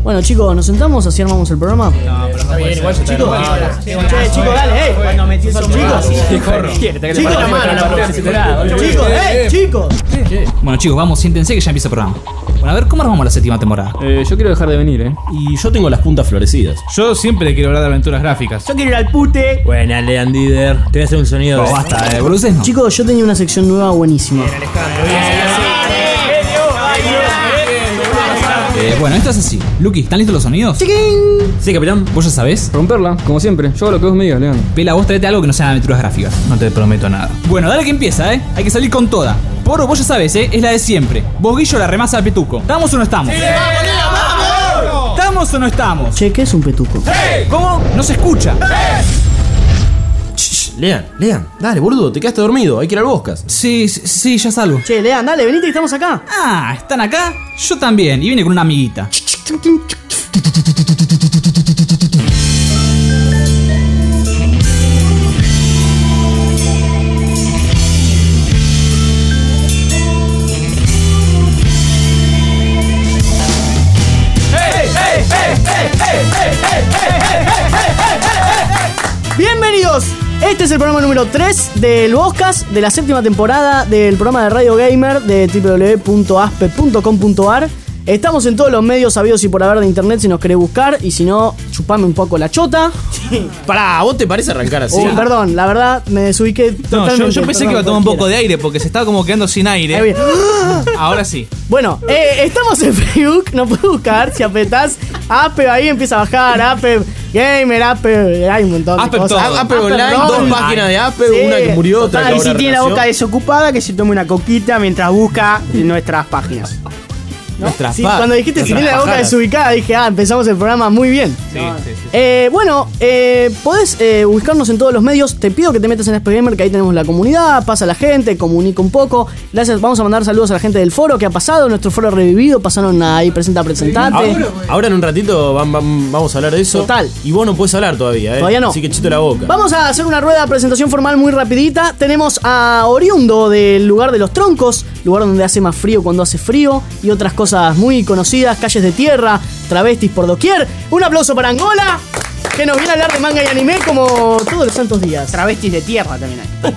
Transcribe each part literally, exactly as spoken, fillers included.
Bueno, chicos, ¿nos sentamos así armamos el programa? No, pero está bien, igual chicos, che, chicos, dale, eh. Cuando metí esos chicos, chicos, la mano, chicos, eh, chicos. Bueno, chicos, vamos, siéntense que ya empieza el programa. Bueno, a ver, ¿cómo armamos la séptima temporada? Eh, yo quiero dejar de venir, eh. Y yo tengo las puntas florecidas. Yo siempre quiero hablar de aventuras gráficas. Yo quiero ir al pute. Buena, Lean Dider. Te voy a hacer un sonido. No, basta, eh, boludeces no. Chicos, yo tenía una sección nueva buenísima. Eh, bueno, esto es así. Lucky, ¿están listos los sonidos? Sí, capitán. ¿Vos ya sabés? Romperla, como siempre. Yo hago lo que vos me digas, Leandro. Pela, vos traete algo que no sean aventuras gráficas. No te prometo nada. Bueno, dale que empieza, eh. Hay que salir con toda. Poro, vos ya sabés, eh. Es la de siempre. Vos, Guillo, la remasa al petuco. ¿Estamos o no estamos? ¡Sí, vamos, vamos! ¿Estamos o no estamos? Che, ¿qué es un petuco? ¿Cómo? No se escucha. Lean, Lean. Dale, boludo, te quedaste dormido. Hay que ir al Boscas. Sí, sí, sí, ya salgo. Che, Lean, dale, venite que estamos acá. Ah, ¿están acá? Yo también. Y vine con una amiguita. Bienvenidos. Este es el programa número tres del Boscas de la séptima temporada del programa de Radio Gamer de doble u doble u doble u punto aspe punto com punto ar. Estamos en todos los medios sabidos y por haber de internet si nos querés buscar, y si no, chupame un poco la chota. Pará, ¿vos te parece arrancar así? Oh, perdón, la verdad me desubiqué No, totalmente. yo, yo pensé que iba a tomar un poco de aire porque se estaba como quedando sin Ahí aire. viene. Ahora sí. Bueno, eh, estamos en Facebook, nos puedes buscar, si apretás Ape, ahí empieza a bajar, Ape Gamer, Ape, hay un montón de Ape cosas. todo. Ape Online, Online. dos páginas de Ape, Sí, una que murió, otra total, que Y si ahora tiene la renació. boca desocupada, que se tome una coquita mientras busca nuestras páginas. Nuestras Sí, pa- cuando dijiste si nuestras tiene la boca pajaras. desubicada, dije, ah, empezamos el programa muy bien. Sí, sí, sí. Eh, bueno, eh, podés eh, buscarnos en todos los medios. Te pido que te metas en Aspe Gamer, que ahí tenemos la comunidad, pasa la gente, comunica un poco. Gracias, vamos a mandar saludos a la gente del foro que ha pasado, nuestro foro revivido, pasaron ahí, presenta, presentate. Ahora, ahora en un ratito vam- vam- vamos a hablar de eso. Total. Y vos no podés hablar todavía, ¿eh? Todavía no. Así que chito la boca. Vamos a hacer una rueda de presentación formal muy rapidita. Tenemos a oriundo del lugar de los troncos, lugar donde hace más frío cuando hace frío, y otras cosas muy conocidas, calles de tierra, travestis por doquier. Un aplauso para Angola, que nos viene a hablar de manga y anime como todos los santos días. Travestis de tierra también hay.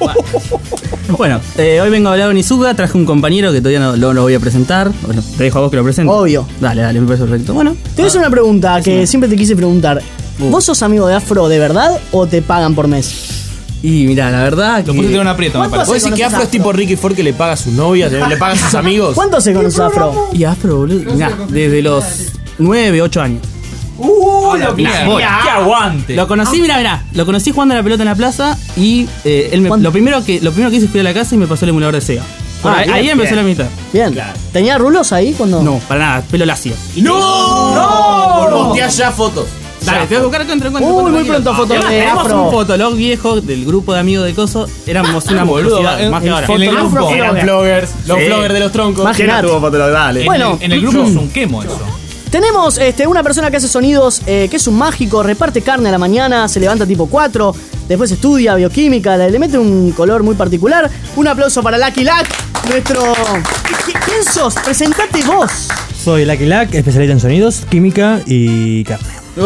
Bueno, eh, hoy vengo a hablar de Onizuka, traje un compañero que todavía no lo, lo voy a presentar. Bueno, te dejo a vos que lo presente. Obvio. Dale, dale, me parece perfecto. Bueno, Te voy a hacer una pregunta que siempre te quise preguntar. ¿Vos sos amigo de Afro de verdad o te pagan por mes? y mirá, la verdad Lo que... pusiste en un aprieto, me ¿Cuánto parece. ¿Vos decís que conoces Afro es Afro? tipo Ricky Ford que le paga a sus novias, le paga a sus amigos? ¿Cuánto se conoce Afro? Y Afro, boludo. Mirá, desde los nueve, ocho años. ¡Uh, la Mirá, voy. ¡Qué aguante! Lo conocí, mirá, mirá. Lo conocí jugando a la pelota en la plaza y eh, él me, ¿Cuándo? lo, primero que, lo primero que hice fue ir a la casa y me pasó el emulador de Sega. Por Ah, ahí, bien, ahí empezó la mitad. Bien. ¿Tenía rulos ahí cuando? No, para nada, pelo lacio. ¡No! ¡No! Postea ya fotos. Dale, te voy a buscar acá, encuentro, encuentro, Uy, encuentro, muy tranquilo. pronto fotos Además, de tenemos Afro. un fotolog viejo del grupo de amigos de Coso. Éramos una Boludo, monstruosidad, en- más que en ahora. foto- en el grupo. Eran vloggers, los Sí. vloggers de los troncos. Imaginate. Dale. En, Bueno. el, en el grupo es un quemo eso. Tenemos este, una persona que hace sonidos, eh, que es un mágico, reparte carne a la mañana, se levanta tipo cuatro, después estudia bioquímica, le, le mete un color muy particular. Un aplauso para Lucky Luck, nuestro... ¿Qui- ¿Quién sos? Presentate vos. Soy Lucky Luck, especialista en sonidos, química y carne.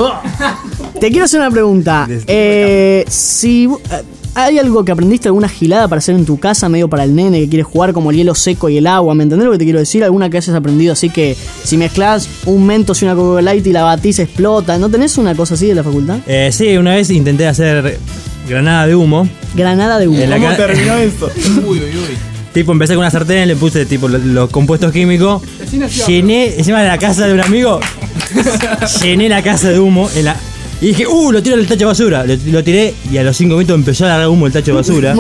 Te quiero hacer una pregunta. Eh, si eh, hay algo que aprendiste, alguna gilada para hacer en tu casa, medio para el nene que quiere jugar, como el hielo seco y el agua, ¿me entendés lo que te quiero decir? ¿Alguna que hayas aprendido así que si mezclas un Mentos y una Coca-Cola Light y la batís explota? ¿No tenés una cosa así de la facultad? Eh, sí, una vez intenté hacer granada de humo. Granada de humo. En la ca- esto? Uy, uy, uy. Tipo, empecé con una sartén, le puse tipo lo- los compuestos químicos. Llené, encima de la casa de un amigo, llené la casa de humo en la, y dije, uh, lo tiro al tacho de basura. Lo, lo tiré y a los cinco minutos empezó a largar humo el tacho de basura.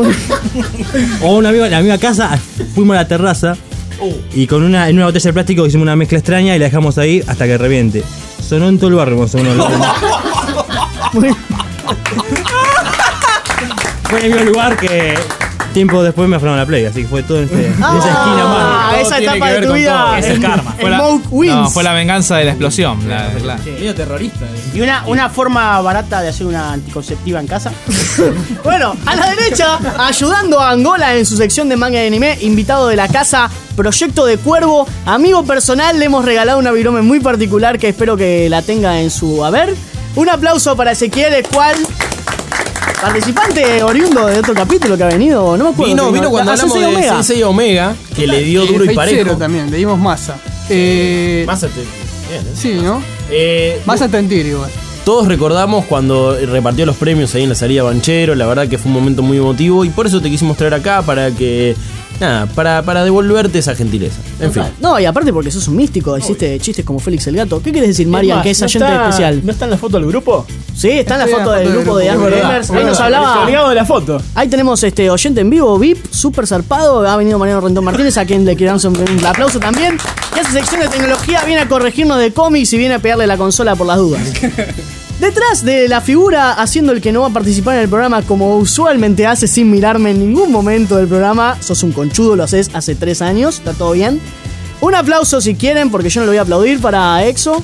O un amigo en la misma casa, fuimos a la terraza y con una, en una botella de plástico hicimos una mezcla extraña y la dejamos ahí hasta que reviente. Sonó en todo el barrio, más o menos. Fue en el mismo lugar que tiempo después me afanaron la Play, así que fue todo en, este, en esa Ah, esquina más. esa tiene etapa que de ver tu con vida. todo. Es el karma. Fue la, Smoke wins. no, fue la venganza de la explosión. la- la- Medio terrorista. Y una, una forma barata de hacer una anticonceptiva en casa. Bueno, a la derecha, ayudando a Angola en su sección de manga y anime, invitado de la casa, Proyecto de Cuervo, amigo personal, le hemos regalado una virome muy particular que espero que la tenga en su haber. Un aplauso para Ezequiel, el cual, participante oriundo de otro capítulo que ha venido, no me acuerdo. Vino, vino cuando a hablamos Sensei de Omega. Sensei Omega, que le dio duro y Fate parejo. Zero también, le dimos masa. Eh, Más te- bien, ¿eh? sí, ¿no? Eh, Masa Tentir igual. Todos recordamos cuando repartió los premios ahí en la salida Banchero, la verdad que fue un momento muy emotivo y por eso te quisimos traer acá para que, nada, para, para devolverte esa gentileza. En fin. No, y aparte porque sos un místico, hiciste chistes como Félix el Gato. ¿Qué quieres decir, Marian, más, que es ¿no agente está- especial? ¿No está en la foto del grupo? Sí, está en la Estoy foto en la del foto grupo del de grupo, Young verdad, Gamers. Ahí Bueno, nos el hablaba. colgado de la foto. Ahí tenemos este oyente en vivo, V I P, súper zarpado. Ha venido Mariano Rendón Martínez, a quien le queremos un, un aplauso también. Que hace sección de tecnología, viene a corregirnos de cómics y viene a pegarle la consola por las dudas. Detrás de la figura, haciendo el que no va a participar en el programa como usualmente hace sin mirarme en ningún momento del programa. Sos un conchudo, lo haces hace tres años, está todo bien. Un aplauso si quieren, porque yo no lo voy a aplaudir, para Exo.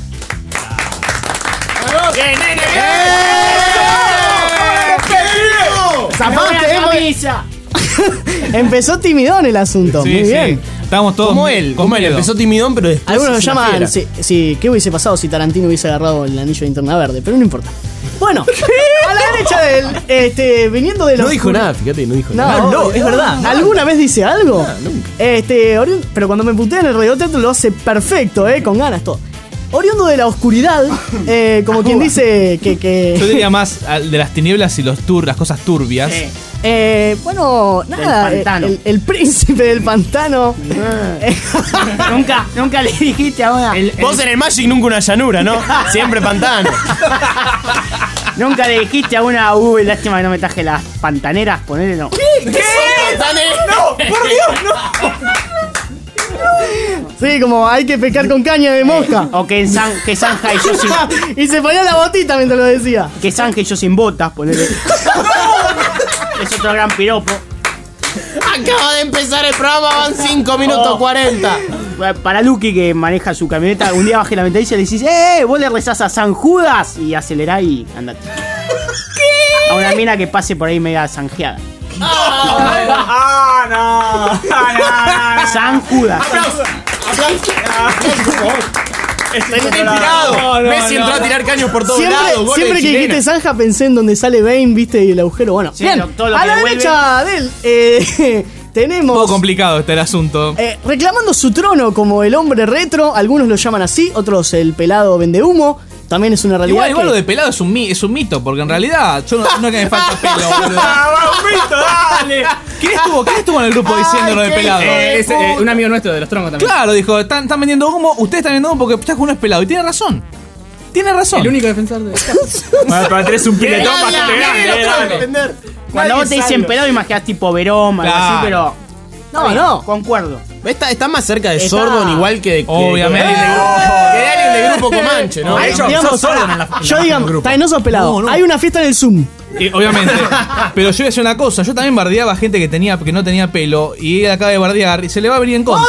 ¡Zafaste, camisa! Empezó timidón el asunto, Sí, muy sí. bien. Estábamos todos. Como él, con como él, miedo. empezó timidón, pero después. Algunos lo es una llaman. fiera. Sí, sí, ¿qué hubiese pasado si Tarantino hubiese agarrado el anillo de linterna verde? Pero no importa. Bueno, a la derecha del. Este, viniendo de los. No dijo nada, fíjate, no dijo No, nada. no, es verdad. ¿Alguna vez dice algo? Ah, nunca. Este, oriundo- pero cuando me putea en el radioteatro lo hace perfecto, eh, con ganas todo. Oriundo de la oscuridad, eh, como quien dice que. que Yo diría más al de las tinieblas y los tur, las cosas turbias. Sí. eh, bueno, nada, Del pantano. el, el príncipe del pantano. nunca, nunca le dijiste a una. Vos en el Magic nunca una llanura, ¿no? Siempre pantano. Nunca le dijiste a una. Uy, lástima que no me traje las pantaneras. Ponele no. ¡No! ¡Por Dios, no! Sí, como hay que pescar con caña de mosca. O que, en San, que zanja y yo sin. Y se ponía la botita mientras lo decía. Que zanja y yo sin botas. Ponele. Es otro gran piropo. Acaba de empezar el programa, van cinco minutos cuarenta. Para Lucky, que maneja su camioneta, un día baje la ventanilla y le decís, ¡eh! Vos le rezás a San Judas y acelerá y andate. ¿Qué? A una mina que pase por ahí media zanjeada. Ah, no. Ah, no, no. San Judas. Está inspirado. No, no, Messi no, entró no. a tirar caños por todos Siempre, lados. goles siempre de que chilena. dijiste Zanja pensé en donde sale Bane, viste, y el agujero. Bueno, Sí, bien. lo- todo lo A que la devuelve. derecha de él eh, Un tenemos. poco complicado está el asunto. eh, reclamando su trono como el hombre retro, algunos lo llaman así, otros el pelado vende humo. También es una realidad. Igual, igual que- lo de pelado es un, mi- es un mito, porque en realidad yo no, no es que me falta pelo, boludo. Dale. ¿Quién estuvo, ¿Quién estuvo en el grupo diciendo lo de pelado? Eh, es eh, un amigo nuestro de los troncos también. Claro, dijo, están, están vendiendo humo, ustedes están vendiendo humo porque Chaco no es pelado. Y tiene razón. Tiene razón. El único defensor de. Bueno, pero tenés un piletón bastante grande, eh, dale. Cuando vos te dicen pelado, imaginás tipo Verón, algo así, Claro. pero. No, Bien, no. Concuerdo. Está, está más cerca de Está- Sordon igual que de, que- Obviamente. que de, que de alguien de grupo Comanche, ¿no? De hecho, Digamos, sos Sordon en la- en la- yo en digamos, el grupo. está no sos pelado. No, no. Hay una fiesta en el Zoom. Y, obviamente. Pero yo voy a decir una cosa, yo también bardeaba gente que tenía que no tenía pelo y él acaba de bardear y se le va a venir en contra.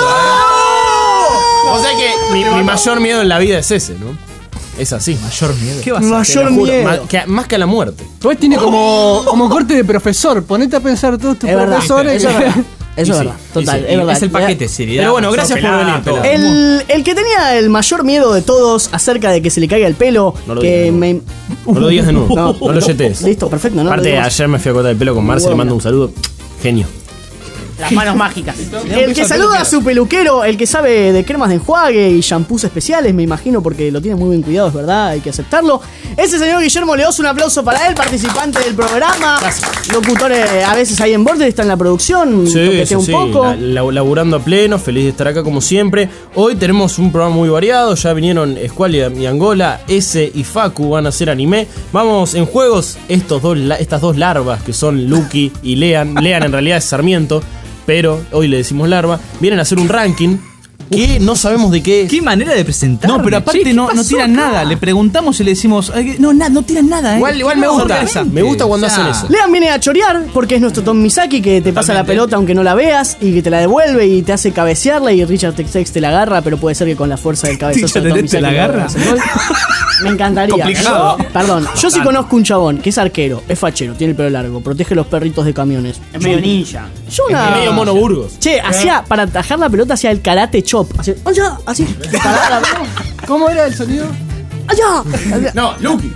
¿eh? O sea que mi, mi mayor miedo en la vida es ese, ¿no? Es así. Mayor miedo. ¿Qué va a hacer? Mayor Te lo juro, miedo. ma- que- más que a la muerte. Pues tiene como, como corte de profesor. Ponete a pensar todos tus Es verdad. profesores. Eso es verdad. Eso Y es sí, verdad. y Total, sí. es verdad. Es el paquete, seriedad. Pero bueno, gracias por pelada, venir, pelado. El, el que tenía el mayor miedo de todos acerca de que se le caiga el pelo, No lo que digas de me... No lo digas de nuevo. No. No, lo yetes. Listo, perfecto. No lo Aparte, digo más. ayer me fui a cortar el pelo con Marce, le mando un saludo. Genio. Las manos mágicas. El que saluda a su peluquero, el que sabe de cremas de enjuague y shampoos especiales, me imagino, porque lo tiene muy bien cuidado, es verdad, hay que aceptarlo. Ese señor Guillermo Leoz, un aplauso para él, participante del programa. Locutor eh, a veces ahí en Border, está en la producción, Sí, toquetea sí, un sí, poco. la- la- laburando a pleno, feliz de estar acá como siempre. Hoy tenemos un programa muy variado, ya vinieron Escualia y Angola, S y Facu van a hacer anime. Vamos en juegos estos dos, la- estas dos larvas que son Lucky y Lean. Lean en realidad es Sarmiento, pero hoy le decimos larva. Vienen a hacer un ranking, que no sabemos de qué es. Qué manera de presentar. No, pero aparte no, no tiran nada. Le preguntamos y le decimos, "Ay, no, na- no tiran nada, eh". Igual, igual me gusta. Sorpresa. Me gusta cuando O sea, hacen eso. Lean viene a chorear porque es nuestro Tom Misaki que te pasa la Totalmente. pelota aunque no la veas y que te la devuelve y te hace cabecearla y Richard Tex te la agarra, pero puede ser que con la fuerza del cabezazo de Tom Richard Tex te Misaki la no agarra. hagas el gol. Me encantaría. Complicado. Yo- perdón, yo sí conozco un chabón que es arquero, es fachero, tiene el pelo largo, protege los perritos de camiones. Es medio ninja. Yo una... Medio Mono Burgos. Che, hacía, para atajar la pelota hacía el karate chop. Hacía, allá, así. Paraba la pelota. ¿Cómo era el sonido? Allá. No, Lucky.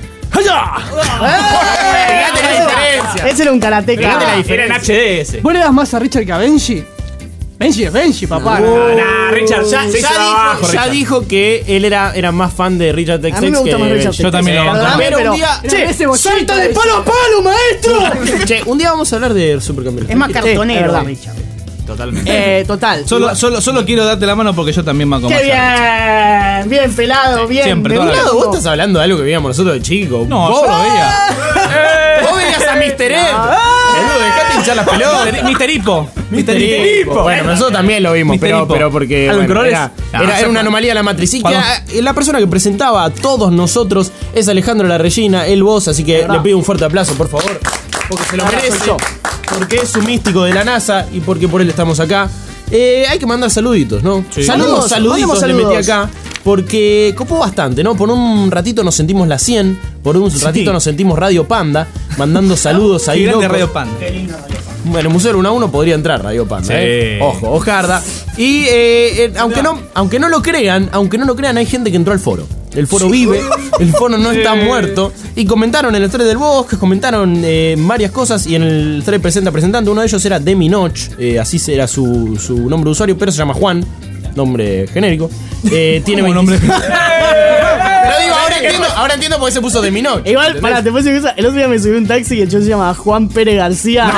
Fíjate la diferencia. Ese era un karateca. Era en H D ese. ¿Vos le das más a Richard que a Benji? Benji es Benji, papá. Nah, Richard, Ya, se ya hizo dijo, abajo, ya Richard. dijo que él era, era más fan de Richard Tex A mí me gusta que más de Richard Benji. Yo también lo banco. Perdóname, Pero un pero- día- Che, ese bollito ¡salta de ese. palo a palo, maestro! Che, un día vamos a hablar de Supercampeones. Es más Sí, cartonero, es verdad. Richard. Totalmente. Eh, total. Solo, solo, solo quiero darte la mano porque yo también me acomodo. ¡Qué bien! Bien pelado, bien. Siempre, de toda un la lado, Vos estás hablando de algo que veíamos nosotros de chicos. No, Vos yo lo veía. Vos veías a mister Ed. Boludo, dejate hinchar las pelotas. Mister Hipo. mister Ed. Bueno, nosotros también lo vimos, mister pero, Hippo. pero porque ¿Alvin bueno, Corrales? era, No, era, yo- era una anomalía de la matriz. Y que Cuando- a- la persona que presentaba a todos nosotros es Alejandro La Regina, el boss, así que le pido un fuerte aplauso, por favor. Porque se lo merece. Porque es un místico de la NASA y porque por él estamos acá. Eh, hay que mandar saluditos, ¿no? Sí. Saludos, Mandemos- saluditos mandemos le metí saludos. acá. Porque copó bastante, ¿no? Por un ratito nos sentimos la cien, por un ratito nos sentimos Radio Panda, mandando saludos ahí. Qué grande locos. Radio Panda. Bueno, Museo uno a uno podría entrar Radio Panda, Sí. ¿eh? Ojo, ojarda. Y eh, eh, aunque no, aunque no lo crean, aunque no lo crean, hay gente que entró al foro. El foro vive, el foro no está muerto. Y comentaron en el thread del Bosque, comentaron eh, varias cosas. Y en el thread presenta presentante, uno de ellos era Demi Noch, eh, así era su, su nombre de usuario, pero se llama Juan, nombre genérico. Eh, tiene Como veinticinco nombre. Pero digo, ahora entiendo, ahora entiendo por qué se puso Demi Noch. Igual, ¿entendés? pará, te puedo decir cosa. El otro día me subí a un taxi y el chon se llama Juan Pérez García.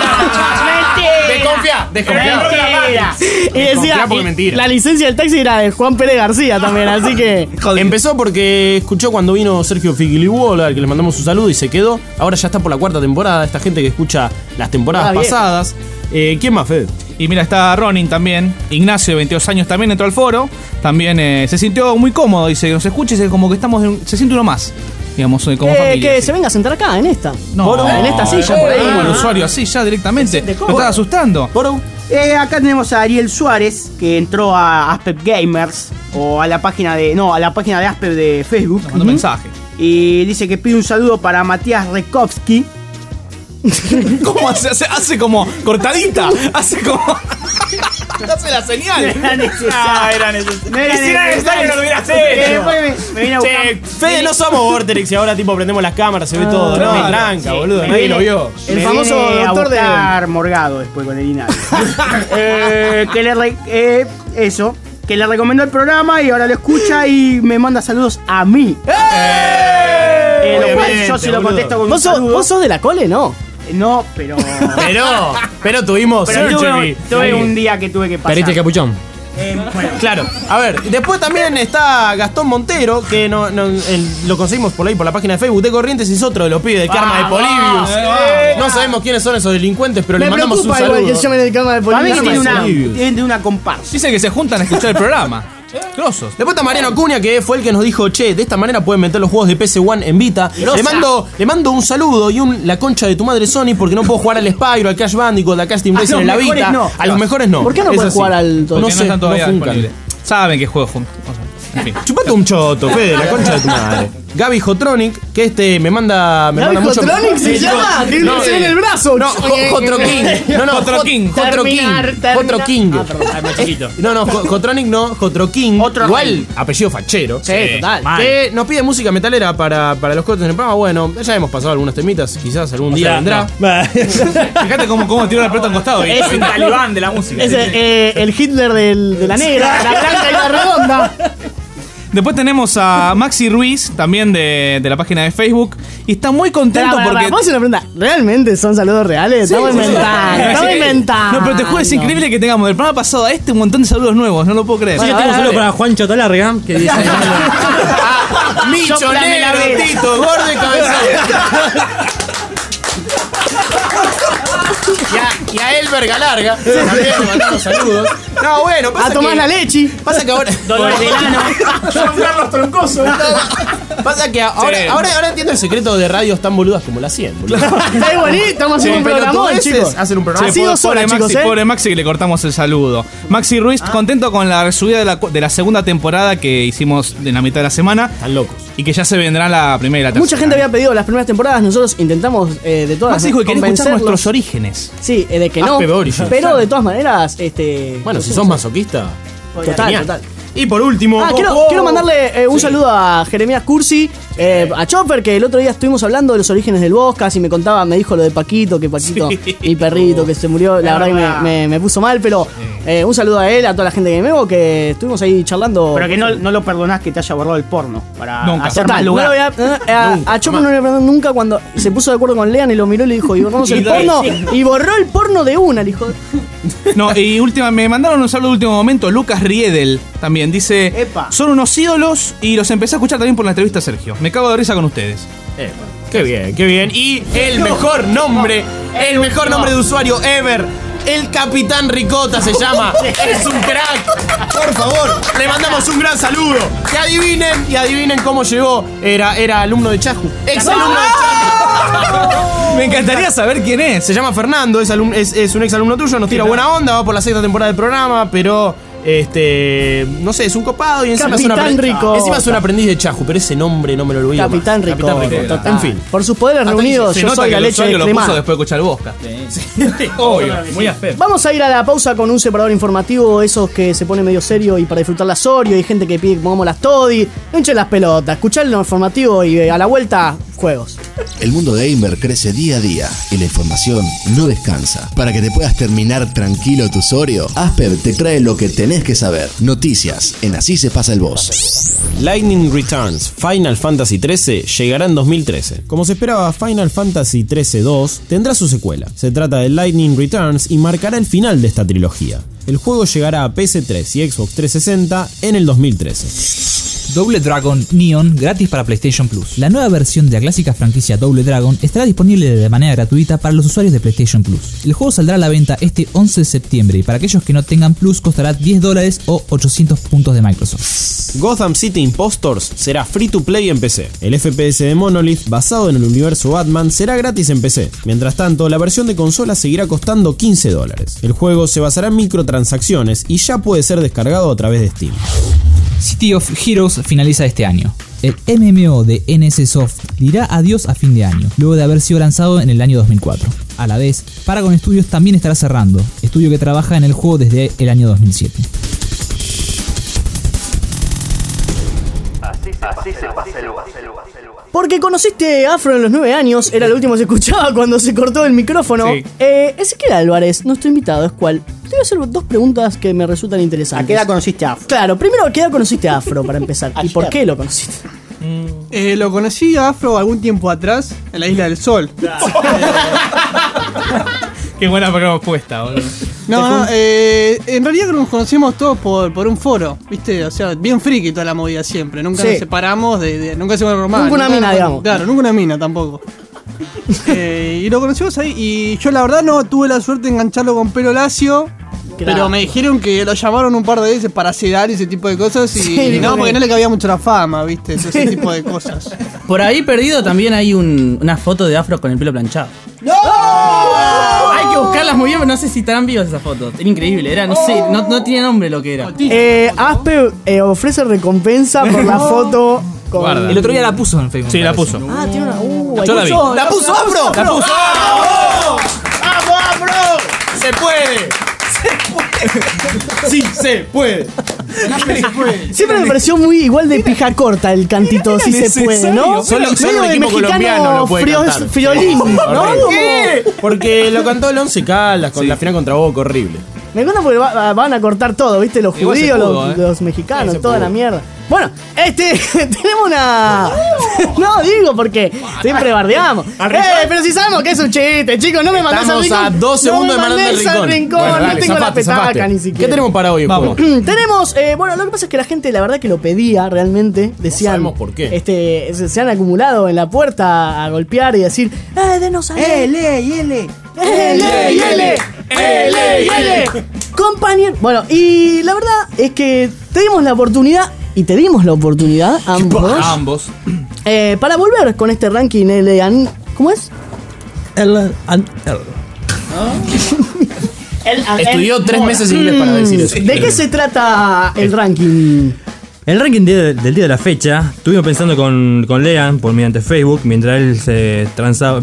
Desconfía, desconfía. Y decía, Desconfía porque y mentira. la licencia del taxi era de Juan Pérez García también, así que. Empezó porque escuchó cuando vino Sergio Figuiliuola, al que le mandamos un saludo y se quedó. Ahora ya está por la cuarta temporada. Esta gente que escucha las temporadas Ah, bien. pasadas. Eh, ¿Quién más, Fede? Y mira, está Ronin también. Ignacio, de veintidós años, también entró al foro. También eh, se sintió muy cómodo. Dice, nos escucha y dice como que estamos en- se siente uno más. Digamos, eh, como Eh, familia. que sí. se venga a sentar acá, en esta. No, en esta silla, por ahí. Como el usuario así ya directamente. ¿De Lo cómo? estaba asustando. ¿Poro? Eh, acá tenemos a Ariel Suárez, que entró a Aspep Gamers, o a la página de. No, a la página de Aspep de Facebook. Nos mandó un mensaje. Y dice que pide un saludo para Matías Rekovsky. ¿Cómo hace? Hace, hace como cortadita. Hace como. hace la señal. Era necesario. Ah, era necesario. No era Y si era necesario, no lo hubieras hecho. Eh, después me, me vine a buscar. Che, Fede, no somos Vortex y ahora tipo prendemos las cámaras, se ve todo. No, claro. tranca, Sí, boludo, me nadie viene- lo vio. El me famoso viene a doctor de- buscar Morgado después con el Inari. eh, que le re- eh, eso, que le recomendó el programa y ahora lo escucha y me manda saludos a mí. Eh, lo cual Obviamente, yo si lo boludo. contesto con un ¿Vos sos, saludo. vos sos de la cole, no? Eh, No, pero. Pero, pero tuvimos pero tuve, surgery. tuve un día que tuve que pasar. Perdiste el capuchón. Eh, bueno, Claro, a ver, después también está Gastón Montero, que no, no- el- lo conseguimos por ahí por la página de Facebook de Corrientes, es otro de los pibes de Karma de Polibius. No sabemos quiénes son esos delincuentes, pero Me les mandamos un preocupa igual saludo. que llamen el cama de para mí policía. tiene una, Polibius. tiene una comparsa. Dice que se juntan a escuchar el programa. Grosos. Después está Mariano Acuña, que fue el que nos dijo, che, de esta manera pueden meter los juegos de P S uno en Vita. Le mando, le mando un saludo y un la concha de tu madre Sony, porque no puedo jugar al Spyro, al Crash Bandicoot, al Crash Team A Racing los en la mejores Vita. no. A los mejores no. ¿Por qué no Es puedes así. jugar al- No Porque no sé, están todavía no funcan. disponibles. Saben que juego juntos. O sea, en fin. Chupate un choto, Fede, la concha de tu madre. Gaby Jotronic, que este me manda, me ¿Gaby manda mucho. Jotronic se llama? Tiene No, un C en el brazo. No, Jo- Jotro King. No, no, Jotro Jot- King. Jotro King. Terminar, terminar. Jotro King. Ah, perdón. Ay, más chiquito. No, no, Jo- Jotronic no, Jotro King. Otro Igual, rey. apellido fachero. Sí, total. Que nos pide música metalera para, para los cortes en el programa. Bueno, ya hemos pasado algunas temitas, quizás algún día vendrá. Fíjate cómo, cómo tiró la pelota a un costado. y- Es un talibán de la música. Es el, eh, el Hitler del- de la negra, la blanca y la redonda. Después tenemos a Maxi Ruiz, también de, de la página de Facebook. Y está muy contento Pará, pará, porque. pará, vamos a hacer una pregunta. ¿Realmente son saludos reales? Estamos inventando. Estamos Sí. inventando. No, pero te juro, es increíble que tengamos del programa pasado a este un montón de saludos nuevos. No lo puedo creer. Sí, yo tengo un saludo para Juancho Tolarga, que dice... Micho Sóplame la negro, vela. Tito, gordo y cabezón. Ya, y a Elber Galarga. También le mandamos saludos. No, bueno, pasa A tomar que, la leche. Pasa que ahora. Dolores de ano. Son Carlos Troncoso. Pasa que ahora, Sí. ahora, ahora entiendo el secreto de radios tan boludas como la cien, boludo. Está bonito, estamos haciendo un programón, Pelotudeces chicos. hacen un programa. Así pobre, dos horas, pobre chicos, Maxi, ¿eh? pobre Maxi, que le cortamos el saludo. Maxi Ruiz, contento con la resubida de la, de la segunda temporada que hicimos en la mitad de la semana. Están locos. Y que ya se vendrá la primera y la tercera. Mucha gente había pedido las primeras temporadas, nosotros intentamos eh, de todas Maxi dijo que quería escuchar convencerlos. nuestros orígenes. Sí, eh, de que no. Aspe de Origins. Pero de todas maneras, este. Bueno, no si sé, sos no sé. masoquista. Total, genial. total. Y por último. Ah, oh, quiero, oh. quiero mandarle eh, un Sí. saludo a Jeremías Cursi, eh, a Chopper, que el otro día estuvimos hablando de los orígenes del Boscas y me contaba, me dijo lo de Paquito, que Paquito, Sí. mi perrito, que se murió, la verdad que me, me- me puso mal, pero eh, un saludo a él, a toda la gente que me veo, que estuvimos ahí charlando. Pero que no, no lo perdonás que te haya borrado el porno. Para Nunca. hacer Total, más no lugar. lo voy a, a- Nunca, a Chopper no le perdoné nunca cuando se puso de acuerdo con Lean y lo miró y le dijo, y borramos el Y dale. porno, y borró el porno de una, le dijo. No, y última, me mandaron un saludo de último momento. Lucas Riedel también dice: Epa. son unos ídolos y los empecé a escuchar también por la entrevista a Sergio. Me cago de risa con ustedes. Eh, qué bien, qué bien. Y el mejor nombre, el mejor nombre de usuario ever. El Capitán Ricota se llama. Es un crack. Por favor, le mandamos un gran saludo. Que adivinen y adivinen cómo llegó. Era, era alumno de Chahu. Ex alumno de Chahu. Me encantaría saber quién es. Se llama Fernando, es, alum- es, es un ex alumno tuyo, nos tira buena onda, va por la sexta temporada del programa, pero este, no sé, es un copado y encima es un, Capitán apren- Ricota. encima es un aprendiz de Chahu, pero ese nombre no me lo olvido. Capitán más. Rico. Capitán Ricota. En fin. Por sus poderes Hasta ahí reunidos, Se yo nota soy que la el leche usuario lo puso cremada. después de escuchar el Bosca. Obvio. Muy afecto. Vamos a ir a la pausa con un separador informativo, esos que se pone medio serio y para disfrutar la Sorio. Hay gente que pide que pongamos las Toddy. No hinchen las pelotas, escuchar lo informativo y eh, a la vuelta, juegos. El mundo gamer crece día a día y la información no descansa. Para que te puedas terminar tranquilo tu Sorio, Asper te trae lo que tenés que saber. Noticias en Así se pasa el boss. Lightning Returns Final Fantasy trece llegará en dos mil trece. Como se esperaba, Final Fantasy trece dos tendrá su secuela. Se trata de Lightning Returns y marcará el final de esta trilogía. El juego llegará a P S tres y Xbox trescientos sesenta en el dos mil trece. Double Dragon Neon gratis para PlayStation Plus. La nueva versión de la clásica franquicia Double Dragon estará disponible de manera gratuita para los usuarios de PlayStation Plus. El juego saldrá a la venta este once de septiembre y para aquellos que no tengan Plus costará diez dólares o ochocientos puntos de Microsoft. Gotham City Impostors será free to play en P C. El F P S de Monolith, basado en el universo Batman, será gratis en P C. Mientras tanto, la versión de consola seguirá costando quince dólares. El juego se basará en microtransacciones y ya puede ser descargado a través de Steam. City of Heroes finaliza este año. El M M O de N S Soft dirá adiós a fin de año, luego de haber sido lanzado en el año dos mil cuatro. A la vez, Paragon Studios también estará cerrando, estudio que trabaja en el juego desde el año dos mil siete. Porque conociste Afro en los nueve años, era lo último que se escuchaba cuando se cortó el micrófono. Sí. Eh, Ezequiel Álvarez, nuestro invitado, es cual. Te voy a hacer dos preguntas que me resultan interesantes. ¿A qué edad conociste a Afro? Claro, primero, ¿a qué edad conociste a Afro para empezar? ¿Y por qué lo conociste? Eh, lo conocí a Afro algún tiempo atrás en la Isla del Sol. Qué buena respuesta, boludo. No, no, eh, en realidad nos conocimos todos por, por un foro, ¿viste? O sea, bien friki toda la movida siempre. Nunca Sí. nos separamos, de, de- nunca se fue normal. Nunca una mina, digamos. Claro, nunca una mina tampoco. Eh, y lo conocimos ahí. Y yo, la verdad, no tuve la suerte de engancharlo con pelo lacio. Claro. Pero me dijeron que lo llamaron un par de veces para sedar y ese tipo de cosas. Y, Sí, y no, ok. porque no le cabía mucho la fama, ¿viste? Ese tipo de cosas. Por ahí perdido también hay un- una foto de Afro con el pelo planchado. ¡No! Hay que buscarlas muy bien, pero no sé si estarán vivas esas fotos. Era increíble, era, no sé, no, no tiene nombre lo que era. Eh, Aspe eh, ofrece recompensa por la foto con... Guarda. El otro día la puso en Facebook. Sí, me la parece. puso. Ah, tiene una... Uh, Yo la vi. puso- ¡La puso Afro! ¡La puso! ¡Vamos, Afro! ¡Se puede! ¡Se puede! ¡Sí, se puede! Siempre me pareció muy igual de pija corta el cantito, si se puede, ¿no? Solo- solo Medio el de equipo colombiano lo puede frio- cantar. friolín, ¿no? ¿Por qué? Porque lo cantó el Once Caldas con la final contra Boca, horrible. Me cuenta porque va- van a cortar todo, ¿viste? Los Igual se judíos, pudo, los, ¿eh? los mexicanos, Sí, se toda pudo. la mierda. Bueno, este, tenemos una... No, digo porque siempre bardeamos. Eh, pero si sabemos que es un chiste, chicos, no me mandes al Estamos rincón. a dos segundos no de me mandar al mandes al rincón. rincón, Bueno, no dale, tengo zafate, la petaca zafate. ni siquiera. ¿Qué tenemos para hoy? Vamos. juego? Tenemos, eh, bueno, lo que pasa es que la gente, la verdad que lo pedía realmente. Decían, sabemos por qué. Este, se, se han acumulado en la puerta a golpear y decir, ¡eh, denos a ¡Eh, le, y ele! ¡Eh, le, y ele! ¡Ele, ele! Compañero. Bueno, y la verdad es que te dimos la oportunidad, y te dimos la oportunidad, ambos, A ambos. eh, para volver con este ranking. L an- ¿Cómo es? El, an- el- El- Estudió el- tres meses de inglés para decir eso. ¿De qué se trata el ranking? El ranking de- del día de la fecha, estuvimos pensando con, con Lean por mediante Facebook, mientras él se transaba.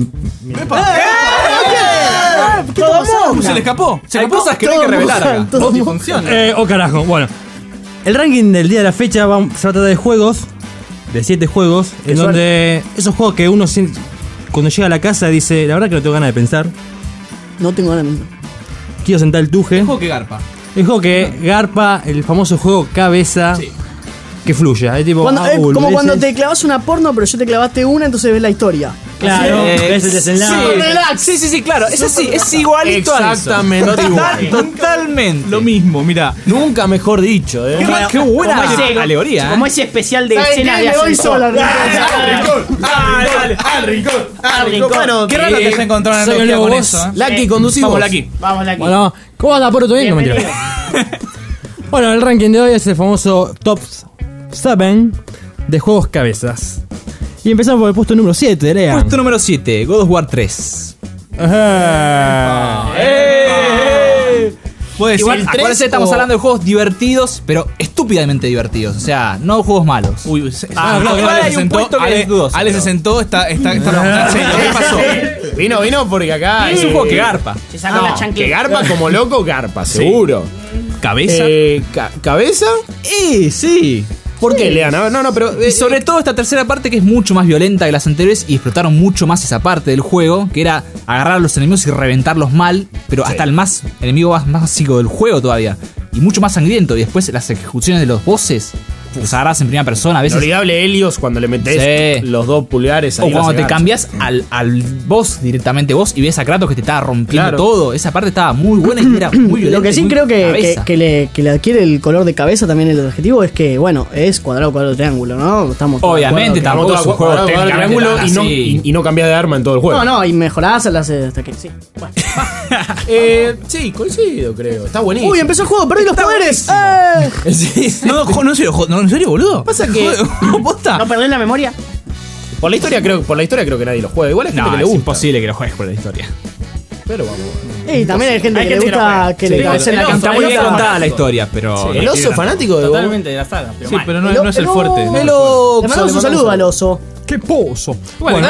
¿Qué está pasando? Se le escapó. Se Hay escapó. cosas que no hay que todo revelar moja, acá. todo Multifunción. Eh, oh carajo, bueno. El ranking del día de la fecha va, se trata de juegos, de siete juegos, en donde esos juegos que uno sien- cuando llega a la casa dice, la verdad que no tengo ganas de pensar, No tengo ganas de pensar. quiero sentar el tuje. El juego que garpa. El juego que garpa, el famoso juego cabeza Sí. que fluya. Es tipo, Cuando- ah, eh, como boludeces. cuando te clavas una porno, pero yo te clavaste una, entonces ves la historia. Claro, Eh, ves el desenlace. sí. Relax. Sí, sí, sí, claro. Es así, es igualito a eso. Exactamente igual. Totalmente. Lo mismo, mira. Nunca mejor dicho, eh. Qué, qué buena Como ese- alegoría. Como ¿eh? ese especial de ¿Saben escenas qué? de Le doy ascensor. sola. Al rincón, al rincón, al rincón. Bueno, Qué raro que se encontraron soy analogía el con nuevo eso. ¿eh? Lucky, conducimos. Vamos, Lucky. Vamos aquí. Bueno, ¿cómo anda por otro bien? No, mentira. Bueno, el ranking de hoy es el famoso Top siete de juegos cabezas. Y empezamos por el puesto número siete, Lea. Puesto número siete, God of War tres. Ajá. Puede Igual, ser. acuérdense, estamos hablando de juegos divertidos, pero estúpidamente divertidos. O sea, no juegos malos. Uy, se- Ah, no, claro, igual hay Ale un se sentó. puesto que Ale, es dudoso, Ale se pero- sentó, está, está, está, está, sí, ¿qué pasó? Vino, vino porque acá Es un juego que garpa. Se sacó No, la que chancleta. garpa como loco, garpa, seguro. ¿Cabeza? Eh, ca- ¿Cabeza? Sí, sí. ¿Por qué, Lean? A ver, no, no, pero. Y sobre todo esta tercera parte que es mucho más violenta que las anteriores y explotaron mucho más esa parte del juego, que era agarrar a los enemigos y reventarlos mal, pero hasta el más enemigo más, más básico del juego todavía. Y mucho más sangriento. Y después las ejecuciones de los bosses, los agarras en primera persona a veces. Inolvidable Helios cuando le metes Sí. los dos pulgares ahí O cuando las te agacha. cambias al, al boss directamente vos y ves a Kratos que te estaba rompiendo Claro. todo. Esa parte estaba muy buena y era muy violenta. Lo que y sí muy creo que, que, cabeza. que le, que le adquiere el color de cabeza también el adjetivo es que, bueno, es cuadrado, cuadrado, triángulo, ¿no? Estamos todos de Obviamente, acuerdo tampoco es un juego Cuadrado, cuadrado, técnicamente triángulo y no, así. y, y no cambiar de arma en todo el que- juego. No, no, y mejorás las hasta que sí. Bueno. Eh, sí, coincido, creo. Está buenísimo. Uy, empezó el juego, perdí los poderes. ¡Eh! Sí. No, jo- no, en serio, jo- no, en serio, boludo. Pasa que ¿Posta? ¿No perdés la memoria? por la historia creo, por la historia creo que nadie lo juega. Igual hay gente No, que le es gusta. imposible que lo juegues por la historia. Pero vamos. Y también hay gente Hay que le gente que no gusta juega. que Sí, le cabecen la el oso, Está muy bien campanita. contada la historia, pero. El oso fanático de Totalmente de la saga. Pero Sí, mal. pero no, no es el fuerte. El no. Le oso. mandamos un saludo al oso. ¡Qué pozo! Bueno,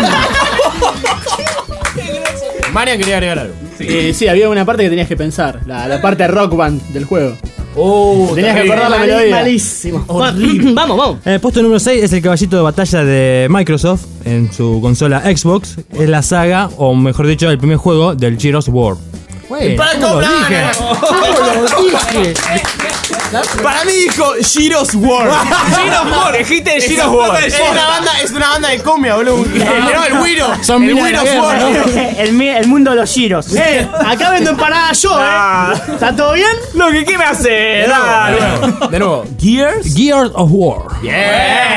Marian quería agregar algo. Eh, sí, había una parte que tenías que pensar. La, la parte rock band del juego. Oh, Tenías que acordar la Mal- melodía. Malísimo. Bueno, vamos, vamos. En el puesto número seis es el caballito de batalla de Microsoft en su consola Xbox. Es la saga, o mejor dicho, el primer juego del Gears of War. Bueno, Para ¿cómo lo comprar. dije? ¿Cómo lo dije? Para mí dijo Giros War. Giros War. Dijiste Giros War. Es una banda, es una banda de cumbia, boludo. No, el Wiro. Son el minas de la Wiros guerra, War. el, mi- el mundo de los giros. Eh, acá vendo empanadas yo, ¿eh? ¿Está todo bien? Lo que quiere hacer. De nuevo, Gears. Gears of War. Muy Yeah.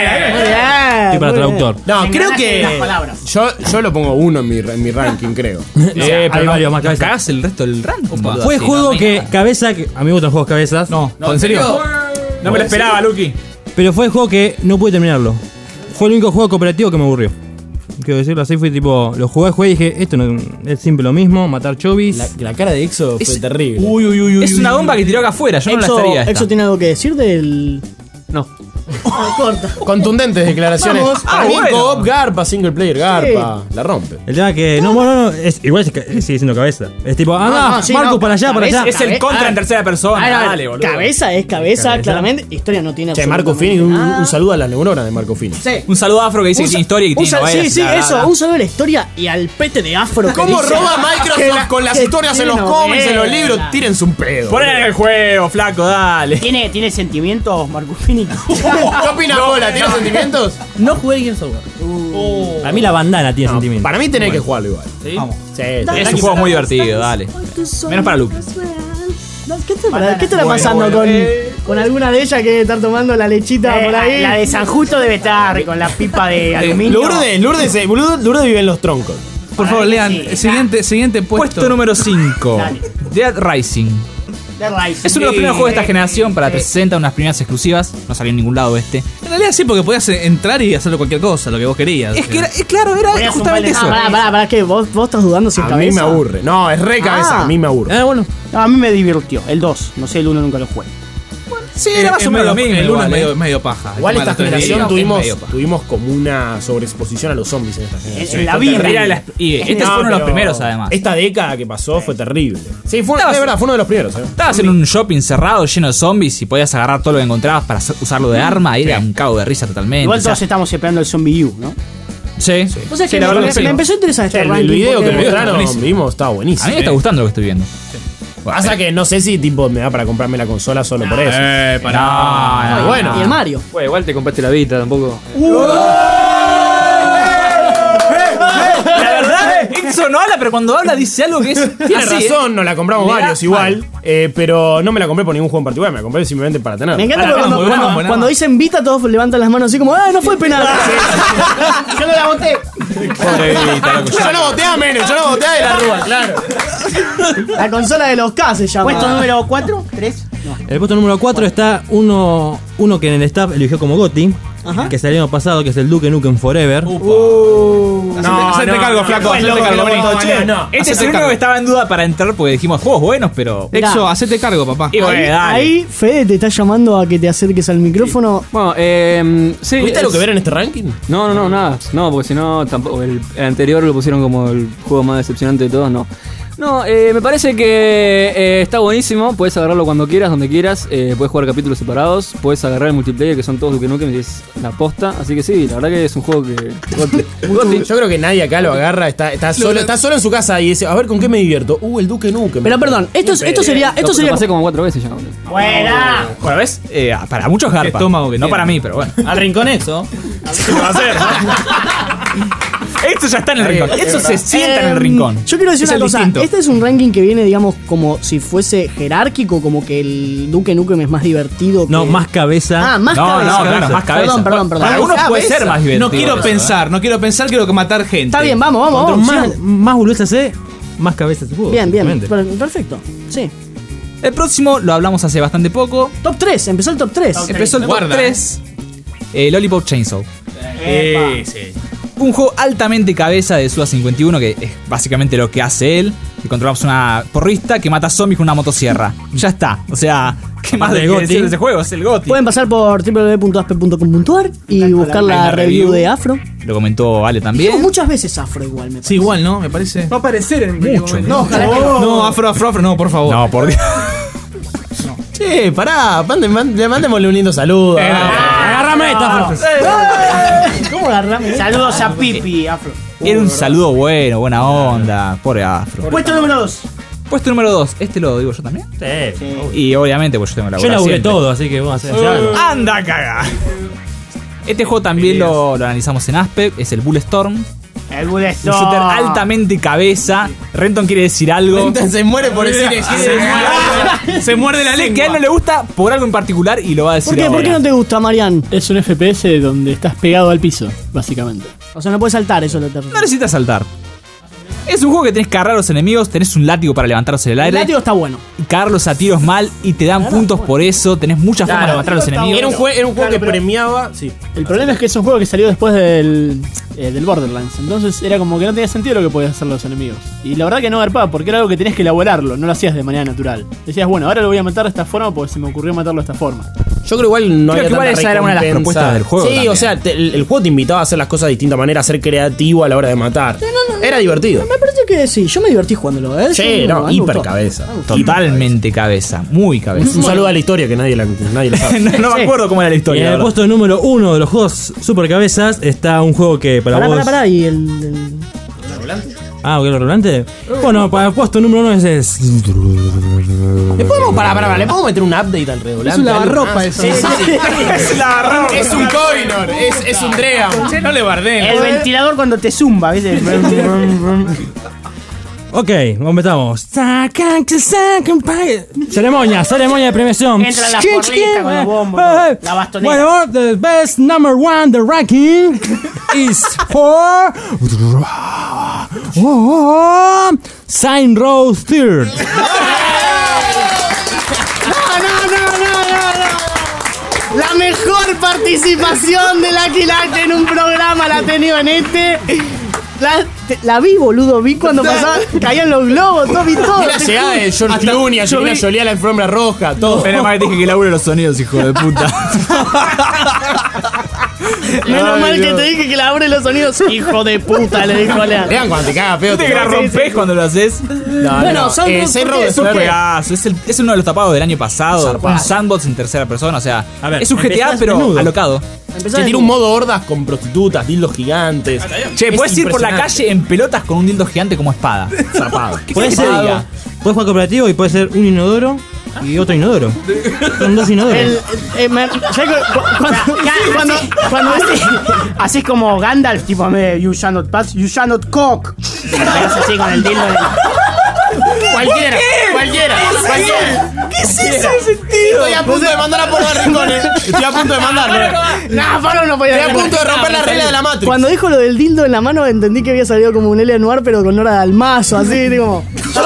bien. Estoy para muy traductor. No, Me creo enganaste las que palabras. yo, yo lo pongo uno en mi, en mi ranking, creo. Eh, hay varios más cabezas. cagás el resto del ranking. boludo, Fue así, juego no, no hay que nada. cabeza, que a mí me gustan los juegos cabezas. No, ¿en serio? No me lo esperaba, Lucky. Pero fue el juego que no pude terminarlo. Fue el único juego cooperativo que me aburrió. Quiero decirlo así, fue tipo, lo jugué, jugué y dije, esto no, es siempre lo mismo, matar chovis. La, la cara de Exo fue Es- terrible. Uy, uy, uy, uy. Es una bomba que tiró acá afuera, yo no la Exo, estaría. esta. Exo tiene algo que decir del. No. Ah, corta. Contundentes declaraciones. Vamos. Para Ah, mí, bueno. co-op garpa, single player garpa. La rompe. El tema que, no, bueno, no, es, igual es que sigue siendo cabeza. Es tipo, anda, no, sí, Marco no, para allá, para cabeza, allá. Es el Cabe- contra ah, en tercera persona. Ah, no, Dale, boludo. cabeza es cabeza, Cabeza. claramente. Historia no tiene Che, Marco absolutamente Fini, un, nada. un saludo a las neuronas de Marco Fini. Sí. Un saludo a Afro que dice que tiene historia y que Un tiene sal- novelas. Sí, sí, bla, bla, eso. bla. Un saludo a la historia y al pete de Afro. que ¿Cómo dice roba que Microsoft la- con las que historias en los tiene cómics, en los novela? libros? Tírense un pedo. Ponen en el juego, flaco, dale. ¿Tiene, ¿Tiene sentimientos, Marcus Phoenix? ¿Qué opinas, Bola? ¿Tienes sentimientos? No jugué Gears of War. A mí la bandana tiene sentimiento. Para mí tenés que jugarlo igual. ¿Sí? Sí, Es un juego muy divertido, dale. Menos para Luke. ¿Qué te, ¿Qué estará pasando con, con alguna de ellas que están tomando la lechita Eh, por ahí? La de San Justo debe estar con la pipa de aluminio. Lourdes, Lourdes, eh, Lourdes, Lourdes vive en los troncos. Por favor, Ay, lean. sí. Siguiente, siguiente puesto. Puesto número cinco. Dale. Dead Rising. The Rising. Es uno de los primeros juegos de esta Eh, generación para eh, trescientos sesenta, unas primeras exclusivas. No salió en ningún lado este. En realidad sí, porque podías entrar y hacer cualquier cosa, lo que vos querías. Es que era, eh, claro, era Ponías un justamente baile- eso. Ah, pará, pará, pará, que vos, vos estás dudando si es A cabeza. mí me aburre. No, es re cabeza. Ah. A mí me aburre. Ah, bueno. No, a mí me divirtió. El dos. No sé, el uno nunca lo jugué. Sí, era más o menos lo mismo. El uno igual, es ¿eh? medio, medio paja. Igual El tema esta de la tres D generación es tuvimos, medio paja. tuvimos como una sobreexposición a los zombies en esta generación. En la Fue vida. terrible. Era la- y este No, fue uno de los pero primeros, además. Esta década que pasó fue terrible. Sí, fue, Estabas- de verdad, fue uno de los primeros. ¿eh? Estabas en un shopping cerrado lleno de zombies y podías agarrar todo lo que encontrabas para hacer- usarlo de arma y era un cago de risa totalmente. Igual o sea, todos estamos esperando el Zombie U, ¿no? sí. O sea, Sí, que la me, verdad me- que sí. me empezó a interesar este El, ranking. el video que porque- me mostraron buenísimo. vimos estaba A buenísimo. mí me está gustando lo que estoy viendo. Pasa que no sé si tipo me da para comprarme la consola solo por eso. Eh, pará. No, no, bueno. Y el Mario. Bueno, igual te compraste la Vita, tampoco. La verdad, Enzo no habla, pero cuando habla dice algo que es. Tiene así, ¿eh? razón, nos la compramos Le da varios igual, eh, pero no me la compré por ningún juego en particular, me la compré simplemente para tenerla. Me encanta Pará, porque cuando, vamos, cuando- vamos, vamos. cuando dicen Vita, todos levantan las manos así como, ¡ah, no fue penal! Yo no la boté. Yo no voté a menos, yo no voté a de la Rúa, claro. La consola de los K se llama. Puesto número cuatro, tres. No. En el puesto número cuatro está uno, uno que en el staff eligió como Gotti, que salió el año pasado, que es el Duke Nukem Forever. No, hacete cargo, flaco. Fue Hacete loco que cargo, lo vení. votó, che. No. Este es Hacete el único cargo. que estaba en duda para entrar porque dijimos juegos buenos, pero. Mirá. Exo, hacete cargo, papá. Y bueno, Ahí, dale. ahí Fede te está llamando a que te acerques al micrófono. Bueno, eh, sí. ¿Tuviste algo es- que ver en este ranking? No, no, no, nada. No, porque si no, tampoco. El, el anterior lo pusieron como el juego más decepcionante de todos, no. No, eh, me parece que eh, está buenísimo. Puedes agarrarlo cuando quieras, donde quieras. Eh, puedes jugar capítulos separados. Puedes agarrar el multiplayer, que son todos Duke Nukem, y es la posta. Así que sí, la verdad que es un juego que. Goti. Goti. Yo creo que nadie acá lo agarra, está, está, solo, está solo en su casa y dice, a ver con qué me divierto. Uh, el Duke Nukem. Pero perdón, esto, es- esto sería. Esto Lo, sería lo pasé como cuatro veces ya. boludo. Buena. Bueno, ¿ves? Eh, para muchos garpa. estómago que no tiene. para mí, pero bueno. Al rincón Exo. ¿Qué va a hacer? Esto ya está en el rincón. Esto se sienta en el Em, rincón. Yo quiero decir Es una el cosa. distinto. Este es un ranking que viene, digamos, como si fuese jerárquico, como que el Duke Nukem es más divertido. No, que- más cabeza. Ah, más No, cabeza. no, claro, más cabeza. Perdón, perdón, perdón. Para algunos puede ser más divertido. No quiero eso, pensar, no quiero pensar, quiero que matar gente. Está bien, vamos, vamos, Cuanto vamos. más, sí. más boludo hace, más cabeza se pudo. Bien, bien. exactamente. per- Perfecto. Sí. ¿eh? El próximo lo hablamos hace bastante poco. Top tres, empezó el top tres. Empezó el top Guarda. tres. Eh, Lollipop Chainsaw. Sí, sí. Un juego altamente cabeza de Suda cincuenta y uno, que es básicamente lo que hace él. Y controlamos una porrista que mata zombies con una motosierra. Ya está. O sea, ¿qué más Aparte de del que Goti. decir de ese juego? Es el Goti. Pueden pasar por w w w punto aspe punto com punto a r y buscar la, la review review. de Afro. Lo comentó Ale Dijimos también. muchas veces Afro igual, me parece. Sí, igual, ¿no? Me parece. Va a aparecer en el Mucho. momento. No, ojalá que no. No, afro, afro, afro, no, por favor. No, por Dios. Che, pará, mande- mande- mandémosle un lindo saludo. Ah. Agárrame esta, Afro. ¿Cómo agarrame? Saludos a Pipi, Afro. Era un saludo bueno, buena onda. Pobre Afro. Puesto número dos. Puesto número dos. Este lo digo yo también. Y obviamente, pues yo tengo la Yo laburé todo, así que vamos a hacer algo. ¡Anda, caga! Este juego también lo, lo analizamos en Aspe. Es el Bulletstorm. El Un Bulletstorm. shooter altamente cabeza. Renton quiere decir algo. Se muere por decir eso. Se muerde la Sé lengua. que a él no le gusta por algo en particular y lo va a decir ¿Por qué? ¿Por qué ahora. no te gusta, Marian? Es un F P S donde estás pegado al piso, básicamente. O sea, no puedes saltar, eso es lo terrible. No necesitas saltar. Es un juego que tenés que agarrar a los enemigos, tenés un látigo para levantarlos en el El aire, látigo está bueno. y cagarlos a tiros mal y te dan puntos por eso, tenés muchas formas de matar a los enemigos. Era un, jue- era un juego que premiaba. Sí. El problema es que es un juego que salió después del, eh, del Borderlands. Entonces era como que no tenía sentido lo que podías hacer los enemigos. Y la verdad que no garpaba, porque era algo que tenías que elaborarlo, no lo hacías de manera natural. Decías, bueno, ahora lo voy a matar de esta forma porque se me ocurrió matarlo de esta forma. Yo creo igual no Creo había que igual tanta esa era una de las recompensa. propuestas del juego Sí, también. o sea, te- el, el juego te invitaba a hacer las cosas de distinta manera, a ser creativo a la hora de matar. Era divertido. Me parece que sí, yo me divertí jugándolo, ¿eh? Sí, Yo- no, a mí me hiper gustó. cabeza. Totalmente cabeza, muy cabeza. Un saludo a la historia que nadie la, nadie la sabe. no no me acuerdo cómo era la Y historia. en la el verdad. puesto número uno de los juegos super cabezas está un juego que para Pará, vos. pará, pará, y el... el- Ah, ¿ok, el rolante? Bueno, para el puesto número uno es. es... ¿Le podemos, pará, pará, pará, ¿le podemos meter un update al redolante? Es un lavarropa eso. Sí, sí, sí. Es la Es un Coinor, es, es un Dream. Che, no le bardeen. El ventilador cuando te zumba, ¿viste? Ok, completamos. Ceremonia, ceremonia de premiación. Entra la porlita con los bombos, ¿no? La bastonera. Bueno, the best number one, the ranking is for oh, oh, oh, Saint Rose Third. No, no, no, no, no, no. La mejor participación de Lucky Luke en un programa la ha tenido en este. La, te- la vi, boludo, vi cuando pasaban, caían los globos, todo, vi todo. Y la llegada de George Clooney, Angelina Jolie a la alfombra roja, todo. Menos mal que dije que laburo los sonidos, hijo de puta. Menos Ay, mal que Dios. te dije que la abre los sonidos. Hijo de puta, le dijo Leandro. Vean cuando te cagas feo. ¿Viste que la rompés cuando lo haces? No, Bueno, no, Saint eh, Rose, Saint ¿por qué? Rose Es un Third. juegazo, es, el- es uno de los tapados del año pasado, con sandbox en tercera persona, o sea, A ver, es un G T A empezás pero desnudo. alocado. Empezá Que de tiene un nuevo. modo hordas con prostitutas, dildos gigantes. Che, Es puedes ir por la impresionante. calle en pelotas con un dildo gigante como espada. Zarpado. ¿Qué Puede querés ser, que te diga? puedes jugar cooperativo y puede ser un inodoro y otro inodoro. Son dos inodoros. El, eh, me- ¿sabes cu- cu- cuando, cuando, cuando ese- así como Gandalf, tipo, me, you shall not pass, you shall not cock. Y le pegas así con el dildo en el- Cualquiera, cualquiera, cualquiera. ¿Qué es ese sentido? Estoy a punto de mandar a Pablo Rincón, eh. Estoy a punto de mandarlo. No, Pablo no podía Estoy a hacer punto de nada. romper la regla de la Matrix. Cuando dijo lo del dildo en la mano, entendí que había salido como un L Noir, pero con Nora Dalmazo, así, como.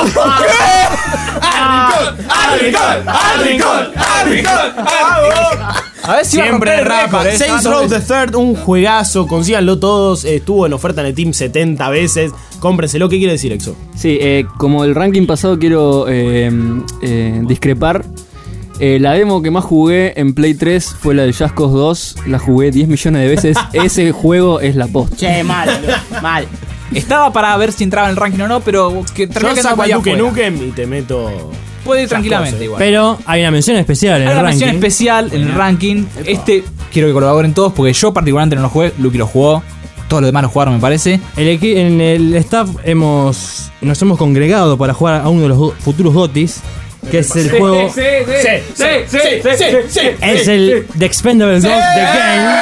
A ver si va a Siempre romper el rapa. récord, eh. Saints Ah, Row no, the Third, un juegazo. Consíganlo todos. Estuvo en oferta en el Team setenta veces. Cómprenselo. ¿Qué quiere decir, Exo? Sí, eh, como el ranking pasado quiero eh, eh, discrepar. Eh, la demo que más jugué en Play tres fue la de Just Cause dos. La jugué diez millones de veces. Ese juego es la posta. Che, mal, mal. Estaba para ver si entraba en el ranking o no, pero que terminó Yo quedando saco a ahí Duke afuera. Nukem y te meto. Puede ir Just tranquilamente Cause, eh. igual. Pero hay una mención especial en Hay el una ranking. mención especial en el ranking. Este quiero que colaboren todos porque yo particularmente no lo jugué. Lucky lo jugó. Todos los demás lo jugaron, me parece. El equi- en el staff hemos nos hemos congregado para jugar a uno de los go- futuros GOTYs, que es el juego. Sí, sí, sí, sí, sí, sí, sí, Es el The Expendables dos The Game.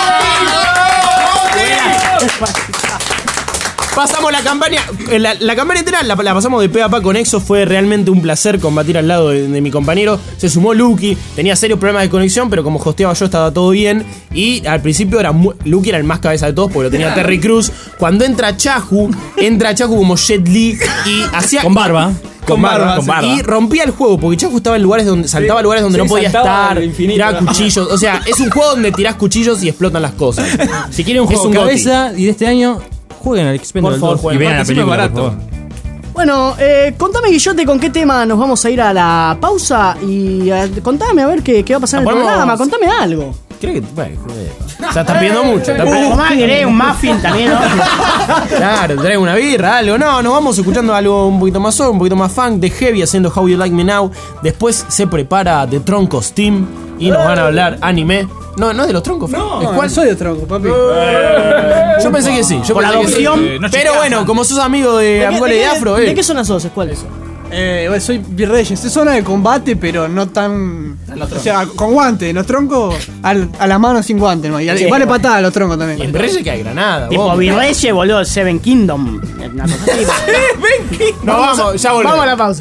Pasamos la campaña. eh, La, la campaña entera la, la pasamos de pe a pa con Exo. Fue realmente un placer combatir al lado de, de mi compañero. Se sumó Lucky. Tenía serios problemas de conexión, pero como hosteaba yo estaba todo bien. Y al principio era muy, Lucky era el más cabeza de todos porque lo tenía Terry Crews. Cuando entra Chahu, entra Chahu como Jet Li y hacía. Con barba. Con barba, con barba. Y rompía el juego porque Chahu estaba en lugares donde saltaba a lugares donde Sí, no podía saltaba estar. al infinito. Tiraba cuchillos. O sea, es un juego donde tirás cuchillos y explotan las cosas. Si quieren un Es juego un cabeza y de este año, jueguen al Expendables Por favor, dos jueguen. y vean la Encima es película, barato. por favor. Bueno, eh, contame, Guillote, con qué tema nos vamos a ir a la pausa y eh, contame a ver qué, qué va a pasar en el Podemos- programa. Contame algo. Creo que. Bueno, joder. O sea, estás pidiendo mucho. estás pidiendo- Uh, más querés un muffin también, ¿no? Claro, te traigo una birra, algo. No, nos vamos escuchando algo un poquito más soul, un poquito más funk, de Heavy haciendo How You Like Me Now. Después se prepara The Troncos Team y nos van a hablar anime. No, no es de los troncos, No, ¿es cuál? no soy de tronco, papi. Yo pensé que sí. Yo Por pensé que sí. adopción. Eh, no Pero chequeás, bueno, man. como sos amigo de Angole y de Afro, ¿De eh. qué zona sos? ¿Cuál es? Eh, bueno, soy virreyes, es zona de combate, pero no tan. O sea, con guante, los troncos al- a la mano sin guante, ¿no? Y Sí. vale patada a los troncos Y en también. Reyes que hay Granada. Tipo vos. Virreyes, boludo, Seven Kingdom. Una cosa así. No, vamos, ya volvemos. Vamos a la pausa.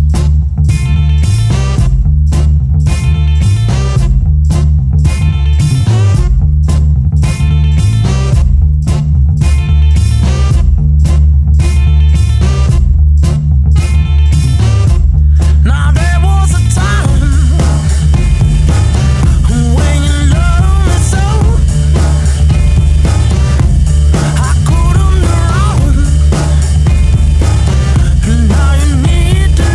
Now there was a time when you loved me so. I couldn't run. Now you need to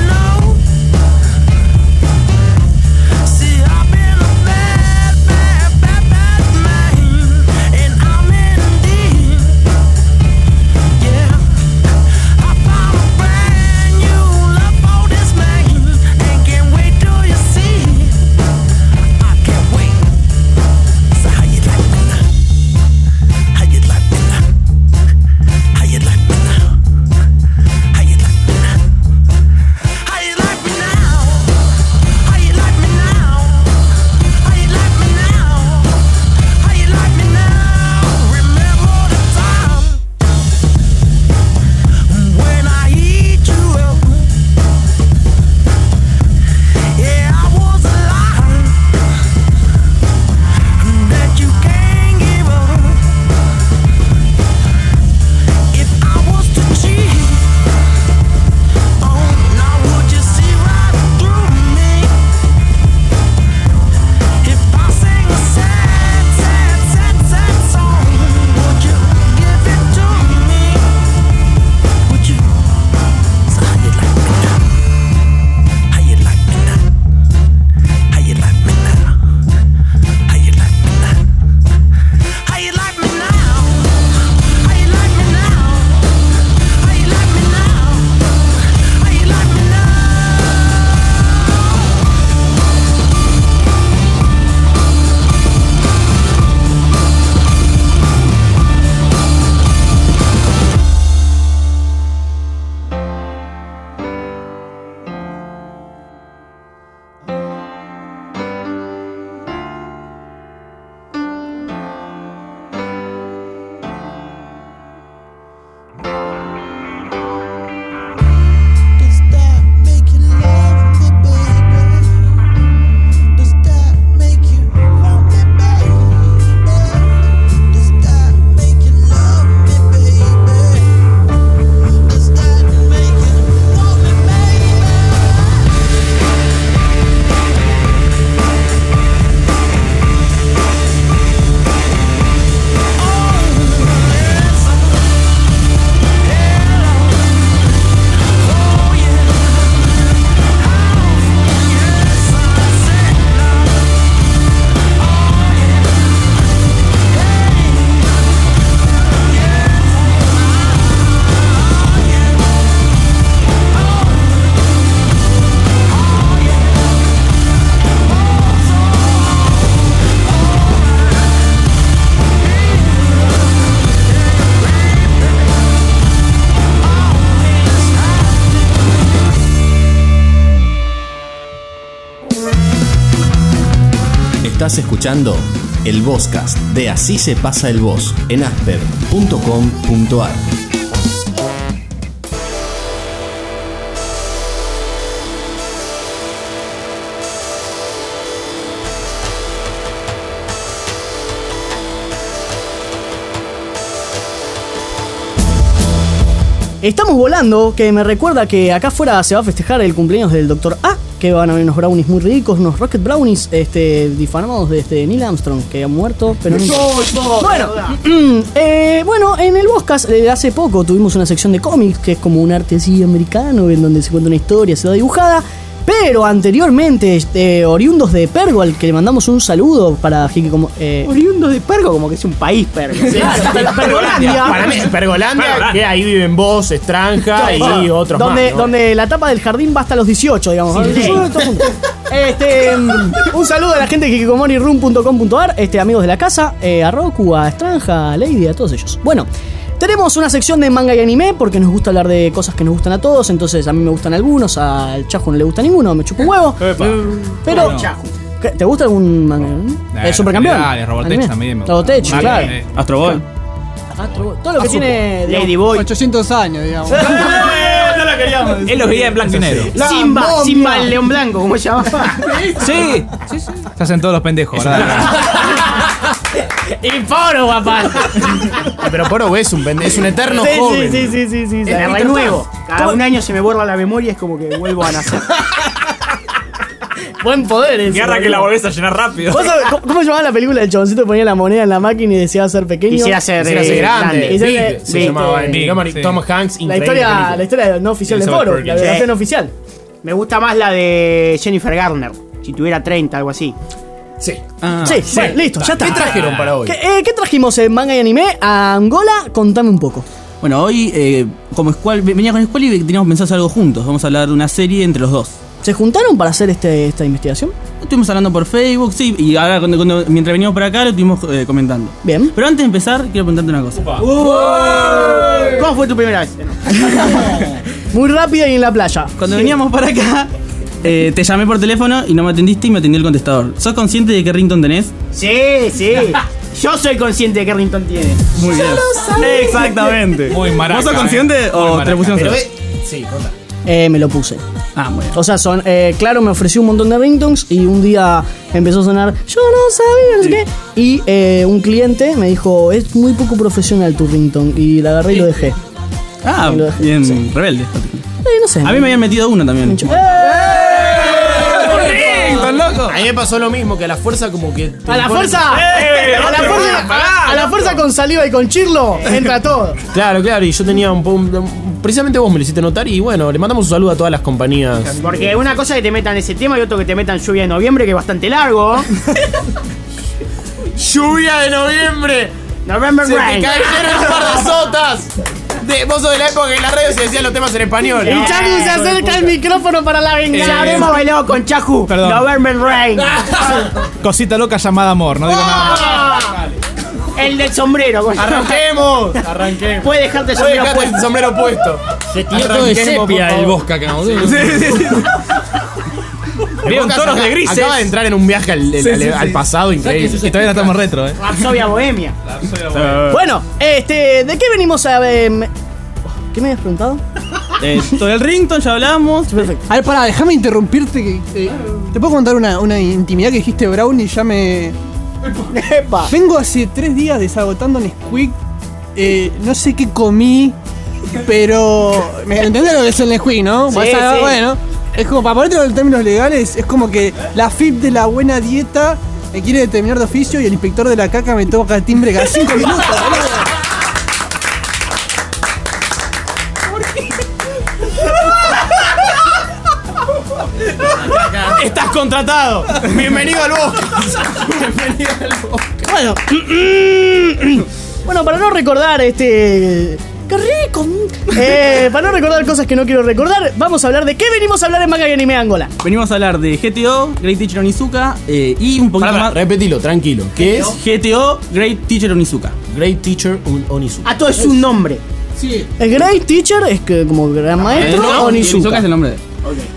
Estás escuchando el Vozcast de Así se pasa el voz en asper punto com punto ar. Estamos volando, que me recuerda que acá afuera se va a festejar el cumpleaños del doctor A, que van a haber unos brownies muy ricos, unos Rocket Brownies este, difamados de este Neil Armstrong, que ha muerto, pero no... Bueno, eh, bueno, en el Vozcast eh, hace poco tuvimos una sección de cómics, que es como un arte así americano, en donde se cuenta una historia, se da dibujada. Pero anteriormente, este, oriundos de Pergo, al que le mandamos un saludo para Jiki como. Eh, oriundos de Pergo, como que es un país Pergo. Sí, Pergolandia. Para mí, Pergolandia, que ahí viven vos, Estranja y otros donde, más. ¿no? Donde la tapa del jardín va hasta los dieciocho, digamos. Sí, sí. Este, un saludo a la gente de hikikomori room punto com punto ar, este, amigos de la casa, eh, a Roku, a Estranja, a Lady, a todos ellos. Bueno. Tenemos una sección de manga y anime porque nos gusta hablar de cosas que nos gustan a todos. Entonces a mí me gustan algunos, al Chajo no le gusta ninguno, me chupa un huevo. Epa. Pero No. ¿qué- ¿te gusta algún manga? Dale, ¿El Supercampeón? dale, Robotech Anime. también me gusta. Robotech, Vale, claro. eh. Astro Boy. Astro Boy. Todo lo que tiene Ladyboy. ochocientos años, digamos. No la queríamos. Él los veía en blanco y negro. La Simba, momia. Simba el león blanco, ¿cómo se llama? Sí. Se hacen todos los pendejos, ¿verdad? Y Poro, papá. Pero Poro es un, pende- es un eterno Sí, joven. sí, sí, sí, sí, sí. Me renuevo. Cada un año se me borra la memoria, es como que vuelvo a nacer. Buen poder ese. Guerra que la volvés a llenar rápido. ¿Vos sabés cómo, cómo llamaba la película del chaboncito que ponía la moneda en la máquina y deseaba ser pequeño? Quisiera ser, Quisiera ser eh, grande. grande. Big, se Big, llamaba. eh, en Big, idioma- sí. Tom Hanks, La increíble historia, película. la historia no oficial de Elizabeth Foro, Perkins. la versión Sí. oficial. Me gusta más la de Jennifer Garner. Si tuviera treinta, algo así. Sí. Ah, sí, sí, listo, ya está. ¿Qué trajeron para hoy? ¿Qué, eh, ¿qué trajimos en manga y anime? A Angola, contame un poco. Bueno, hoy, eh, como Squall, venía con Squall y teníamos pensado hacer algo juntos. Vamos a hablar de una serie entre los dos. ¿Se juntaron para hacer este, esta investigación? Estuvimos hablando por Facebook, sí, y ahora cuando, cuando- mientras veníamos para acá lo estuvimos eh, comentando. Bien. Pero antes de empezar, quiero preguntarte una cosa. ¿Cómo fue tu primera vez? Muy rápida y en la playa. Cuando veníamos para acá, eh, te llamé por teléfono y no me atendiste y me atendió el contestador. ¿Sos consciente de qué ringtone tenés? Sí, sí. Yo soy consciente de qué ringtone tiene. Muy bien. Exactamente. Muy maraca. ¿Vos sos consciente eh. Muy o te maraca. lo pusimos Pero, a eh, sí, conta. Eh, me lo puse. Ah, muy bien. O sea, son, eh, claro, me ofreció un montón de ringtones y un día empezó a sonar, yo no sabía, no sé qué. Y eh, un cliente me dijo, es muy poco profesional tu ringtone. Y la agarré y lo dejé. Ah, Y lo dejé, bien sí. rebelde. Eh, no sé. A mí me habían metido uno también. A mí me pasó lo mismo, que a la fuerza como que... te ¡A la ponen- fuerza! ¡A la fuerza! ¡A la fuerza con saliva y con chirlo! Entra todo. Claro, claro, y yo tenía un, po- un- precisamente vos me lo hiciste notar y bueno, le mandamos un saludo a todas las compañías. Porque una cosa es que te metan ese tema y otro que te metan lluvia de noviembre, que es bastante largo. ¡Lluvia de noviembre! November ¡Se te Rain. cayeron un par de sotas! De, vos sos de la época que en la radio se decían los temas en español. Y Chagu se acerca al micrófono para la Ya venganza. habremos bailado con Chahu. Perdón. November Rain. Cosita loca llamada amor, no digo nada. Ah, el del sombrero. ¡Arranquemos! Arranquemos. Puede dejarte el Puede sombrero dejarte puesto. el sombrero puesto. Se tiró todo de sepia el Bosca acá. Veo Boca tonos acá- de grises. Acaba de entrar en un viaje al, al- Sí, sí, al sí. pasado increíble. Y todavía no estamos retro, eh. Rapsodia Bohemia. Bueno, este, ¿de qué venimos a ver? ¿Qué me habías preguntado? Eh, todo el ringtone ya hablamos. Perfecto. A ver, pará, déjame interrumpirte. Que, eh, ¿te puedo contar una, una intimidad que dijiste Brownie? Ya me. Epa. Vengo hace tres días desagotando Nesquik. Eh, no sé qué comí, pero. ¿Me entendés lo que es el Nesquik, no? Sí, Vas a- sí. Bueno, es como, para ponerte en términos legales, es como que la F I P de la buena dieta me quiere determinar de oficio y el inspector de la caca me toca el timbre cada cinco minutos, boludo. Estás contratado. Bienvenido al bosque. Bienvenido al bosque. Bueno. Bueno, para no recordar este. ¡Qué rico! Eh, para no recordar cosas que no quiero recordar, vamos a hablar de qué venimos a hablar en Manga y Anime Angola. Venimos a hablar de G T O, Great Teacher Onizuka eh, y un poquito Pará, pará, más. repetilo, tranquilo. ¿Qué es? G T O, Great Teacher Onizuka. Great Teacher Un- Onizuka. A todo es un nombre. Sí. El Great Teacher es que como gran maestro Eh, no, o y Onizuka Onizuka. es el nombre de él.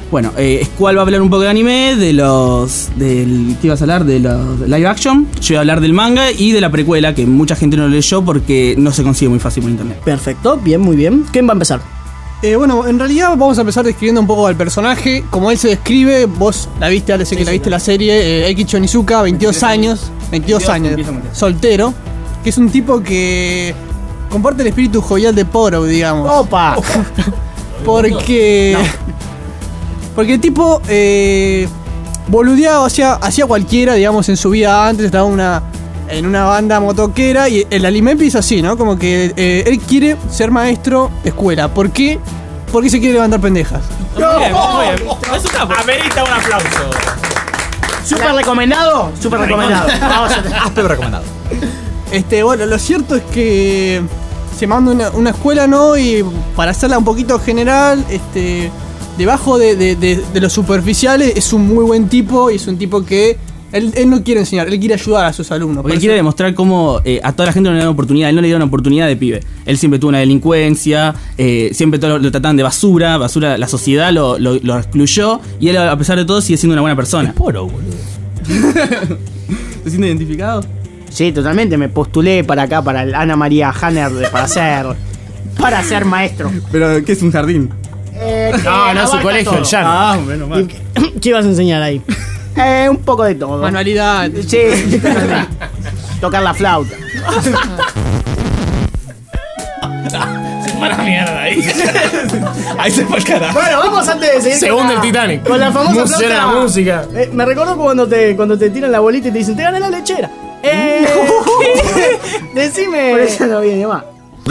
Bueno, eh, Squall va a hablar un poco de anime, de los... del ¿qué ibas a hablar? De los live action. Yo voy a hablar del manga y de la precuela, que mucha gente no leyó porque no se consigue muy fácil por internet. Perfecto, bien, muy bien. ¿Quién va a empezar? Eh, bueno, en realidad vamos a empezar describiendo un poco al personaje. Como él se describe, vos la viste, Ale, sé que la viste la serie, eh, Eikichi Onizuka, veintidós años, veintidós años, soltero, que es un tipo que comparte el espíritu jovial de Poro, digamos. ¡Opa! Porque... Porque el tipo eh, boludeaba, hacía, hacía cualquiera, digamos, en su vida antes, estaba una, en una banda motoquera y el anime empieza así, ¿no? Como que eh, él quiere ser maestro de escuela. ¿Por qué? Porque se quiere levantar pendejas. Muy bien, muy bien. Amerita un aplauso. Súper recomendado, súper recomendado. Vamos a Áspero recomendado. Este, bueno, lo cierto es que se manda una, una escuela, ¿no? Y para hacerla un poquito general, este... debajo de, de, de, de los superficiales es un muy buen tipo y es un tipo que él, él no quiere enseñar, él quiere ayudar a sus alumnos. Porque él quiere demostrar cómo eh, a toda la gente no le dan oportunidad, él no le dio una oportunidad de pibe. Él siempre tuvo una delincuencia, eh, siempre todo lo, lo trataban de basura, basura, la sociedad lo, lo, lo excluyó y él a pesar de todo sigue siendo una buena persona. Es poro, boludo. ¿Te sientes identificado? Sí, totalmente, me postulé para acá, para el Ana María Hanner, de- para ser, para ser maestro. Pero, ¿qué es un jardín? Eh, que No, no, su abarca colegio, todo. el llano. Ah, menos mal. ¿Qué, qué ibas a enseñar ahí? Eh, un poco de todo. Manualidad. Sí, tocar la flauta. Para mierda ahí. Ahí se fue el carajo. Bueno, vamos antes de seguir. Se con hunde la- el Titanic. Con la famosa Música, flauta. la música. Eh, me recuerdo cuando te, cuando te tiran la bolita y te dicen, te gané la lechera. Eh, decime. Por eso no viene más.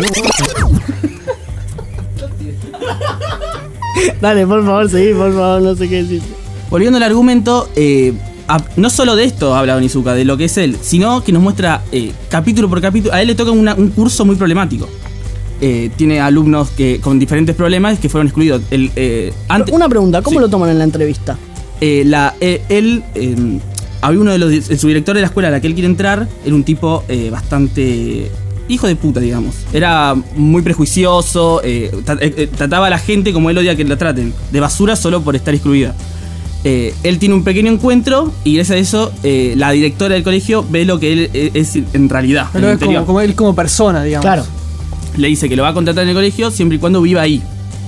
Dale, por favor, seguí, por favor, no sé qué decir. Volviendo al argumento, eh, a- no solo de esto habla Onizuka, de lo que es él, sino que nos muestra eh, capítulo por capítulo. A él le toca una- un curso muy problemático. Eh, tiene alumnos que con diferentes problemas que fueron excluidos. El, eh, antes, Una pregunta, ¿cómo Sí. lo toman en la entrevista? eh, la, eh, él, eh, había uno de los, el subdirector de la escuela a la que él quiere entrar, era un tipo eh, bastante hijo de puta, digamos. Era muy prejuicioso, eh, tra- eh, eh, trataba a la gente como él odia que la traten, de basura solo por estar excluida. Eh, él tiene un pequeño encuentro y gracias a eso eh, la directora del colegio ve lo que él eh, es en realidad. en Pero el es como, interior. como él como persona, digamos. Claro. Le dice que lo va a contratar en el colegio siempre y cuando viva ahí.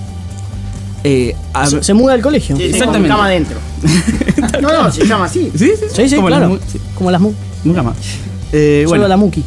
Eh, a- Se, se muda al colegio. Sí, Exactamente. Con cama adentro. No, no, se llama así. ¿Sí? Sí, Sí, sí, como claro. las mu- sí, Como las mu. nunca más. Eh, Solo bueno, la Muki.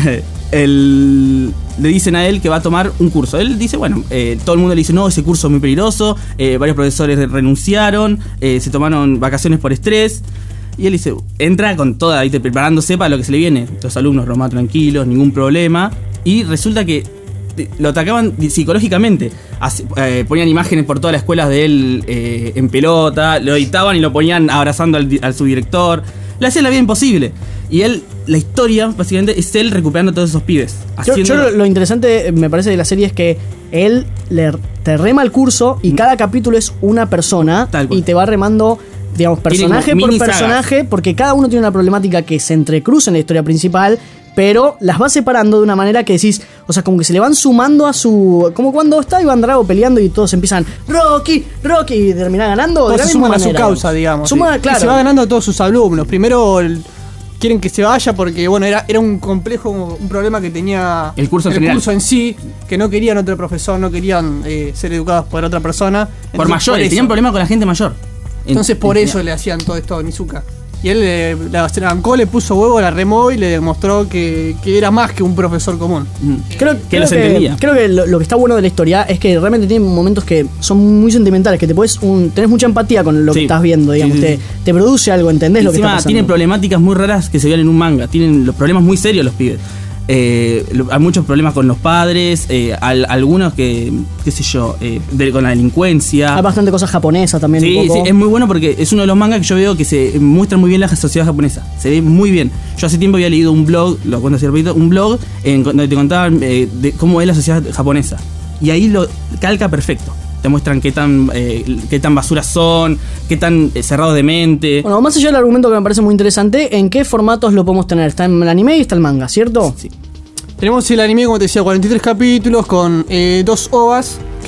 el- le dicen a él que va a tomar un curso. Él dice, bueno, eh, todo el mundo le dice, no, ese curso es muy peligroso, eh, varios profesores renunciaron, eh, se tomaron vacaciones por estrés. Y él dice, entra con toda, ¿viste? Preparándose para lo que se le viene. Los alumnos los más tranquilos, ningún problema. Y resulta que te- lo atacaban psicológicamente. Así, eh, ponían imágenes por todas las escuelas de él eh, en pelota, lo editaban y lo ponían abrazando al, di- al subdirector. Le hacían la vida imposible. Y él, la historia, básicamente, es él recuperando a todos esos pibes. Yo, yo haciendo- lo, lo interesante, eh, me parece, de la serie es que él le, te rema el curso y cada capítulo es una persona Tal cual. y te va remando, digamos, Tiene personaje como por mini sagas. personaje, porque cada uno tiene una problemática que se entrecruza en la historia principal, pero las va separando de una manera que decís, o sea, como que se le van sumando a su... Como cuando está Iván Drago peleando y todos empiezan, Rocky, Rocky, y termina ganando. Todos de la se misma suman a su manera, causa, digamos. Suma, sí. claro. Y se va ganando a todos sus alumnos. Primero el- quieren que se vaya porque, bueno, era, era un complejo, un problema que tenía El curso en general. curso en sí, que no querían otro profesor, no querían eh, ser educados por otra persona. por Entonces, mayores, eso- tenían problemas con la gente mayor. Entonces por En- eso le hacían todo esto a Nizuka. Y él eh, la, se la bancó, le puso huevo, la remó y le demostró que, que era más que un profesor común. Mm. Creo, que creo los entendía. Creo que lo, lo que está bueno de la historia es que realmente tiene momentos que son muy sentimentales, que te puedes un, tenés mucha empatía con lo Sí. que estás viendo, digamos, Sí, sí, te, sí. te produce algo, entendés lo que está Encima pasando. tienen problemáticas muy raras que se ven en un manga. Tienen los problemas muy serios los pibes. Eh, lo- hay muchos problemas con los padres, eh, al- algunos que, qué sé yo, eh, de- con la delincuencia. Hay bastante cosas japonesas también. Sí, un poco. sí, es muy bueno porque es uno de los mangas que yo veo que se muestra muy bien la sociedad japonesa. Se ve muy bien. Yo hace tiempo había leído un blog, lo cuento así rapidito, un blog en donde te contaban eh, de cómo es la sociedad japonesa. Y ahí lo calca perfecto. Te muestran qué tan, eh, qué tan basuras son, qué tan eh, cerrados de mente. Bueno, más allá del argumento que me parece muy interesante, ¿en qué formatos lo podemos tener? Está en el anime y está el manga, ¿cierto? Sí. Tenemos el anime, como te decía, cuarenta y tres capítulos con eh, dos ovas,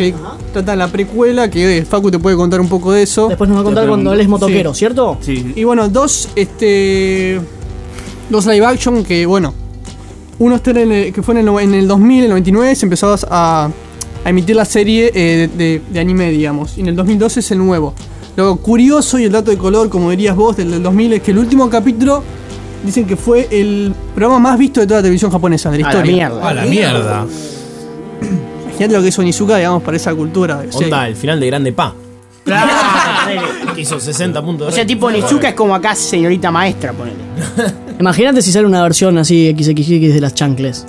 que tratan la precuela, que eh, Facu te puede contar un poco de eso. Después nos va a contar cuando él es motoquero, Sí. ¿cierto? Sí. Y bueno, dos, este. Dos live action que, bueno. Uno está en el, que fue en el, no- en el dos mil, en el noventa y nueve, se empezó a, a emitir la serie eh, de, de anime, digamos. Y en el dos mil doce es el nuevo. Lo curioso y el dato de color, como dirías vos, del, del dos mil, es que el último capítulo dicen que fue el programa más visto de toda la televisión japonesa, de la A la historia. mierda. A la mierda. Imagínate lo que es Onizuka, digamos, para esa cultura. O sea, Onda, el final de Grande Pa. Claro. Que hizo sesenta puntos. O sea, tipo Nizuka es como acá señorita maestra, ponele. Imagínate si sale una versión así equis equis equis de las chancles.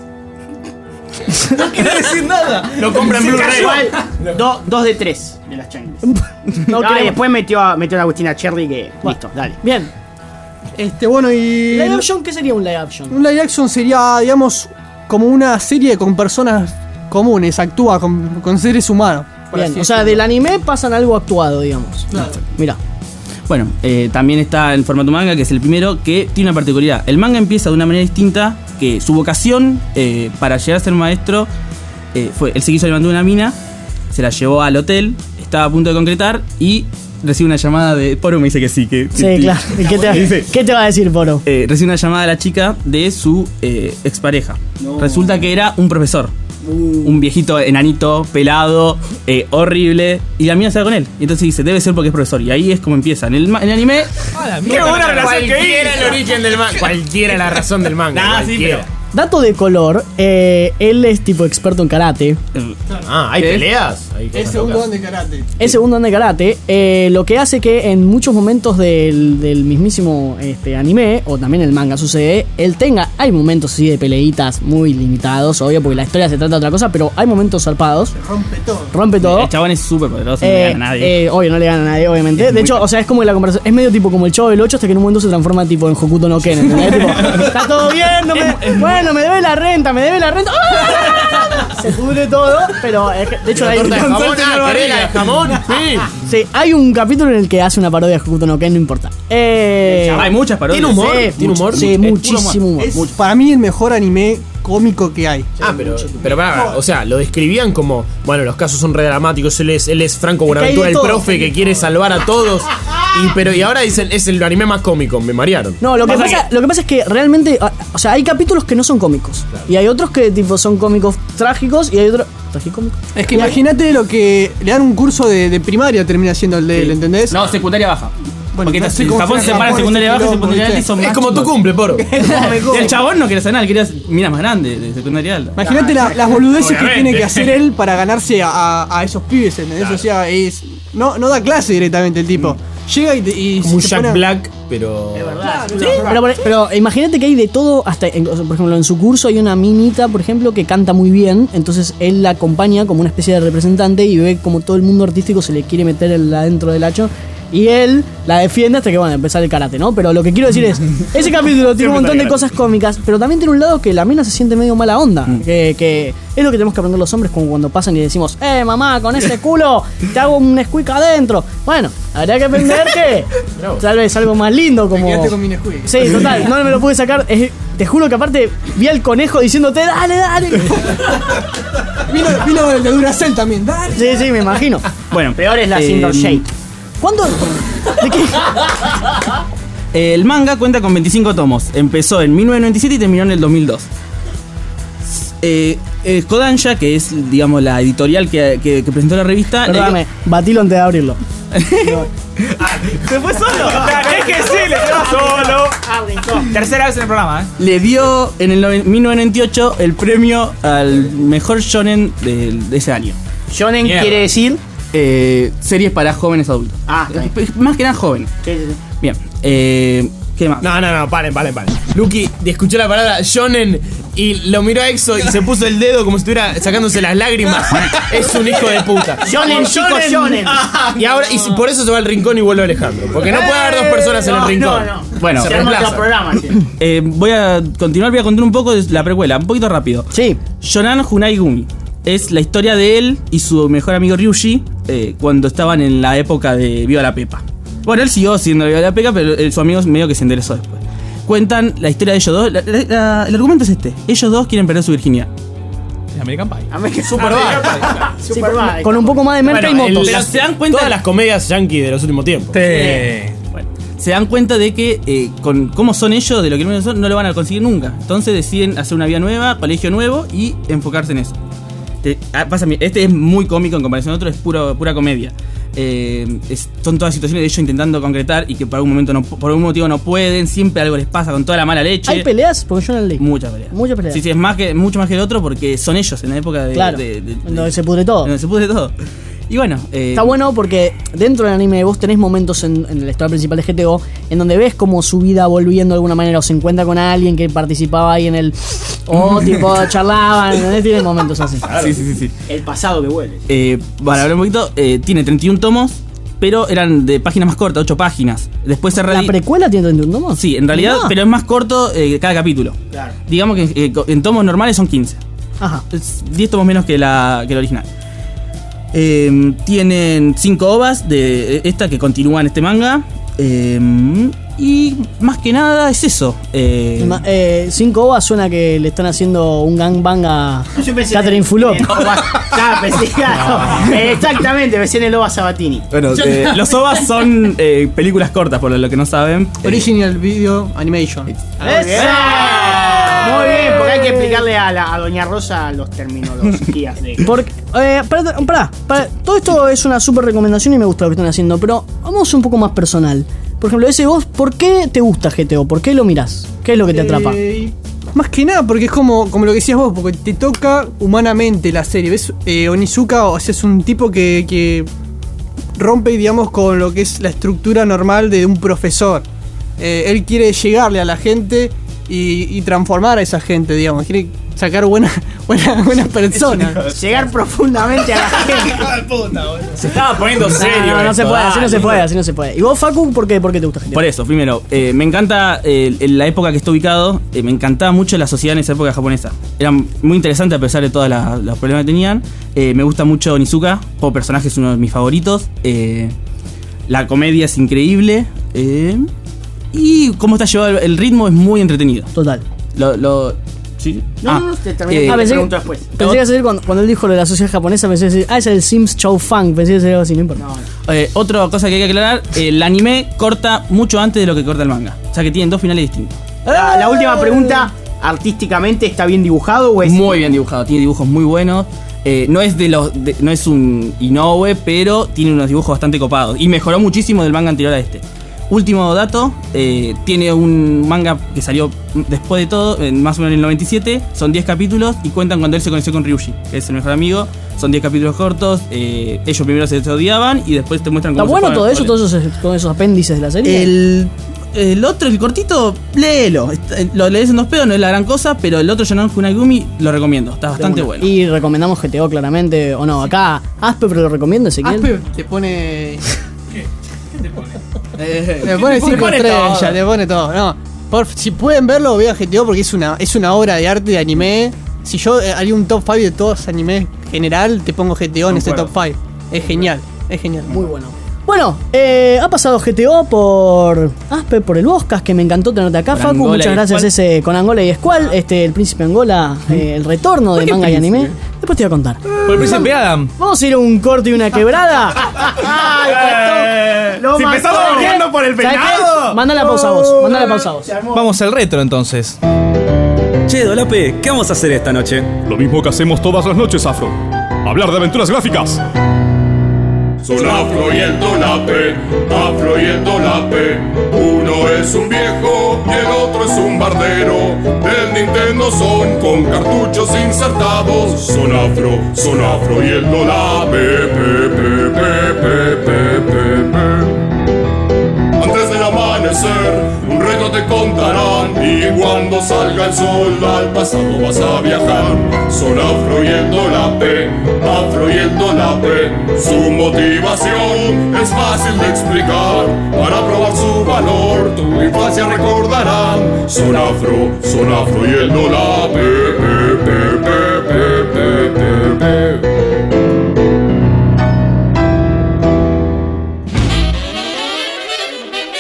No quiere decir nada. Lo compra en Blu-ray. Casual, do- dos de tres de las chanclas. No No, creo. y después metió a, metió a Agustina Cherry que. Listo, dale. Bien. Este, bueno, y. ¿Live action? ¿Qué sería un live action? Un live action sería, digamos, como una serie con personas comunes, actúa con, con seres humanos. por Bien, así o sea, decirlo. del anime pasan a algo actuado, digamos. Mira. Bueno, eh, también está en formato manga, que es el primero, que tiene una particularidad. El manga empieza de una manera distinta, que su vocación eh, para llegar a ser maestro eh, fue, él se quiso levantar una mina, se la llevó al hotel, estaba a punto de concretar y recibe una llamada de... Poro me dice que sí, que... Sí, que- claro. ¿Y ¿Qué te, Dice, ¿Qué te va a decir, Poro? eh, recibe una llamada de la chica de su eh, expareja. Resulta que era un profesor. Un viejito enanito, pelado, eh, horrible. Y la mina se va con él. Y entonces dice, debe ser porque es profesor. Y ahí es como empieza. En el, ma- en el anime... Qué buena relación que Cualquiera el origen del manga. Cualquiera la razón del manga. Nah, sí, cualquiera. Dato de color, eh, él es tipo experto en karate. Ah, ¿hay ¿Qué? peleas? Hay cosas Es segundo locas. dan de karate. Es segundo dan de karate, eh, lo que hace que en muchos momentos del, del mismísimo este, anime, o también el manga sucede, él tenga, hay momentos así de peleitas muy limitados, obvio, porque la historia se trata de otra cosa, pero hay momentos zarpados, Rompe todo. rompe todo. El chabón es súper poderoso, no Eh, le gana a nadie. eh, obvio, no le gana a nadie, obviamente. Es De muy hecho, caro. o sea, es como la conversación. Es medio tipo como el Chavo del ocho hasta que en un momento se transforma tipo en Hokuto no Ken. ¿Entendés? Tipo, está todo bien, no me, bueno, me debe la renta, me debe la renta. ¡Ah! Se pudre todo, pero es que, de hecho hay, Torta de jamón, ah, ¿querés la de jamón? Sí. sí, hay un capítulo en el que hace una parodia de Hokuto no Ken, no importa. Eh, Hay muchas parodias. ¿Tiene humor? Sí, ¿Tiene humor? Sí, Es puro muchísimo humor. Es para mí el mejor anime cómico que hay. Ah, pero, pero pará, o sea, lo describían como, bueno, los casos son re dramáticos, él es, él es Franco Es que hay Buenaventura, de el todo. profe que quiere salvar a todos. Y pero y ahora dicen, es el anime más cómico, me marearon. No, lo que, pasa, lo que pasa es que realmente, ah, o sea, hay capítulos que no son cómicos. Y hay otros que tipo son cómicos trágicos y hay otros... ¿Tragicómicos? Es que Y hay- imagínate lo que le dan un curso de, de primaria, termina siendo el de él, ¿entendés? No, secundaria baja. Bueno, Porque no sé en cómo Japón será se separa Japón, secundaria ese baja y quilombo, secundaria alta y ¿viste? son Es más como tu chicos. cumple, poro. Y el chabón no quiere ser nada, él quería minas más grandes, de secundaria alta. Imagínate la- las boludeces que Obviamente. tiene que hacer él para ganarse a, a- a esos pibes, ¿entendés? O sea, es, no, no da clase directamente el tipo. Llega y, te- y Como un se Jack pone- Black, pero. Pero, por- pero imagínate que hay de todo, hasta, en- o sea, por ejemplo, en su curso hay una minita, por ejemplo, que canta muy bien, entonces él la acompaña como una especie de representante y ve como todo el mundo artístico se le quiere meter el- adentro del hacho. Y él la defiende hasta que, bueno, empezar el karate, ¿no? Pero lo que quiero decir es, ese capítulo tiene un montón de cosas cómicas, pero también tiene un lado que la mina se siente medio mala onda. Que, que es lo que tenemos que aprender los hombres como cuando pasan y decimos, eh, mamá, con ese culo te hago un squeak adentro. Bueno, habría que aprender que tal vez algo más lindo como... Quédate con mi Nesquik. Sí, total, no me lo pude sacar. Es- te juro que aparte vi al conejo diciéndote, dale, dale. Vino, vino el de Duracell también, dale. Sí, sí, me imagino. Bueno, Peor es la eh, Cinder Shake. ¿Cuándo? ¿De qué? El manga cuenta con veinticinco tomos. Empezó en mil novecientos noventa y siete y terminó en el dos mil dos. Eh, eh, Kodansha, que es, digamos, la editorial que, que- que presentó la revista, le- Perdóname, batilo antes de abrirlo. se fue solo. Es que sí, le quedó solo. Tercera vez en el programa, ¿eh? Le dio en el noven- mil novecientos noventa y ocho el premio al mejor shonen de, de ese año. Shonen Mierda. quiere decir. Eh, series para jóvenes adultos. Ah, está bien. Más que nada jóvenes. Sí, sí, sí. Bien. Eh, ¿Qué más? No, no, no, paren, paren, paren. Lucky escuchó la palabra shonen y lo miró a Exo y se puso el dedo como si estuviera sacándose las lágrimas. Es un hijo de puta. Shonen, chico, shonen. Y ahora, y si- por eso se va al rincón y vuelve Alejandro. Porque no puede haber dos personas en el No, rincón. no, no. Bueno, se Se arma otro reemplaza. programa, sí. Eh, voy a continuar, voy a contar un poco de la precuela, un poquito rápido. Sí. Shonan Hunai Gumi. Es la historia de él y su mejor amigo Ryushi eh, cuando estaban en la época de Viva la Pepa. Bueno, él siguió siendo Viva la Pepa, pero eh, su amigo medio que se enderezó después. Cuentan la historia de ellos dos. La- la- la- el argumento es este: ellos dos quieren perder su virginidad. American Pie. American Superbad. Sí, Superbad. con, con un poco más de merca Bueno, y motos. el- se dan cuenta de las comedias yankee de los últimos tiempos. Bueno, se dan cuenta de que eh, con cómo son ellos, de lo que son, no lo van a conseguir nunca. Entonces deciden hacer una vida nueva, colegio nuevo y enfocarse en eso. Te- ah, pasa, mi- este es muy cómico en comparación a otro, es puro, pura comedia. Eh, es- son todas situaciones de ellos intentando concretar y que por algún momento no, por algún motivo no pueden, siempre algo les pasa con toda la mala leche. ¿Hay peleas? Porque yo no leí. Muchas peleas. Muchas peleas. Sí, sí, es más que, mucho más que el otro porque son ellos en la época de, Claro, de- de- en donde se pudre todo. en donde se pudre todo. Y bueno, eh, Está bueno porque dentro del anime vos tenés momentos en, en la historia principal de G T O en donde ves como su vida volviendo de alguna manera o se encuentra con alguien que participaba ahí en el... O tipo charlaban, ¿entendés? Tiene momentos así. Sí, sí, sí, sí. El pasado que vuelve. Eh, para hablar un poquito, eh, tiene treinta y un tomos, pero eran de páginas más cortas, ocho páginas. Después se ¿La reali- precuela tiene treinta y un tomos? Sí, en realidad, Ah. pero es más corto eh, cada capítulo. Claro. Digamos que eh, co- en tomos normales son quince. Ajá. Es diez tomos menos que, la, que el original. Eh, tienen cinco ovas de esta que continúan este manga. Eh, y más que nada es eso. Eh, Ma- eh, cinco ovas suena que le están haciendo un gangbang a Yo pensé Catherine en- Fulop. en Ova- Claro, pensé, claro. Eh, Exactamente, pensé en el Ova Sabatini. bueno, eh, los ovas son eh, películas cortas, por lo que no saben. Eh, Original Video Animation. ¡Eso! Muy bien, porque hay que explicarle a, la, a Doña Rosa los terminologías de. Porque, eh, pará, pará, pará, todo esto es una súper recomendación y me gusta lo que están haciendo, pero vamos un poco más personal. Por ejemplo, ese vos, ¿por qué te gusta G T O? ¿Por qué lo mirás? ¿Qué es lo que te atrapa? Eh, más que nada, porque es como, como lo que decías vos, porque te toca humanamente la serie. ¿Ves? Eh, Onizuka, o sea, es un tipo que, que rompe, digamos, con lo que es la estructura normal de un profesor. Eh, él quiere llegarle a la gente y, y transformar a esa gente, digamos. Quiere sacar buenas buena, buenas personas. Llegar profundamente a la gente. Se estaba poniendo No, serio. no, no esto, se puede, así no se dale. puede, así no se puede. ¿Y vos, Facu, por qué, por qué te gusta G T O? Por eso, primero, eh, me encanta eh, en la época que está ubicado, eh, me encantaba mucho la sociedad en esa época japonesa. Era muy interesante a pesar de todos la- los problemas que tenían. Eh, me gusta mucho Onizuka, como personaje es uno de mis favoritos. Eh, la comedia es increíble. eh, y cómo está llevado el, el ritmo es muy entretenido. Total. Lo, lo- ¿sí? No, Ah, no, no, te terminé eh, Ah, te pensé, pregunto que, después. pensé que iba a ser cuando, cuando él dijo lo de la sociedad japonesa, pensé decir, ah, es el Sims Chow Fang, pensé que sería algo así, no importa. Eh, otra cosa que hay que aclarar, el anime corta mucho antes de lo que corta el manga. O sea que tienen dos finales distintos. La, la última pregunta, artísticamente está bien dibujado o es Muy bien dibujado, tiene dibujos muy buenos. Eh, no es de los de- no es un Inoue, pero tiene unos dibujos bastante copados. Y mejoró muchísimo del manga anterior a este. Último dato, eh, tiene un manga que salió después de todo, en más o menos en el noventa y siete. Son diez capítulos y cuentan cuando él se conoció con Ryuji, que es el mejor amigo. Son diez capítulos cortos. eh, ellos primero se odiaban y después te muestran ¿Está cómo se bueno juegan todo al eso, cole. todos esos, todos esos apéndices de la serie? El, el otro, el cortito, léelo. Está- Lo lees en dos pedos, no es la gran cosa, pero el otro, Yanon Kunagumi, lo recomiendo. Está bastante De una. bueno. Y recomendamos G T O claramente, o no. Acá Aspe, pero lo recomiendo, Ezequiel. Aspe te pone. Eh, Te pone te cinco pone estrellas, todo. te pone todo. No, por- si pueden verlo, vean G T O porque es una, es una obra de arte de anime. Si yo eh, haría un top cinco de todos los animes general, te pongo G T O en ese top Concuerdo. cinco. Es genial, es genial. Muy bueno. Bueno, eh, ha pasado G T O por Aspe, por el Boscas, que me encantó tenerte acá, Con Facu. Angola Muchas y gracias Squall. ese con Angola y Squall, este, el príncipe Angola, eh, el retorno de qué manga y príncipe? anime. Después te voy a contar. Por el príncipe Adam. Vamos a ir a un corte y una quebrada. Lo Si mató. empezamos volviendo por el ¿Sabes qué? venado. Manda la pausa a vos, manda la pausa a vos. Vamos al retro entonces. Che, Dolape, ¿qué vamos a hacer esta noche? Lo mismo que hacemos todas las noches, Afro. Hablar de aventuras gráficas. Son Afro y el Dolape, Afro y el Dolape. Uno es un viejo y el otro es un bardero. Del Nintendo son con cartuchos insertados. Son Afro, son Afro y el Dolape. Pe, pe, pe, pe, pe, pe, pe. Antes del amanecer, un reto te contarán. Y cuando salga el sol, al pasado vas a viajar. Son Afro y el Dolape, Afro y el Dolape. Su motivación es fácil de explicar. Para probar su valor, tu infancia recordarán. Son Afro, son Afro y el Dolape. Pe, pe, pe, pe, pe, pe, pe.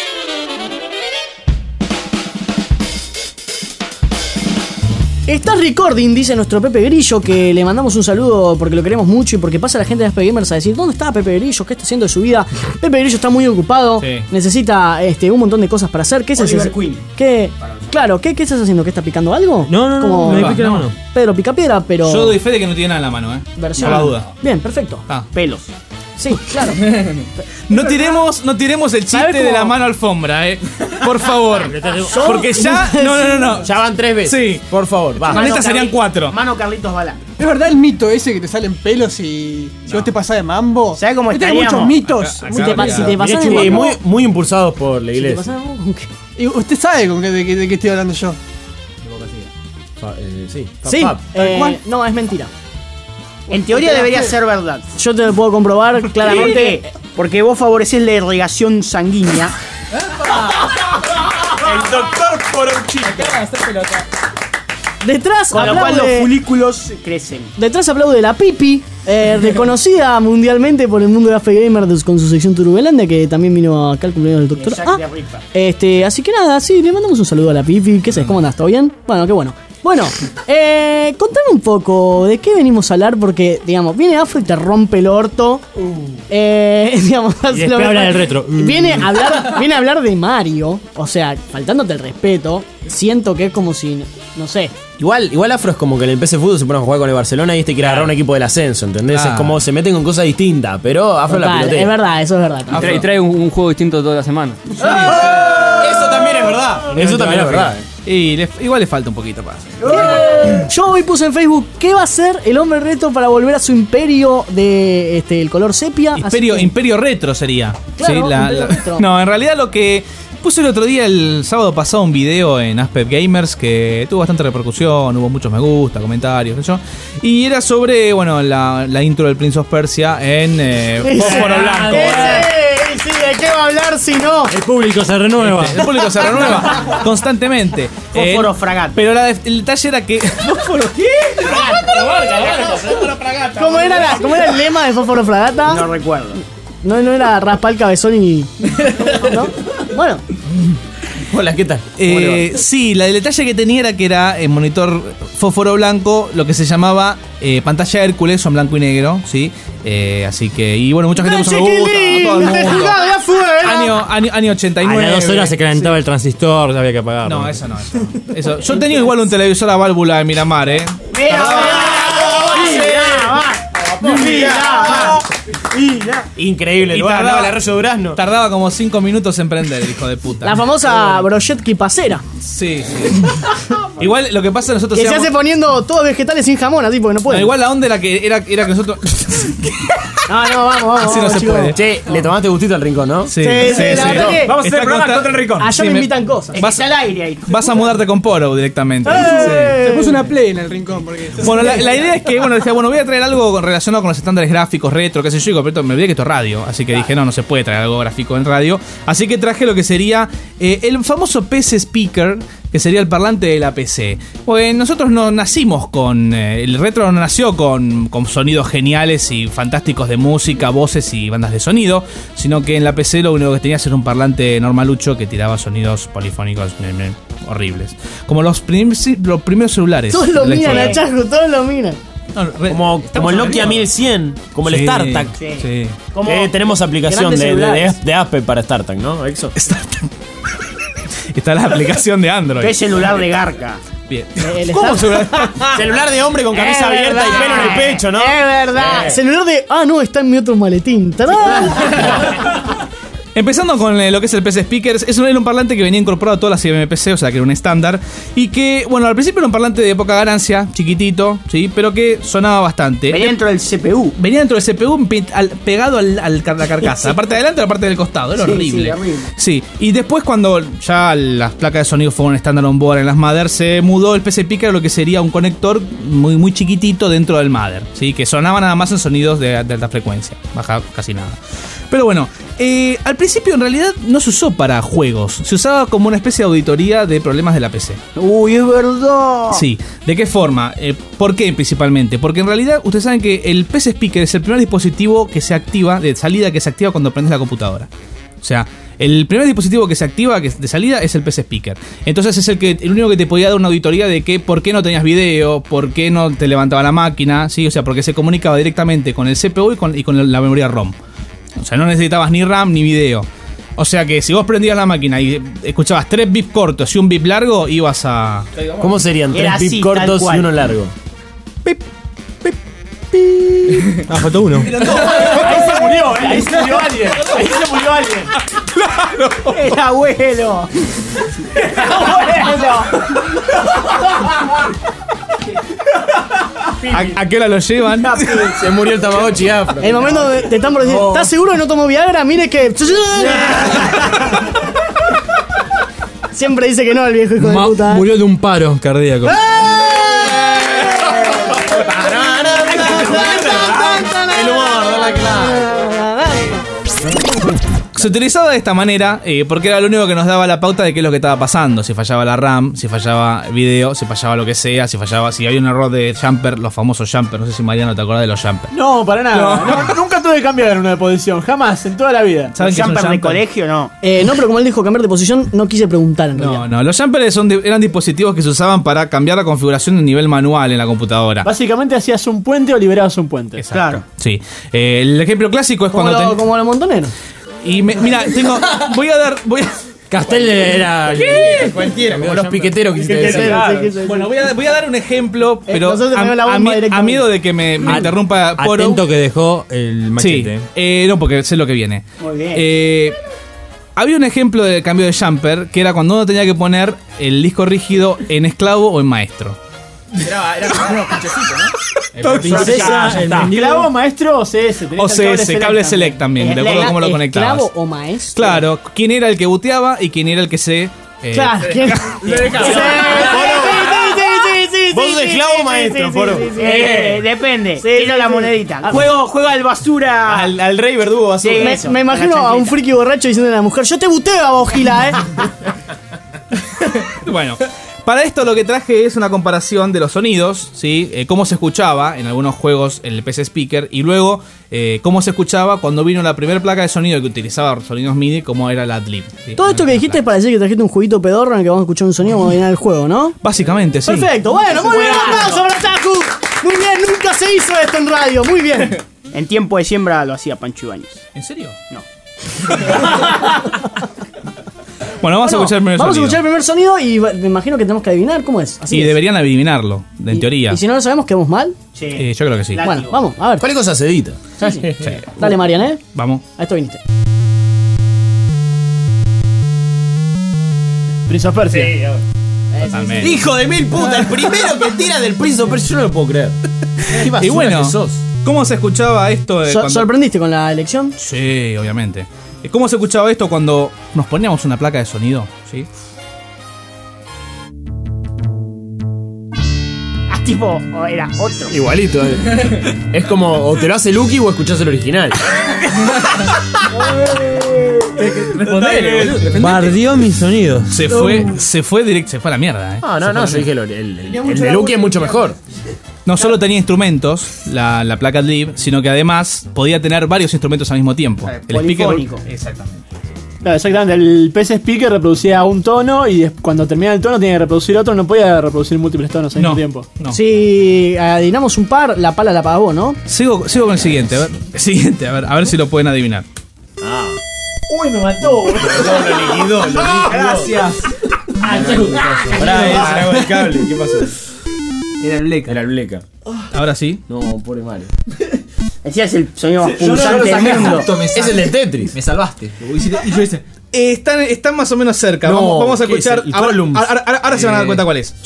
¿Estás recording, dice nuestro Pepe Grillo, que le mandamos un saludo porque lo queremos mucho y porque pasa la gente de Aspe Gamers a decir, ¿dónde está Pepe Grillo? ¿Qué está haciendo de su vida? Pepe Grillo está muy ocupado, Sí. necesita este, un montón de cosas para hacer. ¿Qué es Oliver ese? Queen. ¿Qué? Claro, ¿qué, ¿qué estás haciendo? ¿Qué está picando algo? No, no, no, Como me pica la mano. Pedro Picapiedra, pero... Yo doy fe de que no tiene nada en la mano, eh. Versión. Por la duda. Bien, perfecto. Ah. Pelos. Sí, claro. No tiremos, no tiremos el ¿Sabes chiste de cómo? la mano alfombra, eh. Por favor. Porque ya. No, no, no, no. Ya van tres veces. Sí. Por favor, va. Con esta serían Carli- cuatro. Mano Carlitos Balá. ¿Es verdad el mito ese que te salen pelos y si vos te pasás de mambo? ¿Sabés cómo Viste, hay estaríamos? muchos mitos. Acá- Si te, pa- si te Mirá, pasás de chulo, y mambo, muy, muy impulsados por la si te iglesia. pasás de mambo, ¿con qué? Y usted sabe con qué, de, qué- de qué estoy hablando yo. Fa- eh, sí. Fap, Sí, fap. eh, cual. no, es mentira. En teoría debería ser verdad. Yo te lo puedo comprobar claramente. Claramente, porque vos favorecés la irrigación sanguínea. El doctor Poronchito. Detrás Con lo cual los aplaude, folículos crecen. detrás aplaude la Pipi, eh, reconocida mundialmente por el mundo de Aspe Gamers con su sección Turubelandia, que también vino acá al cumpleaños del doctor. Jack Ah, the Ripper. este, así que nada, sí, le mandamos un saludo a la Pipi. ¿Qué sabes? ¿Cómo andás? ¿Todo bien? Bueno, qué bueno. Bueno, eh, contame un poco de qué venimos a hablar, porque, digamos, viene Afro y te rompe el orto. Eh, digamos, Y después habla del retro. Viene a hablar, viene a hablar de Mario. O sea, faltándote el respeto, siento que es como si, no sé. Igual, igual Afro es como que en el P S Fútbol se pone a jugar con el Barcelona y este quiere agarrar un equipo del ascenso, ¿entendés? Claro. Es como se meten con cosas distintas, pero Afro la Total, pilotea. es verdad, eso es verdad. Y trae, y trae un, un juego distinto toda la semana. Eso también es verdad. Eso también es verdad. Y le- igual le falta un poquito más. Yo hoy puse en Facebook qué va a hacer el hombre reto para volver a su imperio de este el color sepia. Así Imperio, que- Imperio Retro sería. Claro, Sí, la- Imperio la- Retro. No, en realidad lo que puse el otro día, el sábado pasado, un video en Aspect Gamers que tuvo bastante repercusión, hubo muchos me gusta, comentarios, qué sé yo. Y era sobre, bueno, la, la intro del Prince of Persia en eh, Fósforo Blanco. Ese, sí, ¿de qué va a hablar si no? El público se renueva. Este, el público se renueva constantemente. Fósforo Eh, fragata. Pero la de- el detalle era que. ¿Fósforo qué? ¿Cómo era, la- ¿Cómo era el lema de Fósforo Fragata? No recuerdo. No, no era raspar el cabezón y. ¿No? Bueno, Hola, ¿qué tal? Eh, sí, la, el detalle que tenía era que era en monitor fósforo blanco, lo que se llamaba eh, pantalla Hércules, son blanco y negro, ¿sí? Eh, así que, y bueno, mucha gente puso me gusta, a todo el mundo. ya fuera. Año, año, año ochenta y A nueve. las dos horas se calentaba el transistor, había que apagarlo. No, eso no, eso no. Eso. Yo tenía igual un televisor a válvula de Miramar, ¿eh? Increíble, Y lugar, tardaba- el arroyo Durazno. Tardaba como cinco minutos en prender, el hijo de puta. La famosa brochetti pasera. Sí, sí. Igual lo que pasa nosotros Que se íbamos- hace poniendo todos vegetales sin jamón, así porque no No, puede. igual la onda era que era, era que nosotros. No, no, vamos, vamos. Así no vamos, se chicos. puede. Che, le tomaste gustito al rincón, ¿no? Sí, Sí, sí, la verdad que- Vamos a hacer Está programa consta- contra el rincón. Allá Sí, me me- invitan cosas. Vas, al aire ahí. vas a mudarte con Poro directamente. ¡Eh! Se puso una play en el rincón porque. Sí. Bueno, la, la idea es que, bueno, decía, bueno, voy a traer algo con- relacionado con los estándares gráficos, retro, qué sé yo, y completo, me olvidé que esto es radio, así que dije, no, no se puede traer algo gráfico en radio, así que traje lo que sería eh, el famoso P C Speaker, que sería el parlante de la P C. Pues nosotros no nacimos con, eh, el retro no nació con, con sonidos geniales y fantásticos de música, voces y bandas de sonido, sino que en la P C lo único que tenía era un parlante normalucho que tiraba sonidos polifónicos ne, ne, horribles. Como los, prim- los primeros celulares. Todos lo de la miran historia. a Chasco, todos lo miran. No, re- Como, estamos como el Nokia arriba. mil cien, como el Sí, StarTAC. sí. Como Que tenemos aplicación grandes de, de, celulares. de, de Apple para StarTAC, ¿no? Exo. Está la aplicación de Android. ¿Qué celular de Garca? Bien. El ¿Cómo Star- celular? Celular de hombre con camisa Es abierta verdad. y pelo en el pecho, ¿no? Es verdad. Celular de. Ah, no, está en mi otro maletín. ¡Tarán! Empezando con eh, lo que es el P C Speakers, es un, era un parlante que venía incorporado a todas las M P C, o sea que era un estándar, y que, bueno, al principio era un parlante de poca ganancia, chiquitito, sí, pero que sonaba bastante. Venía dentro del C P U. Venía dentro del C P U pe- al- pegado al, al car- la carcasa, la parte de adelante y la parte del costado, era Sí, horrible. sí, horrible. Sí, y después cuando ya las placas de sonido fueron estándar on board en las Mother, se mudó el P C Speaker a lo que sería un conector muy, muy chiquitito dentro del Mother, ¿sí? Que sonaba nada más en sonidos de, de alta frecuencia, baja casi nada. Pero bueno, eh, al principio en realidad no se usó para juegos, se usaba como una especie de auditoría de problemas de la P C. Uy, es verdad. Sí, ¿de qué forma? Eh, ¿Por qué principalmente? Porque en realidad ustedes saben que el P C Speaker es el primer dispositivo que se activa, de salida que se activa cuando prendes la computadora. O sea, El primer dispositivo que se activa que es de salida es el P C Speaker. Entonces es el que el único que te podía dar una auditoría de que por qué no tenías video, por qué no te levantaba la máquina, ¿sí? O sea, porque se comunicaba directamente con el C P U y con, y con la memoria ROM. O sea, no necesitabas ni RAM ni video. O sea que si vos prendías la máquina y escuchabas tres bips cortos y un bip largo, ibas a... ¿Cómo serían tres bips cortos y uno largo? Ah, faltó uno. Ahí se murió, ¿eh? Ahí se murió alguien. Ahí se murió alguien. ¡Claro! El abuelo. El abuelo. ¿A, a qué hora lo llevan? Se murió el Tamagotchi afro. El momento de- te están por decir, ¿estás seguro que no tomó Viagra? Mire que... Siempre dice que no el viejo hijo de Ma- puta. Murió de un paro cardíaco. El humor, da la clave. Se utilizaba de esta manera eh, porque era lo único que nos daba la pauta de qué es lo que estaba pasando. Si fallaba la RAM, si fallaba video, si fallaba lo que sea, si fallaba, si había un error de jumper, los famosos jumper. No sé si Mariano te acordás de los jumper. No, para nada. No, nunca tuve que cambiar una de posición. Jamás, en toda la vida. ¿Saben qué es un Jumper de jumper? colegio, no. Eh, no, pero como él dijo cambiar de posición, no quise preguntar en realidad. No, no, los jumpers son di- eran dispositivos que se usaban para cambiar la configuración a nivel manual en la computadora. Básicamente hacías un puente o liberabas un puente. Claro. Sí. Eh, el ejemplo clásico es Como, cuando... lo- ten- como los montoneros. Y me- mira, tengo... Voy a dar... Voy a... Castel era ¿Qué? cualquiera, como los piqueteros que Piqueteros, decir. sí, que se- Bueno, voy a, voy a dar un ejemplo, pero nosotros a, ponemos la a bomba mi- a directamente. miedo de que me, me At- interrumpa Poro. Atento que dejó el Sí, machete. eh, no, porque sé lo que viene. Muy bien. Eh, había un ejemplo de cambio de jumper que era cuando uno tenía que poner el disco rígido en esclavo o en maestro. Era, era como unos pinchecitos, ¿no? La princesa, el mendigo. ¿Clavo, maestro o C S? Tenés O el C S, cable select también, de acuerdo a cómo lo conectabas. ¿Esclavo o maestro? Claro, quién era el que buteaba y quién era el que se... eh, Claro, ¿quién? Sí, sí, sí, sí, sí, Vos sí, de sí, esclavo sí, maestro, sí, Foro. sí, sí, sí. Eh, depende. Sí, Tiro sí, la sí. monedita. Ah. Juego, juego al basura. Al, al rey verdugo basura. Sí. Me, Eso, me imagino con la a un chancleta. friki borracho diciendo a la mujer, yo te buteo a vos, Gila, eh. Bueno, para esto lo que traje es una comparación de los sonidos, ¿sí? Eh, cómo se escuchaba en algunos juegos en el P C Speaker y luego eh, cómo se escuchaba cuando vino la primera placa de sonido que utilizaba sonidos MIDI, como era la Adlib. ¿sí? Todo esto que dijiste es para decir que trajiste un jueguito pedorro en el que vamos a escuchar un sonido cuando viene el juego, ¿no? Básicamente, sí. Perfecto, bueno, muy bien, un aplauso para Taku. Muy bien, nunca se hizo esto en radio, muy bien. En tiempo de siembra lo hacía Pancho Ibáñez. ¿En serio? No. Bueno, vamos Bueno, a escuchar el primer vamos sonido. a escuchar el primer sonido y va- me imagino que tenemos que adivinar cómo es. Así Y es. deberían adivinarlo, en Y- teoría. Y si no lo sabemos, ¿quedamos mal? Sí. Eh, yo creo que sí. La- Bueno, vamos, a ver. ¿Cuál cosa se edita? Sí, sí. Dale, Marian, ¿eh? Vamos. A esto viniste. Prince of Persia. Totalmente. Hijo de mil putas, el primero que tira del Prince of Persia, yo no lo puedo creer. Qué basura Y bueno, que sos. ¿cómo se escuchaba esto? de So- cuando- ¿Sorprendiste con la elección? Sí, obviamente. Eh, ¿Cómo se escuchaba esto cuando nos poníamos una placa de sonido? ¿Sí? Ah, tipo, o era otro. Igualito, eh. Es como o te lo hace Lucky o escuchás el original. Bardió mis sonidos. Se fue, se fue directo, se fue a la mierda, ¿eh? Ah, no, Se no, fue yo a la dije el, el, el, el de Lucky es mucho mejor. No solo tenía instrumentos, la, la placa Adlib, sino que además podía tener varios instrumentos al mismo tiempo. El polifónico. Exactamente. Claro, exactamente. El P C Speaker reproducía un tono y des- cuando terminaba el tono tenía que reproducir otro. No podía reproducir múltiples tonos al No. mismo tiempo. No. Si adivinamos un par, la pala la pagas vos, ¿no? Sigo, sigo con el siguiente, a ver. El siguiente, a ver, a ver si lo pueden adivinar. Uy, me mató. Lo liquidó, lo Gracias. Pará, ese era con el cable, ¿qué pasó? Era el Bleca. Era el Bleca. Ahora sí. No, pobre Mario. Decía es el sonido más Yo no lo pulsante del saqué mundo. justo, me Es el del Tetris. Me salvaste. Y yo hice. Eh, están, están más o menos cerca. No, vamos, vamos a ¿qué es? escuchar. El Ahora, Columns. ahora- ahora- ahora se van a dar Eh. cuenta cuál es.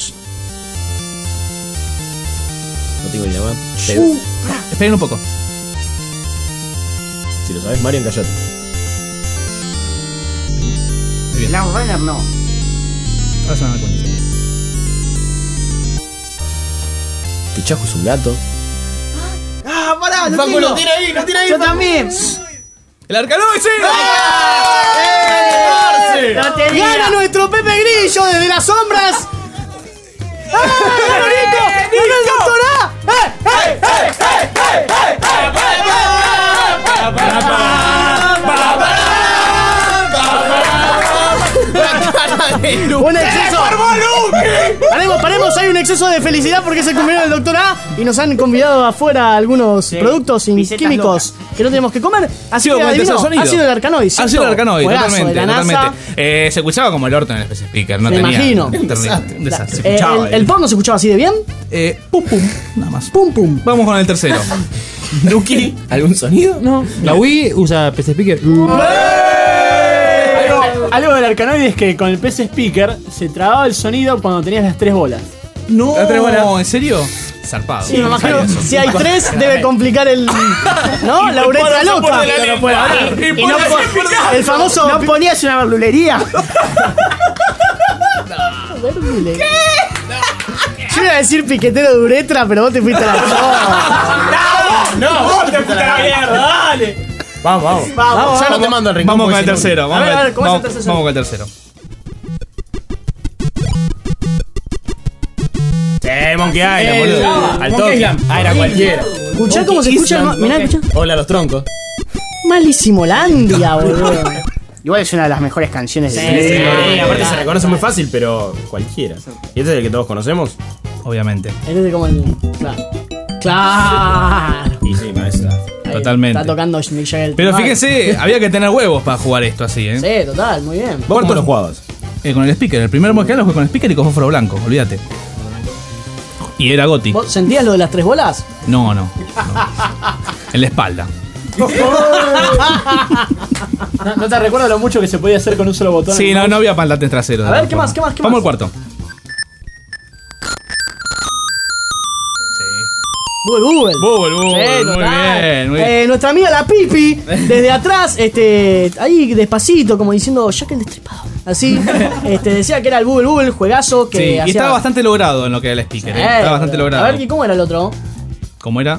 No tengo ni idea, weón. Pero, Esperen un poco. si lo sabes, Marian, callate. Lance Runner no. Ahora se van a dar cuenta. sí. Pichajo es un gato. Ah, pará, lo Facu, tengo. lo tira ahí, lo tira ahí. Yo también. ¡El Arcanoide! Lo tenía. ¡Gana nuestro Pepe Grillo desde las sombras! ¡Ah, ganó Nico! ¡Ganó el Doctor A! ¡Eh, eh, eh, eh, eh, eh, eh, eh, eh! un exceso de felicidad porque es el cumpleaños del doctor A y nos han convidado afuera algunos productos químicos que no tenemos que comer. Así que adivino, ha sido el Arcanoid. Ha sido el Arcanoid, Juegazo totalmente. de la NASA. totalmente. Eh, se escuchaba como el orto en el P C Speaker, no Me tenía. imagino. Un desastre. Un desastre. Se Eh, escuchaba. el, el porno se escuchaba así de bien. Eh, pum pum, nada más. Pum pum. Vamos con el tercero. Nuki, ¿algún sonido? No. La Wii usa P C Speaker. Algo, algo del Arcanoid es que con el P C Speaker se trababa el sonido cuando tenías las tres bolas. No, ¿en serio? Zarpado. Sí, me imagino. Si hay tres, debe complicar el. ¿No? La uretra loca. No puede hablar. Y no po- el famoso. ¿No ponías una verdulería? ¿Qué? Yo iba a decir piquetero de uretra, pero vos te fuiste a la. No, vos te fuiste a la mierda, dale. Vamos, vamos. Vamos, ya no te mando al rincón. Vamos con porque el si no- tercero. Vamos, A ver, a ver, ¿cómo es el vamos- tercer vamos con el tercero. Sí, Monkey Island, El- boludo. Al Monkey toque. Island. Ah, era cualquiera. Escuchá cómo se escucha el. ma- Mirá, escuchá. Hola, los troncos. Malísimolandia, boludo. Igual es una de las mejores canciones de Sí, sí, aparte se reconoce muy fácil, pero cualquiera. ¿Y este es el que todos conocemos? Obviamente. Este es como el. Claro. Claro. Y sí, maestra. Ahí Totalmente. Está tocando Mick Jagger. Pero Mal. fíjense, había que tener huevos para jugar esto así, ¿eh? Sí, total, muy bien. ¿Vos cómo lo jugabas? Eh, con el speaker. El primer Monkey Island lo jugué con el speaker y con fósforo blanco, olvídate. Y era Goti. ¿Vos sentías lo de las tres bolas? No, no, no. En la espalda. ¿No, no te recuerdas lo mucho que se podía hacer con un solo botón? Sí, en el no, mouse? no había parlantes traseros. A ver, ¿qué más, qué más, qué Vamos más? al cuarto. Google, Google. Google, Google, Sí, muy total. bien, muy bien. Eh, nuestra amiga la Pipi, desde atrás, este, ahí despacito, como diciendo Jack el Destripador. Así, este, decía que era el Google Google, juegazo que Sí, y hacía- estaba bastante logrado en lo que era el speaker, Sí, ¿eh? Estaba bastante boludo. logrado. A ver, ¿y cómo era el otro? ¿Cómo era?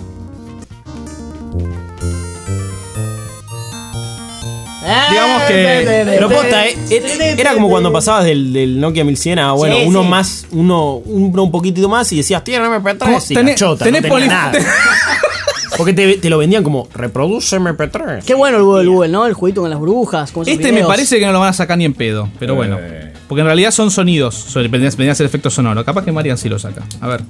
Digamos que. Pero posta, eh, eh, era como cuando pasabas del, del Nokia mil cien a, bueno, Sí, uno sí. más, uno, uno un poquitito más y decías, tiene M P tres. Y Tenés- la chota, tenés no tenía poli- nada. Porque te, te lo vendían como, reproduce M P tres. Qué bueno el Google Google, ¿no? El jueguito con las burbujas. Como esos Este me videos. parece que no lo van a sacar ni en pedo, pero bueno. Porque en realidad son sonidos, son- vendrían vendrían a ser efectos sonoros. Capaz que Marian sí lo saca. A ver,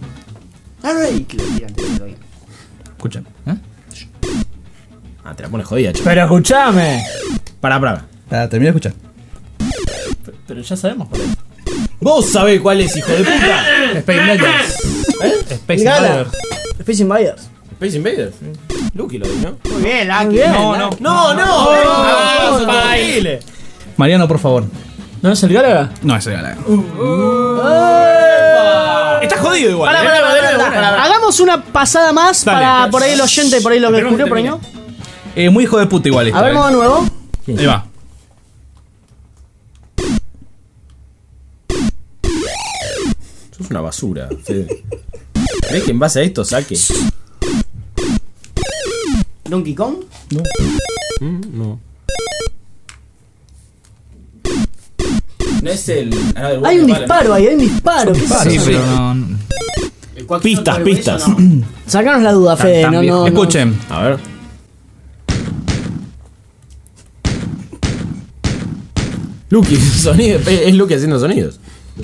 escuchen. ¿Eh? Ah, te la pones jodida, chaval. Pero escúchame. Pará, pará. Para terminar de escuchar. Pero ya sabemos por qué. Vos sabés cuál es, hijo de puta. Space Invaders. Space Gala. Invaders. Space Invaders. Space Invaders. Lucky lo dijo, ¿no? Muy bien, Lucky. Muy bien. No, no. No, no, no, no, no, Mariano, por favor. ¿No es el Galaga? No, ese era. Está jodido igual. Pará, ¿eh? pará, pará, pará, pará. Hagamos una pasada más Dale. para por ahí el oyente, por ahí lo que descubrió, por ahí no. Eh, muy hijo de puta igual esto. A ver, eh. modo nuevo. Ahí va. Sos una basura, Fede. ¿Crees que en base a esto saque? Donkey Kong. Mm, No. No es el. ah, no, del Hay un Guatemala. disparo ahí, hay un disparo. ¿Qué pasa? Sí, pero no. no. Pistas, pistas. Sacanos la duda, Fede. tan No, viejo. no, no. Escuchen. A ver. Lucky, sonido. Es Lucky haciendo sonidos.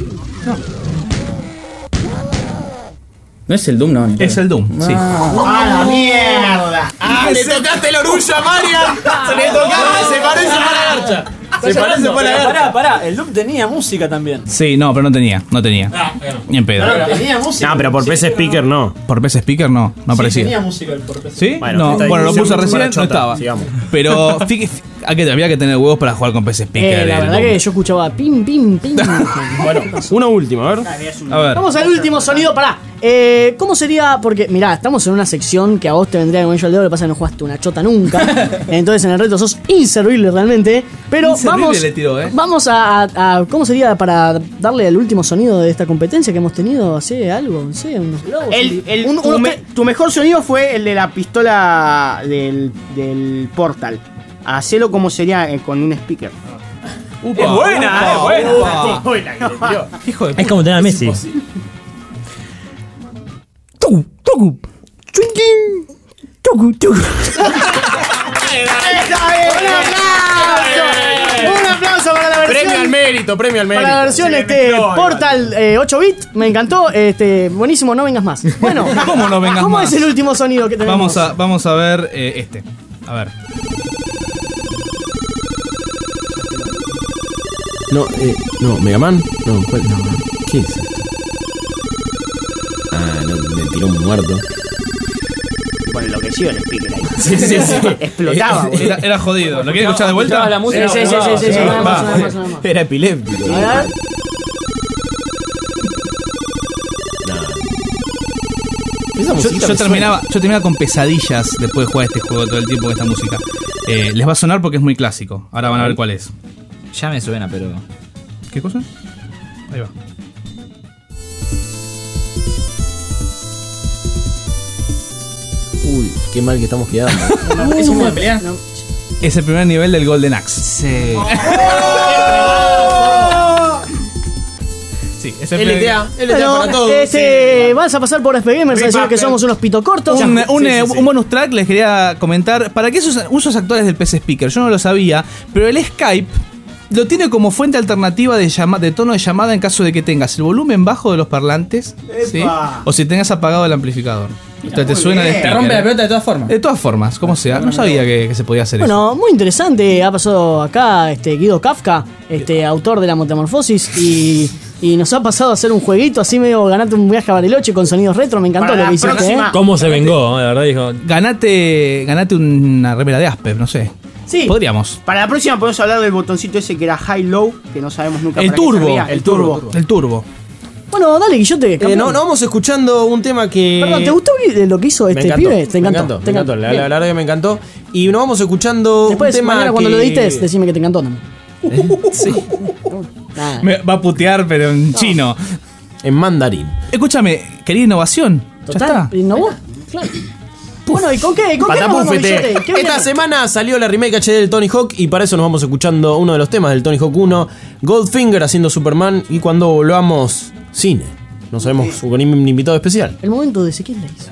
No es el Doom, no. Es el Doom, sí. ¡Ah, la mierda! ¡Ah, le tocaste el orgullo a Marian! ¡Se le tocaste! ¡Se parece a la garcha! Se parece a la garcha. Pará, pará, el Doom tenía música también. Sí, no, pero no tenía. No tenía. Ni en pedo. Pero tenía música. No, pero por P C Speaker no. Por P C Speaker no, no Sí, aparecía. tenía música el por P C. ¿Sí? Bueno, no, esta bueno, lo discusión puse mucho recién, para no chota. estaba. Sigamos. Pero fí- fí- a que había que tener huevos para jugar con P C Speaker. Eh, la el verdad Doom. que yo escuchaba pim, pim, pim. Bueno, una última, a ver. A ver. Vamos al último sonido, pará. Eh, ¿Cómo sería? Porque, mirá, estamos en una sección que a vos te vendría con ello al dedo, lo que pasa es que no jugaste una chota nunca. Entonces en el reto sos inservible realmente. Pero Inservible vamos, le tiró, ¿eh? vamos a, a- a- ¿cómo sería para darle el último sonido de esta competencia que hemos tenido? ¿Así algo? No sé, unos globos. El, el- un- tu, unos me- te- tu mejor sonido fue el de la pistola del, del Portal. Hacelo como sería eh, con un speaker. Upa, Es buena, upa, es upa. buena. Hijo de Es puta. como tener a Messi. Tucu, tucu, chuinquín, tucu, tucu. ¡Un aplauso! ¡Un aplauso para la versión Premio al mérito, premio al mérito. Para la versión Se le este, mezcló, Portal eh, ocho bit, me encantó. Este, buenísimo, no vengas más. Bueno, ¿Cómo no vengas ¿cómo más? es el último sonido que tenemos? Vamos a, vamos a ver eh, este. A ver. No, eh, no, Mega Man. No, ¿cuál? No, ¿qué es esto? Ah, no, me tiró un muerto. Bueno, enloqueció el speaker ahí. Sí, sí, sí. Explotaba, boludo. Era, era jodido. ¿Lo quieres escuchar de vuelta? La música, Sí, sí, sí, sí, sí, sí, nada más, nada más, nada más. Era epiléptico. A ver. Esa Yo, musiquita yo me terminaba, yo terminaba con pesadillas después de jugar este juego todo el tiempo con esta música. Eh, les va a sonar porque es muy clásico. Ahora van a ver cuál es. Ya me suena, pero. ¿Qué cosa? Ahí va. Uy, qué mal que estamos quedando. ¿Es un juego de pelea? No. Es el primer nivel del Golden Axe. Sí. Sí, es el L primer- T A, L T A Bueno, para todos. este, vas a pasar por F Gamers a decir que somos unos pito cortos. Un, un, Sí, eh, sí, sí. un bonus track les quería comentar. ¿Para qué esos usos actuales del P C Speaker? Yo no lo sabía, pero el Skype lo tiene como fuente alternativa de, llama, de tono de llamada en caso de que tengas el volumen bajo de los parlantes, ¿sí? O si tengas apagado el amplificador. Entonces te suena de Te speaker. rompe la pelota de todas formas. De todas formas, como sea. No sabía que, que se podía hacer eso. Bueno, muy interesante. Ha pasado acá este Guido Kafka, este autor de la Metamorfosis, y, y nos ha pasado a hacer un jueguito así medio ganate un viaje a Bariloche con sonidos retro. Me encantó Para lo la que hiciste, próxima- ¿eh? ¿Cómo se vengó? De verdad dijo. Ganate, ganate una remera de Asper, no sé. Sí. Podríamos. Para la próxima podemos hablar del botoncito ese que era high-low, que no sabemos nunca El para qué turbo. servía. El turbo. El turbo. Bueno, dale, Guillote. Eh, campeón. no, no vamos escuchando un tema que. Perdón, ¿te gustó lo que hizo Me este encantó, pibe? Te me encantó. encantó, te me encantó. La, Bien. la- la verdad que me encantó. Y nos vamos escuchando Después, un tema mañana que... cuando lo edites, decime que te encantó. ¿no? Sí. Nada. Me va a putear, pero en chino. En mandarín. Escúchame, quería innovación. Ya Total, está. ¿innovó? Claro. Bueno, ¿y con qué? ¿Con qué nos vamos, Patapúfete. Guillote? ¿Qué viene? Esta semana salió la remake H D del Tony Hawk y para eso nos vamos escuchando uno de los temas del Tony Hawk uno, Goldfinger haciendo Superman, y cuando volvamos, cine. Nos sabemos con un invitado especial. El momento de Ezequiel Days.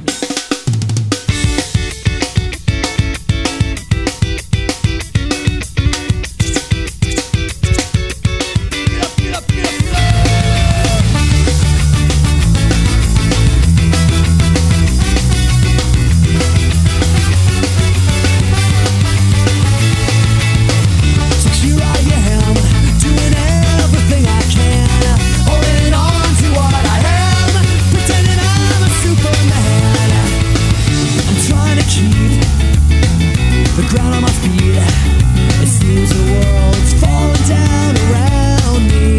So here I am, doing everything I can, holding on to what I am, pretending I'm a Superman. I'm trying to keep the ground on my feet. It seems the world's falling down around me.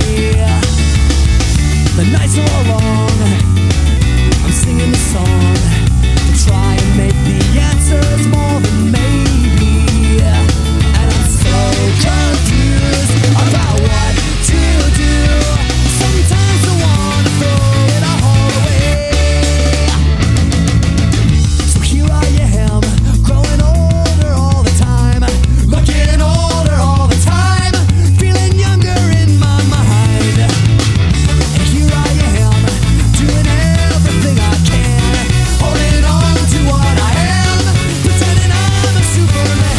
The nights are all long. I'm singing the song to try and make the answers more than maybe. And I'm so confused about what to do. Sometimes I wanna throw it all away. So here I am, growing older all the time, looking older all the time, feeling younger in my mind. And here I am, doing everything I can, holding on to what I am, pretending I'm a Superman.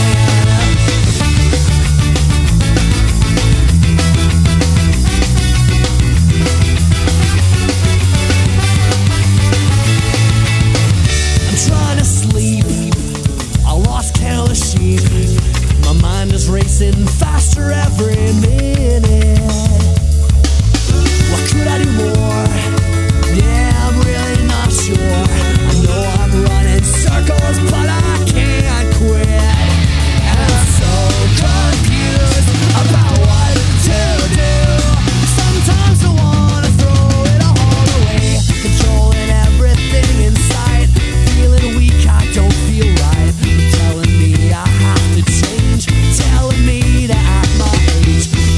I'm trying to sleep, I lost count of sheep. My mind is racing faster every minute. What could I do more? Yeah, I'm really not sure. I know I'm running circles, but I can't quit. And I'm so confused about what to do. Sometimes I wanna throw it all away, controlling everything in sight. Feeling weak, I don't feel right. Telling me I have to change, telling me to act my age.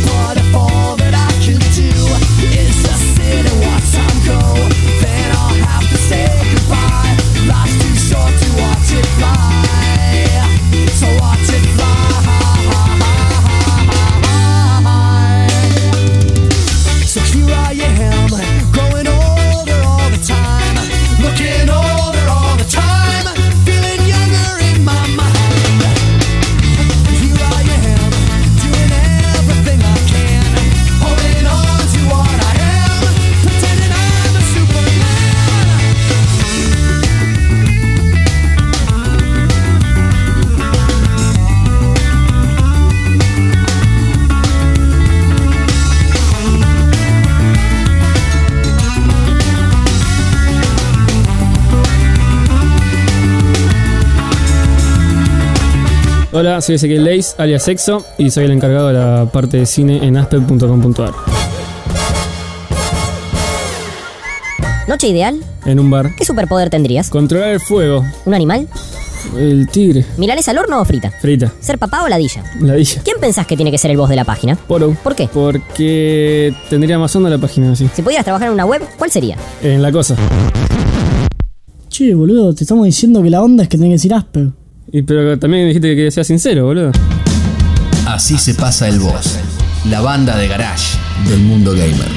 Hola, soy Ezequiel Leis, alias Sexo, y soy el encargado de la parte de cine en aspe punto com punto a r. Noche ideal. En un bar. ¿Qué superpoder tendrías? Controlar el fuego. ¿Un animal? El tigre. ¿Milanesa al horno o frita? Frita. ¿Ser papá o ladilla? Ladilla. ¿Quién pensás que tiene que ser el boss de la página? Poro. ¿Por qué? Porque tendría más onda la página así. Si pudieras trabajar en una web, ¿cuál sería? En la cosa. Che, boludo, te estamos diciendo que la onda es que tenés que decir Asper. Y pero también dijiste que seas sincero, boludo. Así se pasa el boss. La banda de garage del mundo gamer.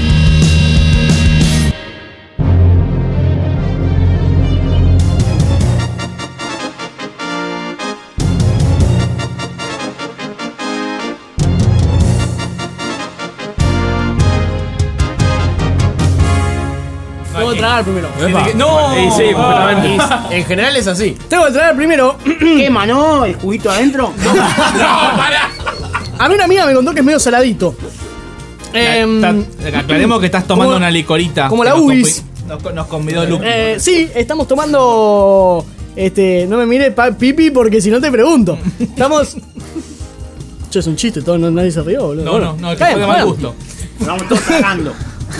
Tengo que tragar primero. ¡No! Sí, sí, completamente. En general es así. Tengo que tragar primero. ¿Quema, no? ¿El juguito adentro? No, no, para. A mí una amiga me contó que es medio saladito. Em, Aclaremos que estás tomando como- una licorita. como que la nos Ubis. convi- Nos, nos convidó Luke. Eh, sí, estamos tomando. Este, no me mires pa- pipi porque si no te pregunto. Estamos. Che, es un chiste, todo, no- nadie se rió, boludo. No, Bueno, no, no, que está fue bien, de mal bueno. gusto. Vamos todos tragando.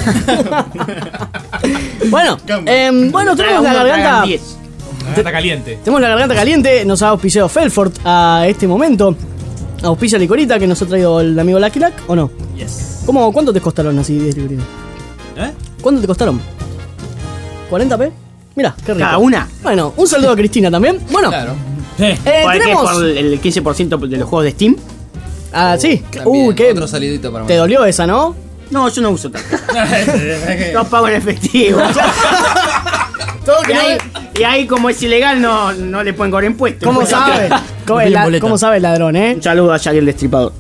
Bueno, em, bueno, Traga tenemos la uno, garganta. tragan diez. Garganta caliente. Tenemos la garganta caliente, nos ha auspiciado Felford a este momento. Auspicia licorita que nos ha traído el amigo Lucky Luck, ¿o no? Yes. ¿Cómo, ¿Cuánto te costaron así diez libritos? ¿Eh? ¿Cuánto te costaron? ¿cuarenta pe? Mira, qué rico. ¿Cada una? Bueno, un saludo a Cristina también. Bueno, Claro. eh, ¿Por qué? tenemos. ¿Por el quince por ciento de los juegos de Steam? Ah, sí. También, Uy, qué. otro salidito para ¿Te mí. dolió esa, no? No, yo no uso tanto. No pago en efectivo. Todo y, que no- ahí, y ahí, como es ilegal, no, no le pueden cobrar impuestos. ¿Cómo sabe? ¿Cómo, el la- ¿Cómo sabe el ladrón, eh? Un saludo a Jack el Destripador.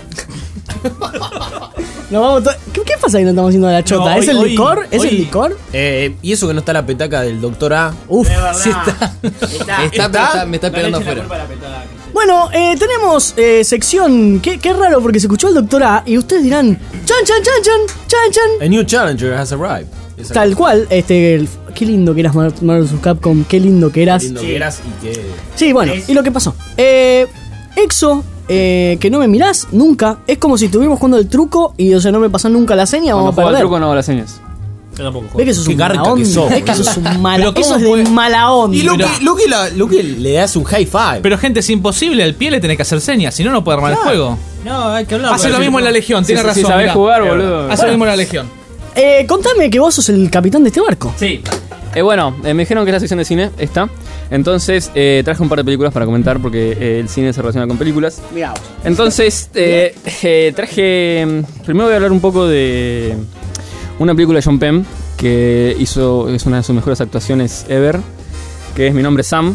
Nos vamos to- ¿Qué, ¿Qué pasa que no estamos haciendo la chota? No, ¿Es hoy- el hoy- licor? ¿Es hoy- el licor? Eh, y eso que no está la petaca del doctor A. Uf, sí está. Está, ¿Está? pero está- me está esperando afuera. Bueno, eh, tenemos eh, sección. Qué, qué raro porque se escuchó el doctor A y ustedes dirán: Chan, chan, chan, chan, chan, chan. A new challenger has arrived. Esa Tal cosa. cual, este. el- qué lindo que eras Mar- Marvel versus. Capcom, qué lindo que eras. Qué lindo que eras y que. Sí, bueno, y lo que pasó. Eh, Exo, eh, que no me mirás nunca. Es como si estuviéramos jugando el truco y, o sea, no me pasás nunca la seña. Cuando Vamos a juego al perder. truco no hago las señas. Yo tampoco. ¿Ves que eso es Qué un mala garca que onda? sos, Es que eso es un mala. Pero ¿cómo Eso es de puede- mala onda. Y Luke, Luke, la- Luke le das un high five. Pero gente, es imposible, al pie le tenés que hacer señas, si no, no puede armar Claro. el juego. No, hay que hablar. Hace lo mismo en la Legión, tiene Sí, razón. sí, sabés mirá. jugar, boludo. Hace lo mismo en la Legión. Eh, contame que vos sos el capitán de este barco. Sí. Eh, bueno, eh, me dijeron que es la sección de cine, esta. Entonces eh, traje un par de películas para comentar porque eh, el cine se relaciona con películas. Mirá vos. Entonces eh, eh, traje... mm, Primero voy a hablar un poco de una película de John Penn que hizo, es una de sus mejores actuaciones ever, que es Mi nombre es Sam.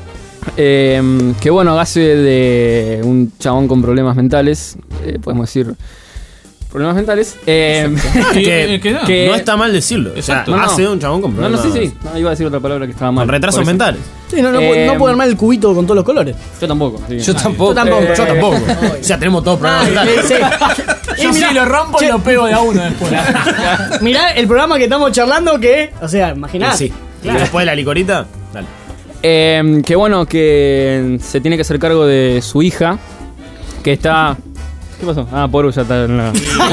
Eh, que bueno, hace de un chabón con problemas mentales, eh, podemos decir... Problemas mentales. Eh, que, que no. que- no está mal decirlo. O sea, No, no. hace un chabón con No, no, problemas. sí, sí. No, iba a decir otra palabra que estaba mal. Con retrasos Por eso. mentales. Sí, no, no, Eh, no puedo armar el cubito con todos los colores. Yo tampoco. sí. Yo tampoco. Yo tampoco. Yo tampoco. O sea, tenemos todos problemas mentales. Sí. Yo sí lo rompo y lo pego de a uno después. Mirá el programa que estamos charlando que, o sea, imaginás. Sí. Y después de la licorita, dale. Eh, que bueno, que se tiene que hacer cargo de su hija, que está... ¿Qué pasó? Ah, Poru ya está en la...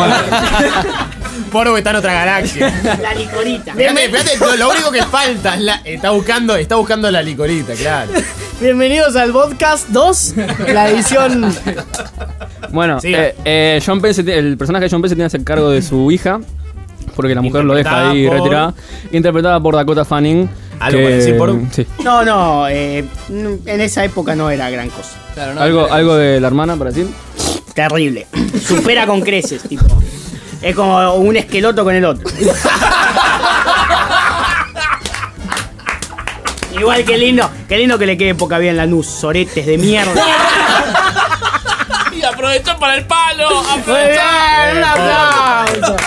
Poro que está en otra galaxia. La licorita. Fíjate, fíjate, lo, lo único que falta es la, está buscando, está buscando la licorita, claro. Bienvenidos al podcast dos, la edición. Bueno, Siga. eh, eh, John Penn se tiene- el personaje de John Penn se tiene que hacer cargo de su hija, porque la mujer lo deja ahí Interpretada por- retirada. Interpretada por Dakota Fanning. ¿Algo que- para decir, Poru? Sí. No, no, eh, en esa época no era gran cosa. ¿Algo, algo de la hermana para decir? Terrible. Supera con creces, tipo. Es como un esqueloto con el otro. Igual que lindo, qué lindo que le quede poca vida en la luz, soretes de mierda. Y aprovechó para el palo. Muy bien, un aplauso.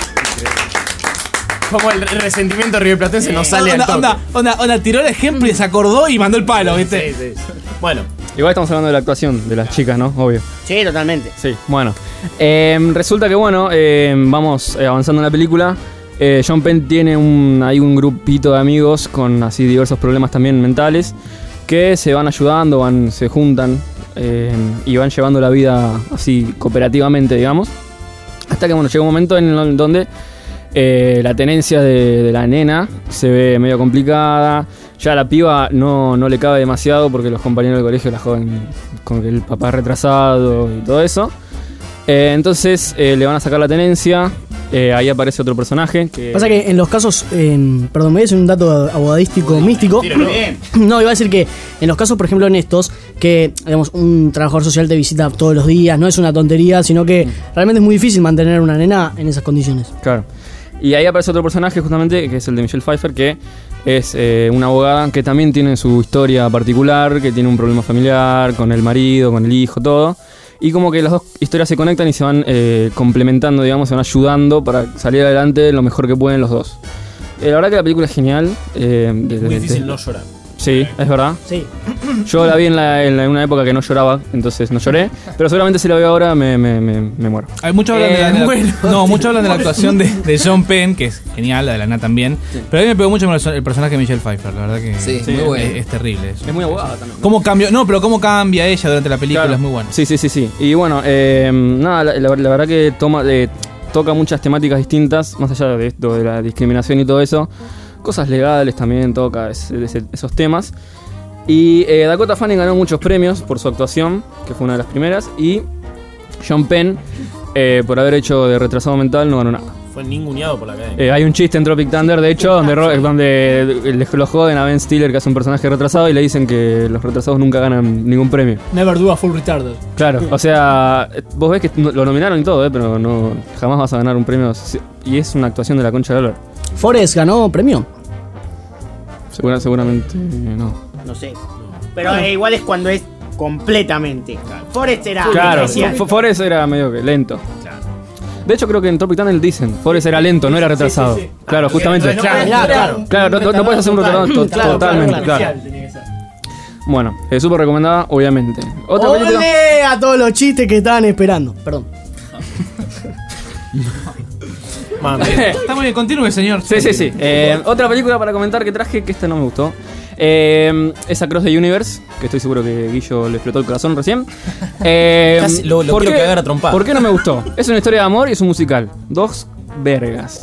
Como el resentimiento rioplatense no sale al onda, toque. onda, onda, onda, tiró el ejemplo y se acordó y mandó el palo, ¿viste? Sí, sí. Bueno, Igual estamos hablando de la actuación de las chicas, ¿no? Obvio. Sí, totalmente. Sí, bueno. Eh, resulta que, bueno, eh, vamos eh, avanzando en la película. Eh, John Penn tiene un, hay un grupito de amigos con así diversos problemas también mentales que se van ayudando, van, se juntan eh, y van llevando la vida así cooperativamente, digamos. Hasta que bueno, llega un momento en el- donde eh, la tenencia de, de la nena se ve medio complicada. Ya a la piba no, no le cabe demasiado porque los compañeros del colegio la joden con que el papá es retrasado y todo eso. Eh, entonces eh, le van a sacar la tenencia. Eh, ahí aparece otro personaje que... Pasa que en los casos, en- perdón, me voy a decir un dato abogadístico místico. No, iba a decir que en los casos, por ejemplo, en estos, que digamos, un trabajador social te visita todos los días, no es una tontería, sino que realmente es muy difícil mantener una nena en esas condiciones. Claro. Y ahí aparece otro personaje justamente, que es el de Michelle Pfeiffer, que es eh, una abogada que también tiene su historia particular, que tiene un problema familiar con el marido, con el hijo, todo. Y como que las dos historias se conectan y se van eh, complementando, digamos, se van ayudando para salir adelante lo mejor que pueden los dos. Eh, la verdad que la película es genial. Eh, de- Muy de- difícil de- no llorar. Sí, es verdad. Sí. Yo la vi en, la, en, la- en una época que no lloraba, entonces no lloré. Pero seguramente si la veo ahora me, me, me, me muero. Hay muchos hablan de la, Eh, de la- bueno. no, muchos hablan de la actuación de, de Sean Penn, que es genial, la de la Nat también. Pero a mí me pegó mucho el personaje de Michelle Pfeiffer, la verdad que Sí, es, muy bueno. es- es terrible eso. Es muy abogada también. ¿Cómo cambia? No, pero cómo cambia ella durante la película Claro. es muy bueno. Sí, sí, sí, sí. Y bueno, eh, nada, la, la- la verdad que toma, eh, toca muchas temáticas distintas, más allá de esto, de la discriminación y todo eso. Cosas legales también toca ese- ese- esos temas. Y eh, Dakota Fanning ganó muchos premios por su actuación, que fue una de las primeras. Y Sean Penn, eh, por haber hecho de retrasado mental, no ganó nada. Fue ninguneado por la academia. Eh, hay un chiste en Tropic Thunder, de hecho, donde, ro- donde le- lo joden a Ben Stiller, que hace un personaje retrasado, y le dicen que los retrasados nunca ganan ningún premio. Never do a full retarded. Claro, o sea, vos ves que no- lo nominaron y todo, eh, pero no jamás vas a ganar un premio. si- Y es una actuación de la concha de la lora. Forrest ganó premio. Segura- seguramente eh, no. No sé. Pero eh, igual es cuando es completamente. Forrest era Claro, especial. F- Forrest era medio que lento. De hecho, creo que en Tropic Thunder dicen, Forrest era lento, no era retrasado. Claro, justamente. Entonces, no, Claro, claro, claro, no, no puedes hacer un retardado to- Claro, totalmente, claro, claro. Bueno, es súper recomendada, obviamente. Otra película. ¡Ole a todos los chistes que estaban esperando! Perdón. Está muy bien, continúe, señor. Sí, sí, sí. Eh, otra película para comentar que traje, que esta no me gustó. Eh, es Across the Universe, que estoy seguro que Guillo le explotó el corazón recién. Eh, Casi lo- lo ¿por quiero qué- cagar a trompadas. ¿Por qué no me gustó? Es una historia de amor y es un musical. Dos vergas.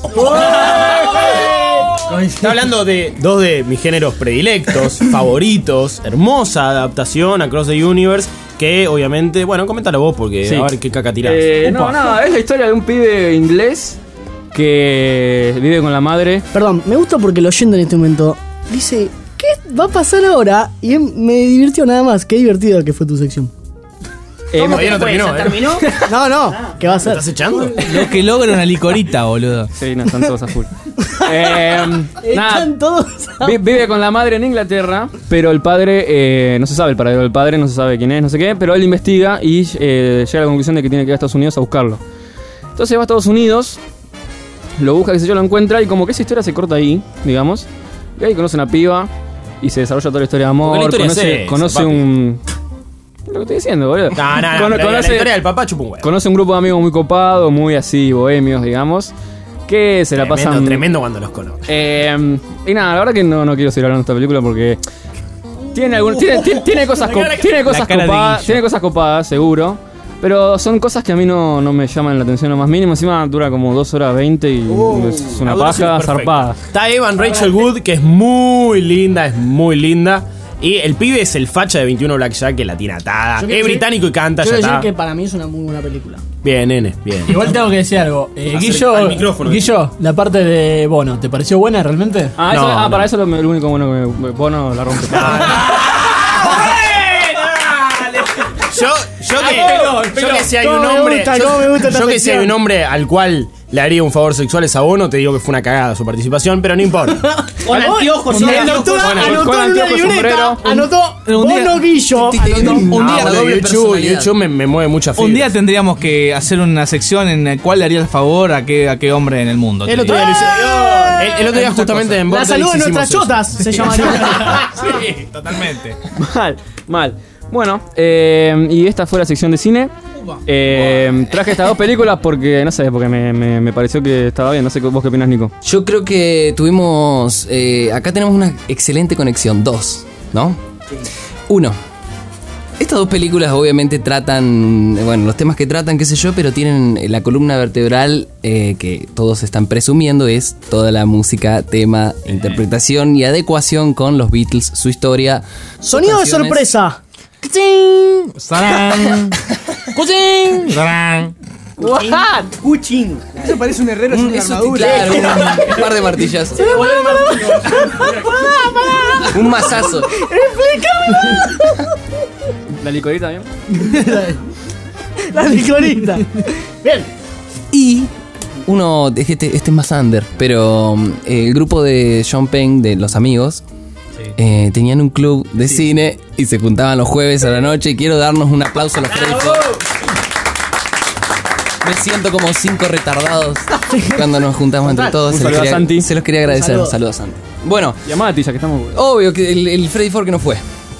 Está hablando de dos de mis géneros predilectos, favoritos, hermosa adaptación a Across the Universe, que obviamente, bueno, coméntalo vos porque Sí. a ver qué caca tirás. Eh, no, nada, es la historia de un pibe inglés que vive con la madre. Perdón, me gusta porque el oyente en este momento dice, ¿qué va a pasar ahora? Y em- me divirtió nada más. Qué divertido que fue tu sección. Eh, ¿Cómo todavía que no fue? terminó, ¿Ya eh. terminó? No, no. ¿Qué va a ser? ¿Estás echando? Lo que logra una licorita, boludo. Sí, no, están todos a full. Eh, nada, Están todos. vi- vive con la madre en Inglaterra, pero el padre, eh, no se sabe el paradero del padre, no se sabe quién es, no sé qué, pero él investiga y eh, llega a la conclusión de que tiene que ir a Estados Unidos a buscarlo. Entonces va a Estados Unidos, lo busca, qué sé yo, lo encuentra y como que esa historia se corta ahí, digamos. Y ahí conoce una piba y se desarrolla toda la historia de amor. Porque la historia conoce es esa, conoce papi. un... Lo que estoy diciendo, boludo. No, no, no, Cono- pero la historia del papá chupa un huevo. Conoce un grupo de amigos muy copado, muy así, bohemios, digamos, que se la Tremendo, pasan... tremendo cuando los conozco. Eh, y nada, la verdad que no, no quiero seguir hablando de esta película porque tiene algún, tiene, tiene, tiene cosas, co- tiene cosas cara de copadas, Guillo. tiene cosas copadas, seguro. Pero son cosas que a mí no, no me llaman la atención lo más mínimo. Encima dura como dos horas veinte y es una La duración paja es perfecta. zarpada. Está Evan Rachel Wood, que es muy linda, es muy linda. Y el pibe es el facha de veintiuno Blackjack que la tiene atada. Yo Es quiero británico y canta, ya Quiero decir está. que para mí es una muy buena película. Bien, nene, bien. Igual tengo que decir algo. Eh, Acerca- Guillo, al micrófono. Guillo, la parte de Bono, ¿te pareció buena realmente? Ah, eso- No, ah, no. para eso lo, lo único bueno que me- Bono la rompe. Yo, yo que, pelo, el yo pelo. que si hay Cómo un me hombre, gusta, yo, cómo me gusta esta yo que si hay sección. un hombre al cual le haría un favor sexual es a Bono, te digo que fue una cagada su participación, pero no importa. Con anteojos, El con doctor Bueno, anotó con en una anteojos, libreta, sombrero. anotó un día- Bono Guillo. anotó- Un Ah, día, boludo, YouTube, YouTube me, me mueve mucha fibra. un día tendríamos que hacer una sección en la cual le haría el favor a qué, a qué hombre en el mundo. El te otro digo. día lo hice. El, el otro día justamente en La Vortex salud de hicimos nuestras eso. chotas se llamaría. Sí, totalmente. Mal, mal. Bueno, eh, y esta fue la sección de cine. Eh, traje estas dos películas porque, no sé, porque me, me- me pareció que estaba bien. No sé vos qué opinas, Nico. Yo creo que tuvimos. eh, acá tenemos una excelente conexión. Dos, ¿no? Uno. Estas dos películas obviamente tratan, bueno, los temas que tratan, qué sé yo, pero tienen la columna vertebral eh, que todos están presumiendo es toda la música, tema, interpretación y adecuación con los Beatles, su historia. sus Sonido de canciones. sorpresa. Sarán. ¡Cuchín! Sarán. What? Cuchín. Eso parece un herrero sin una Eso, armadura. claro, un, un par de martillazos. Un mazazo. La licorita, ¿bien? La licorita. Bien. Y uno, este, este es más under, pero eh, el grupo de Sean Penn, de los amigos, eh, tenían un club de cine y se juntaban los jueves a la noche. Y quiero darnos un aplauso a los Freddy Fox. Me siento como cinco retardados cuando nos juntamos entre todos. Un Se los, saludo a quería, Santi. se los quería agradecer. Un Saludos saludo. a Santi. Bueno, Llamada a Tilla, que estamos. obvio que el, el Freddy Four que no fue.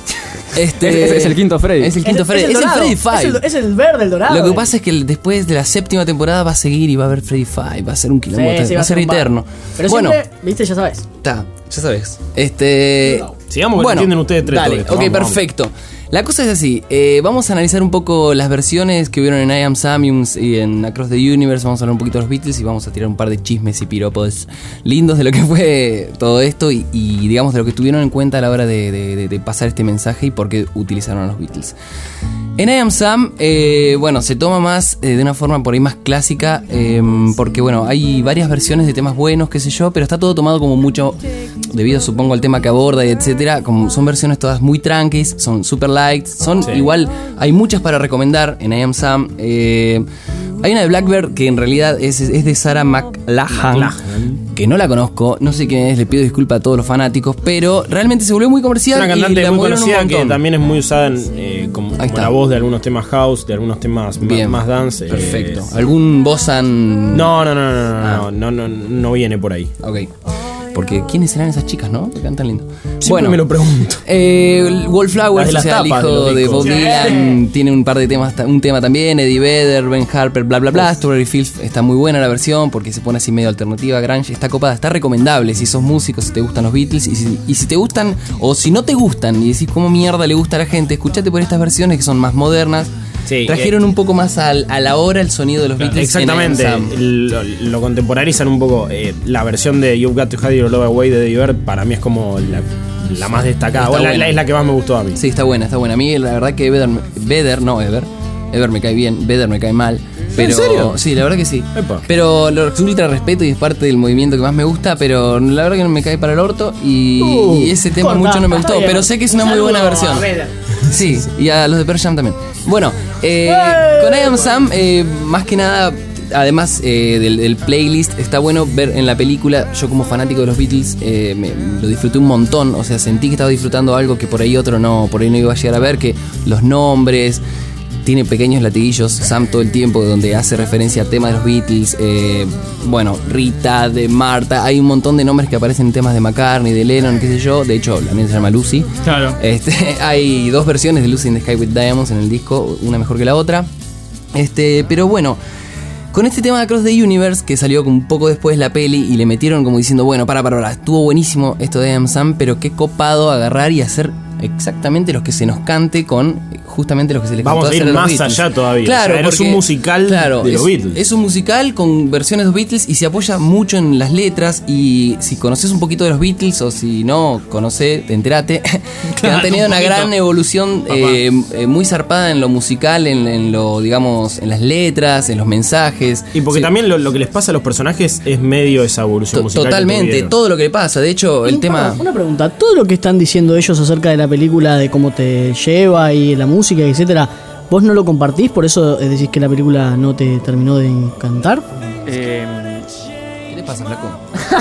Este, Es- es el quinto Freddy. Es el quinto Es- Freddy. es Es el el dorado. Freddy Es Five. el, es el verde, el dorado. Lo que eh. pasa es que el- después de la séptima temporada va a seguir y va a haber Freddy Five. Va a ser un quilombo. Sí, sí, va a ser un bar. eterno. Pero bueno, siempre, viste, ya sabes. está, ya sabes. Este. Sigamos que bueno, entienden ustedes tres dale, todo esto. ok, Vamos, vamos. perfecto. La cosa es así, eh, vamos a analizar un poco las versiones que hubieron en I Am Sam y, un- y en Across the Universe. Vamos a hablar un poquito de los Beatles y vamos a tirar un par de chismes y piropos lindos de lo que fue todo esto y, y digamos de lo que tuvieron en cuenta a la hora de, de- de- de pasar este mensaje y por qué utilizaron a los Beatles. En I Am Sam, eh, bueno, se toma más eh, de una forma por ahí más clásica, eh, porque bueno, hay varias versiones de temas buenos, qué sé yo, pero está todo tomado como mucho, debido supongo al tema que aborda y etcétera, como son versiones todas muy tranquis, son super light, son Sí. igual, hay muchas para recomendar en I Am Sam. eh, hay una de Blackbird que en realidad es, es de Sarah McLachlan, que no la conozco, no sé quién es, le pido disculpas a todos los fanáticos, pero realmente se volvió muy Es comercial una y cantante la muy movieron un conocida que montón. también es muy usada en, eh, como, como está. la voz de algunos temas house, de algunos temas ma- Bien. más dance. eh, Perfecto. ¿Algún Bossan? No, no, no, no, no, Ah. no, no, no, no viene por ahí. Ok. Porque ¿quiénes serán esas chicas, no? Que cantan lindo. Siempre me lo pregunto. Eh, Wallflowers, Las de o las sea, el tapas de hijo los de discos. Bob Sí. Dylan, tiene un par de temas, un tema también. Eddie Vedder, Ben Harper, bla bla bla. Strawberry Fields está muy buena la versión porque se pone así medio alternativa, grunge. Está copada, está recomendable si sos músico, si te gustan los Beatles. Y si, y si te gustan, o si no te gustan y decís cómo mierda le gusta a la gente, escuchate por estas versiones que son más modernas. Sí, Trajeron un poco más al- a la hora el sonido de los Beatles. Exactamente, en I Am Sam. lo, lo contemporaneizan un poco. eh, la versión de You've Got to Hide Your Love Away de Eddie Vedder para mí es como la, la más destacada. Está O la- buena. la- es la que más me gustó a mí. Sí, está buena, está buena. A mí la verdad que Vedder, Vedder no Ever. Ever me cae bien, Vedder me cae mal. Pero, serio? Sí, la verdad que sí. Epa. Pero lo ultra respeto y es parte del movimiento que más me gusta, pero la verdad que no me cae para el orto y, Uh, y ese tema corta, mucho no me está gustó, bien. pero sé que es Un una muy buena saludo versión. a Vedder. Sí, y a los de Pearl Jam también. Bueno, eh, con I Am Sam, eh, más que nada, además eh, del, del playlist, está bueno ver en la película, yo como fanático de los Beatles, eh, me- lo disfruté un montón, o sea, sentí que estaba disfrutando algo que por ahí otro no, por ahí no iba a llegar a ver, que los nombres... Tiene pequeños latiguillos, Sam todo el tiempo, donde hace referencia a temas de los Beatles. eh, bueno, Rita, de Marta. Hay un montón de nombres que aparecen en temas de McCartney, de Lennon, qué sé yo. De hecho, la mía se llama Lucy. Claro. Este, hay dos versiones de Lucy in the Sky with Diamonds en el disco, una mejor que la otra. Este, pero bueno, con este tema de Across the Universe, que salió un poco después la peli, y le metieron como diciendo, bueno, para, para, para, estuvo buenísimo esto de I Am Sam, pero qué copado agarrar y hacer exactamente los que se nos cante con justamente los que se les Vamos cantó a ir hacer los más Beatles. allá todavía. Claro, O sea, es porque- un musical claro, de los es, Beatles. es un musical con versiones de los Beatles y se apoya mucho en las letras. Y si conoces un poquito de los Beatles o si no conoces, enterate, que Claro, han tenido un una poquito. gran evolución eh, eh, muy zarpada en lo musical, en, en lo, digamos, en las letras, en los mensajes. Y porque Sí. también lo, lo que les pasa a los personajes es medio esa evolución To- musical. que Totalmente, tuvieron. todo lo que le pasa. De hecho, el Y, tema... perdón, una pregunta, todo lo que están diciendo ellos acerca de la película, de cómo te lleva y la música, etcétera, ¿vos no lo compartís? ¿Por eso eh, decís que la película no te terminó de encantar? Eh, ¿Qué le pasa, flaco?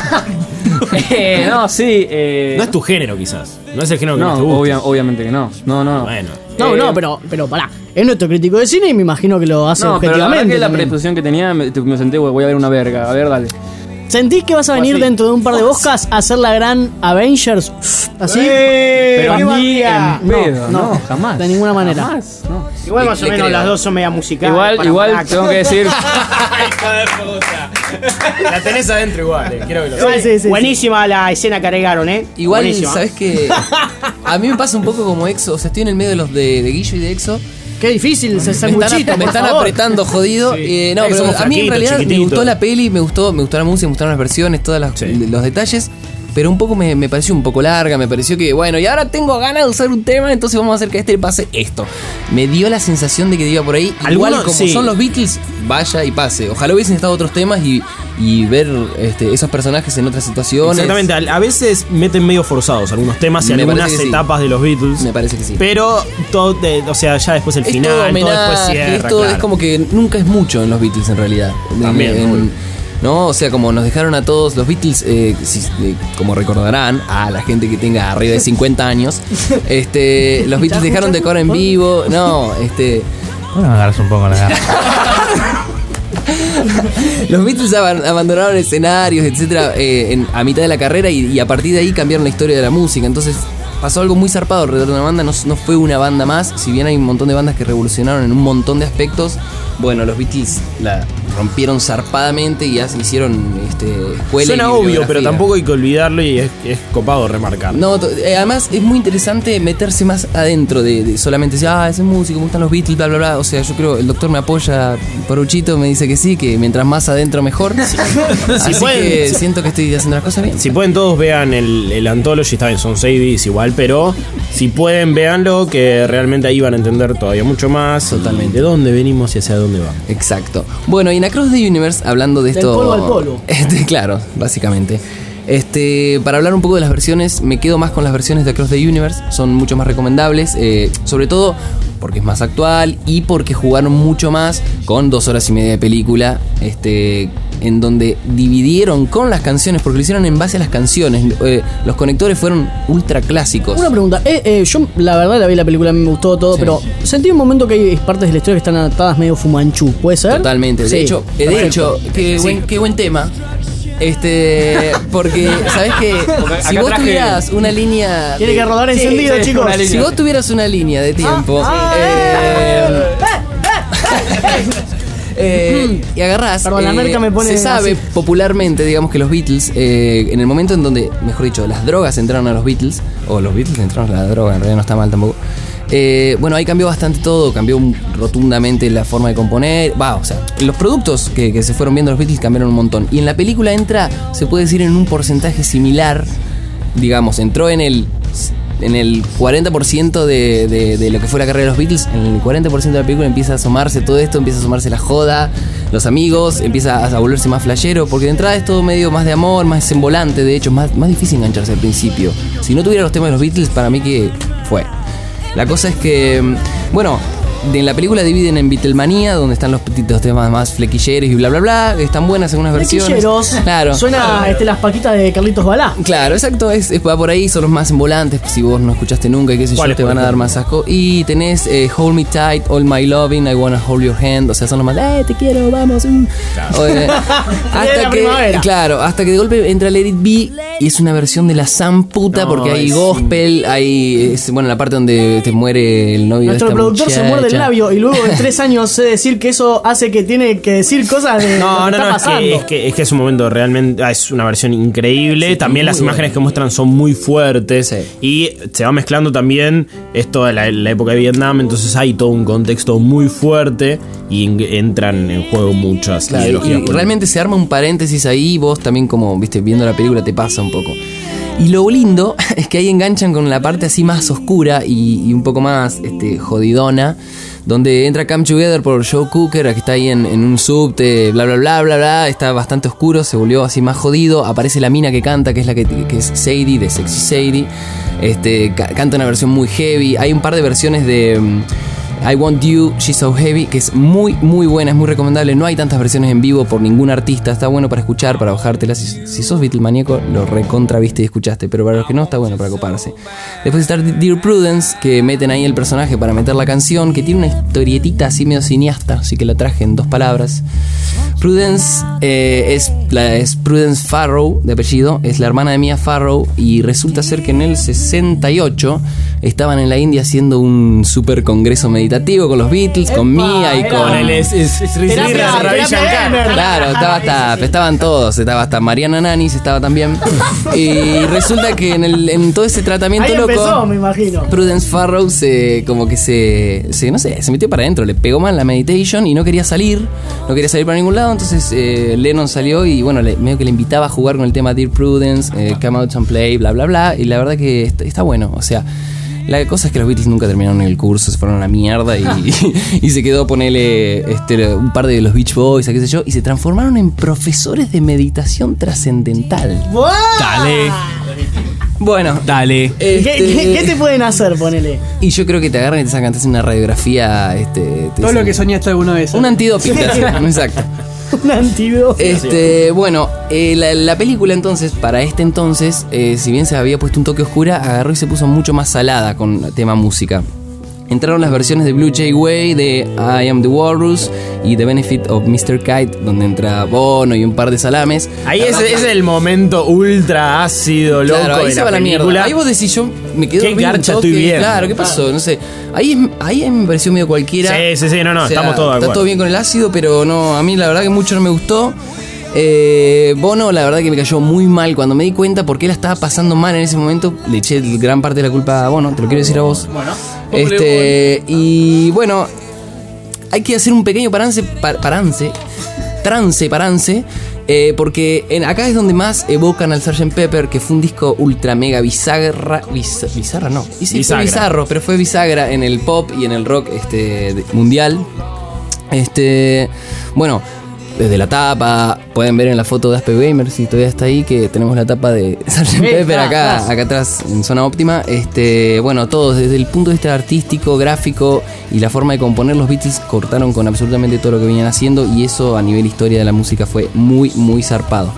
eh, no, sí. Eh, No es tu género, quizás. No es el género que no, más te gusta. obvia- obviamente que no. No, no. Bueno. No, Eh, no, pero, pero pará. Es nuestro crítico de cine y me imagino que lo hace No, pero la verdad objetivamente. que la también. predisposición que tenía, me, me senté, güey, voy a ver una verga. A ver, dale. ¿Sentís que vas a venir Así. dentro de un par de boscas a hacer la gran Avengers? ¿Así? Eh, Pero qué ni bandía. en pedo, no, jamás. De ninguna manera. Jamás, no. Igual más Le- o le menos creo. las dos son media musicales. Igual, para igual Maraca. tengo que decir. La tenés adentro igual, eh, quiero que lo Igual, Sí, sí, sí, buenísima la escena que agregaron, ¿eh? Igual, Buenísima. ¿sabes qué? A mí me pasa un poco como Exo. O sea, estoy en el medio de los de, de Guillo y de Exo. Qué difícil ese Me están, sanguchito, me por están favor. apretando jodido. Eh, no, Es que pero somos a mí en flaquitos, realidad me chiquititos. gustó la peli, me gustó, me gustó la música, me gustaron las versiones, todos los detalles. Pero un poco me, me pareció un poco larga, me pareció que, bueno, y ahora tengo ganas de usar un tema, entonces vamos a hacer que a este le pase esto. Me dio la sensación de que iba por ahí. Igual Algunos, como sí. son los Beatles, vaya y pase. Ojalá hubiesen estado otros temas y, y ver este, esos personajes en otras situaciones. Exactamente, a, a veces meten medio forzados algunos temas y Me algunas parece que sí. etapas de los Beatles. Me parece que sí. Pero todo, de- o sea, ya después el Es final, todo todo, después homenaje, cierra. es, todo- claro. es como que nunca es mucho en los Beatles en realidad. También, En- obvio. ¿no? O sea, como nos dejaron a todos los Beatles, eh, si- eh, como recordarán, a la gente que tenga arriba de cincuenta años, este, los Beatles dejaron de tocar en vivo, no, este... Bueno, me agarras un poco la garra. Los Beatles aban- abandonaron escenarios, etcétera, eh, en- a mitad de la carrera y, y a partir de ahí cambiaron la historia de la música. Entonces pasó algo muy zarpado alrededor de una banda, no, no fue una banda más, si bien hay un montón de bandas que revolucionaron en un montón de aspectos. Bueno, los Beatles la rompieron zarpadamente y as- hicieron este, escuela. Suena y obvio, bibliografía. pero tampoco hay que olvidarlo y es, es copado remarcar. No, to- eh, además es muy interesante meterse más adentro de, de solamente decir, ah, ese es músico, me gustan los Beatles, bla, bla, bla. O sea, yo creo, el doctor me apoya, Poruchito me dice que sí, que mientras más adentro mejor. Así Si pueden- que si- siento que estoy haciendo las cosas bien. Si pueden todos vean el, el Anthology, está bien, son seis discs igual, pero si pueden véanlo, que realmente ahí van a entender todavía mucho más. Totalmente. De dónde venimos y hacia dónde vamos. Exacto. Bueno, y en Across the Universe, hablando de Del esto. polo al polo. Este, claro, básicamente. Este, para hablar un poco de las versiones, me quedo más con las versiones de Across the Universe. Son mucho más recomendables. eh, sobre todo porque es más actual y porque jugaron mucho más con dos horas y media de película. Este. En donde dividieron con las canciones, porque lo hicieron en base a las canciones. eh, los conectores fueron ultra clásicos. Una pregunta, eh, eh, yo la verdad la vi la película, a mí me gustó todo, Sí. pero sentí un momento que hay partes de la historia que están adaptadas medio fumanchú, ¿puede ser? Totalmente. De Sí, hecho, eh, de perfecto. hecho, qué Sí. buen, qué buen tema. Este, porque, ¿sabes qué? Porque Si acá vos traje- tuvieras una línea. Tiene de- que rodar Sí, encendido, sí, chicos. una línea. Si vos tuvieras una línea de tiempo. Ah, eh, eh, y agarrás. Perdón, la eh, merca me pone se sabe así. popularmente, digamos, que los Beatles, eh, en el momento en donde, mejor dicho, las drogas entraron a los Beatles, o los Beatles entraron a la droga, en realidad no está mal tampoco. Eh, bueno, ahí cambió bastante todo, cambió un- rotundamente la forma de componer. Va, o sea, los productos que, que se fueron viendo los Beatles cambiaron un montón. Y en la película entra, se puede decir, en un porcentaje similar. Digamos, entró en el en el cuarenta por ciento de, de, de lo que fue la carrera de los Beatles. En el cuarenta por ciento de la película empieza a asomarse todo esto, empieza a asomarse la joda, los amigos, empieza a volverse más flashero, porque de entrada es todo medio más de amor, más desembolante, de hecho, más, más difícil engancharse al principio. Si no tuviera los temas de los Beatles, para mí que fue. La cosa es que, bueno, en la película dividen en Beatlemania, donde están los, los temas más flequilleros y bla bla bla. Están buenas algunas versiones. Flequilleros. Claro. Suena este, las paquitas de Carlitos Balá. Claro, exacto, es, es- va por ahí, son los más embolantes. Si vos no escuchaste nunca y qué sé yo, ¿Cuáles, te por van a dar ejemplo? más asco. Y tenés eh, Hold Me Tight, All My Loving, I Wanna Hold Your Hand. O sea, son los más, eh, te quiero, vamos. uh". O, eh, de hasta la que, primavera. claro, hasta que de golpe entra Let It Be y es una versión de la San puta, No, porque hay es- gospel, hay, es, bueno, la parte donde te muere el novio Nuestro de esta productor se muerde el muchacha. labio y luego de tres años sé decir que eso hace que tiene que decir cosas de No, lo que no, está no, es pasando. que, es, que, es que es un momento realmente. ah, Es una versión increíble. Sí, también muy las imágenes buena. que muestran son muy fuertes. Sí. Y se va mezclando también esto de la, la época de Vietnam. Entonces hay todo un contexto muy fuerte. Y en- entran en juego muchas Claro, ideologías y políticas. realmente se arma un paréntesis ahí, vos también como, viste, viendo la película te pasa un poco. Y lo lindo es que ahí enganchan con la parte así más oscura y, y un poco más este, jodidona, donde entra Come Together por Joe Cooker, que está ahí en, en un subte, bla bla bla bla bla, está bastante oscuro, se volvió así más jodido, aparece la mina que canta, que es la que, que es Sadie, de Sexy Sadie, este, ca- canta una versión muy heavy, hay un par de versiones de... mm, I Want You, She's So Heavy, que es muy, muy buena, es muy recomendable. No hay tantas versiones en vivo por ningún artista. Está bueno para escuchar, para bajártelas. Si, si sos Beatlemaníaco, lo recontra viste y escuchaste. Pero para los que no, está bueno para coparse. Después está Dear Prudence, que meten ahí el personaje para meter la canción, que tiene una historietita así medio cineasta, así que la traje en dos palabras. Prudence eh, es la es Prudence Farrow de apellido, es la hermana de Mia Farrow, y resulta ser que en el sesenta y ocho estaban en la India haciendo un super congreso meditativo con los Beatles, con Mia y con el es, es, es, Ravi Shankar. Claro, estaba hasta, estaban todos, estaba hasta Mariana Nanis, estaba también. Y resulta que en, el, en todo ese tratamiento Ahí loco, empezó, me imagino. Prudence Farrow se como que se, se no sé, se metió para adentro, le pegó mal la meditation y no quería salir, no quería salir para ningún lado, entonces eh, Lennon salió y bueno, le, medio que le invitaba a jugar con el tema Dear Prudence, eh, Come Out and Play, bla bla bla, y la verdad que está, está bueno, o sea, la cosa es que los Beatles nunca terminaron el curso, se fueron a la mierda y, y, y se quedó ponerle este, un par de los Beach Boys, qué sé yo, y se transformaron en profesores de meditación trascendental. Dale. Bueno, dale. Este, ¿Qué, qué, ¿Qué te pueden hacer? Ponele. Y yo creo que te agarran y te sacan, te hacen una radiografía. Este, te Todo dicen, lo que soñaste alguna vez. un antídoto. Exacto. Un antídoto. Este, bueno, eh, la, la película entonces, para este entonces, eh, si bien se había puesto un toque oscura, agarró y se puso mucho más salada con el tema música. Entraron las versiones de Blue Jay Way, de I Am the Walrus y The Benefit of mister Kite, donde entra Bono y un par de salames. Ahí es, es el momento ultra ácido, loco, claro, ahí de se la va la película. mierda. Ahí vos decís, yo me quedo Qué dormido un garcha toque. estoy viendo. Claro, ¿qué pasó? No sé. Ahí, es- ahí me pareció medio cualquiera. Sí, sí, sí, no, no, O sea, estamos todos de Está acuerdo. todo bien con el ácido, pero no, a mí la verdad que mucho no me gustó. Eh, Bono, la verdad que me cayó muy mal cuando me di cuenta porque él estaba pasando mal en ese momento. Le eché gran parte de la culpa a Bono, te lo quiero decir a vos. Bueno, Este, y bueno, hay que hacer un pequeño parance, par- parance, trance, parance, eh, porque en, acá es donde más evocan al sergeant Pepper, que fue un disco ultra mega bizarra, biz- bizarra no, y sí, fue Bisagra. bizarro, pero fue bisagra en el pop y en el rock este, de- mundial. Este, bueno, desde la tapa, pueden ver en la foto de Aspe Gamer, si todavía está ahí, que tenemos la tapa de sergeant Sí, Pepper está, acá, está. acá atrás en zona óptima. Este, bueno, todos desde el punto de vista artístico, gráfico y la forma de componer, los Beatles cortaron con absolutamente todo lo que venían haciendo y eso a nivel historia de la música fue muy, muy zarpado.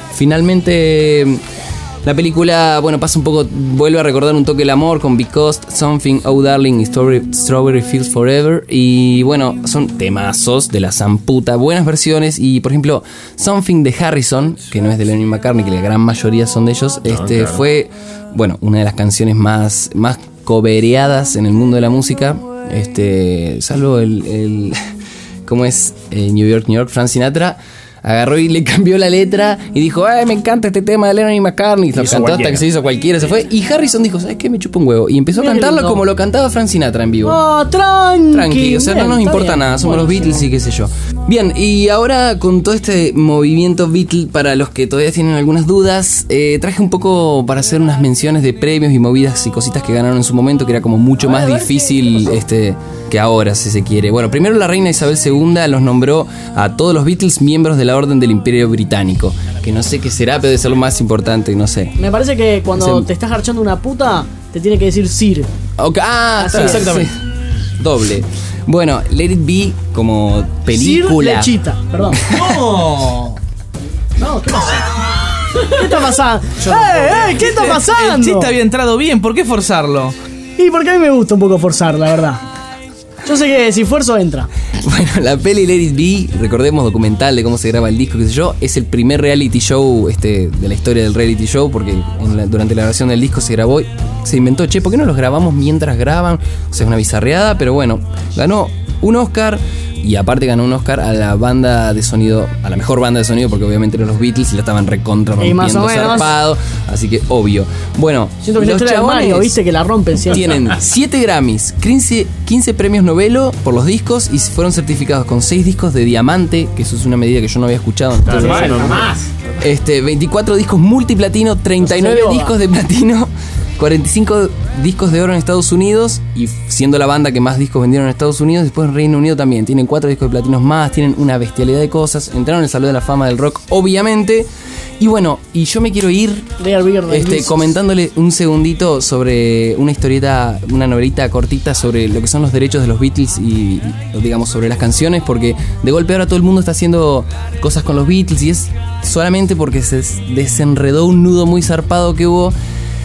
Finalmente, la película, bueno, pasa un poco, vuelve a recordar un toque el amor con Because, Something, Oh Darling y Strawberry, Strawberry Fields Forever. Y bueno, son temazos de la zamputa, buenas versiones. Y por ejemplo, Something de Harrison, que no es de Lennon y McCartney, que la gran mayoría son de ellos, este claro. fue, bueno, una de las canciones más, más cobereadas en el mundo de la música. Este, salvo el, el ¿cómo es? Eh, New York, New York, Frank Sinatra. Agarró y le cambió la letra y dijo, ay, me encanta este tema de Lennon y McCartney. Lo hizo cantó hasta cualquiera. que se hizo cualquiera, se fue. Y Harrison dijo, ¿sabes qué? Me chupa un huevo. Y empezó a Mira qué cantarlo lindo. como lo cantaba Frank Sinatra en vivo. Oh, tranqui. Tranqui, o sea, no Bien, nos está importa bien. nada, somos los Buenísimo. Beatles y qué sé yo. Bien, y ahora con todo este movimiento Beatle, para los que todavía tienen algunas dudas, eh, traje un poco para hacer unas menciones de premios y movidas y cositas que ganaron en su momento, que era como mucho más difícil este, que ahora, si se quiere. Bueno, primero la reina Isabel segunda los nombró a todos los Beatles miembros de la Orden del Imperio Británico, que no sé qué será, pero debe ser lo más importante, no sé. Me parece que cuando Ese- te estás garchando una puta, te tiene que decir Sir. Ok, ah, Así sí, es. exactamente. Doble. Bueno, Let It Be como película. Sir Lechita, perdón. No. No, ¿qué pasa? ¿Qué está pasando? ¡Eh, eh! ¿Qué está pasando? El chiste había entrado bien, ¿por qué forzarlo? Y porque a mí me gusta un poco forzar, la verdad. Yo sé que si fuerzo entra. Bueno, la peli Let It Be, recordemos, documental de cómo se graba el disco, qué sé yo, es el primer reality show este, de la historia del reality show, porque en la- durante la grabación del disco se grabó y se inventó, che, ¿por qué no los grabamos mientras graban? O sea, es una bizarreada, pero bueno, ganó un Oscar y aparte ganó un Oscar a la banda de sonido, a la mejor banda de sonido, porque obviamente eran los Beatles y la estaban recontra Y más o rompiendo menos. zarpado, así que obvio. Bueno, Siento que la los historia de Mario, chabones viste, que la rompen siempre. tienen siete Grammys, quince, quince premios Novelo por los discos y fueron certificados con seis discos de diamante, que eso es una medida que yo no había escuchado. Entonces, este, veinticuatro discos multiplatino, treinta y nueve No se discos de platino, cuarenta y cinco discos de oro en Estados Unidos y siendo la banda que más discos vendieron en Estados Unidos, después en Reino Unido también. Tienen cuatro discos de platinos más, tienen una bestialidad de cosas, entraron en el Salón de la Fama del Rock, obviamente. Y bueno, y yo me quiero ir este, comentándole un segundito sobre una historieta, una novelita cortita sobre lo que son los derechos de los Beatles y, y, digamos, sobre las canciones, porque de golpe ahora todo el mundo está haciendo cosas con los Beatles y es solamente porque se desenredó un nudo muy zarpado que hubo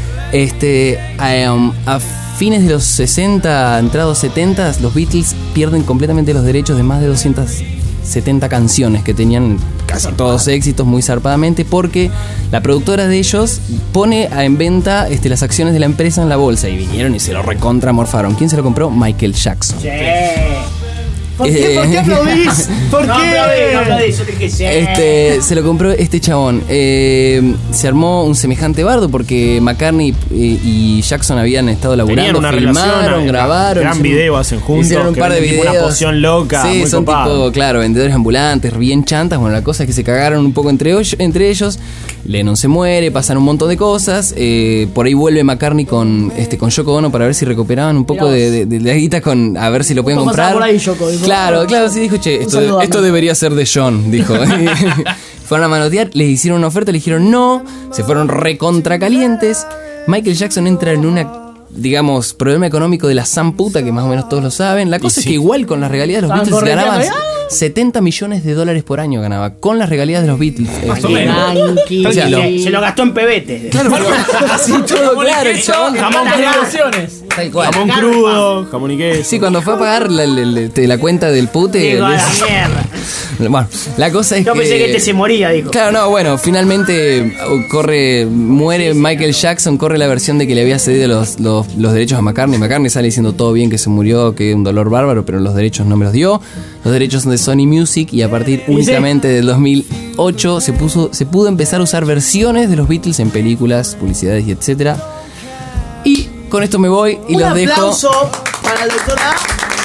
este um, a fines de los sesenta, entrados setenta, los Beatles pierden completamente los derechos de más de doscientas setenta canciones que tenían casi todos éxitos muy zarpadamente, porque la productora de ellos pone a- en venta este, las acciones de la empresa en la bolsa y vinieron y se lo recontra morfaron. ¿Quién se lo compró? Michael Jackson. ¿Por qué, ¿Por qué aplaudís? ¿Por No qué? aplaudí, no aplaudí, yo dije sí. Este, se lo compró este chabón. Eh, se armó un semejante bardo porque McCartney eh, y Jackson habían estado laburando, Tenían una filmaron, relación, grabaron. gran hicieron- video hacen juntos, Hicieron un que par de venden tipo videos. una poción loca, Sí, muy son copado. tipo, claro, vendedores ambulantes, bien chantas. Bueno, la cosa es que se cagaron un poco entre, hoy- entre ellos. Lennon se muere, pasan un montón de cosas. eh, por ahí vuelve McCartney con, este, con Yoko Ono para ver si recuperaban un poco de, de, de la guita con a ver si lo pueden Justo pasaba comprar. por ahí, Yoko, dijo, claro, "Ah, claro, sí, dijo, che, un esto, saludo a esto Mike". debería ser de John, dijo. Fueron a manotear, les hicieron una oferta, le dijeron no, se fueron recontra calientes. Michael Jackson entra en una, digamos, problema económico de la san puta, que más o menos todos lo saben. La cosa es que igual con las regalías de los Estaban Beatles ganaban correteando, setenta millones de dólares por año ganaba, con las regalías de los Beatles. Más Eh, o menos. o sea, lo- Se, se lo gastó en pebetes. Claro, así todo claro, el chabón. Jamón Negociaciones. Tal cual. Jamón crudo, jamón y queso. Sí, cuando fue a pagar la, la- la- la cuenta del pute. Digo, a la les- mierda. Bueno, la cosa es Yo que. pensé que este se moría, dijo. Claro, no, bueno, finalmente uh, corre, muere Michael Jackson, corre la versión de que le había cedido los, los, los derechos a McCartney. McCartney sale diciendo todo bien, que se murió, que un dolor bárbaro, pero los derechos no me los dio. Los derechos son de Sony Music y a partir sí. únicamente del dos mil ocho se, puso, se pudo empezar a usar versiones de los Beatles en películas, publicidades y etcétera. Y con esto me voy y Un los dejo. aplauso para el doctor A.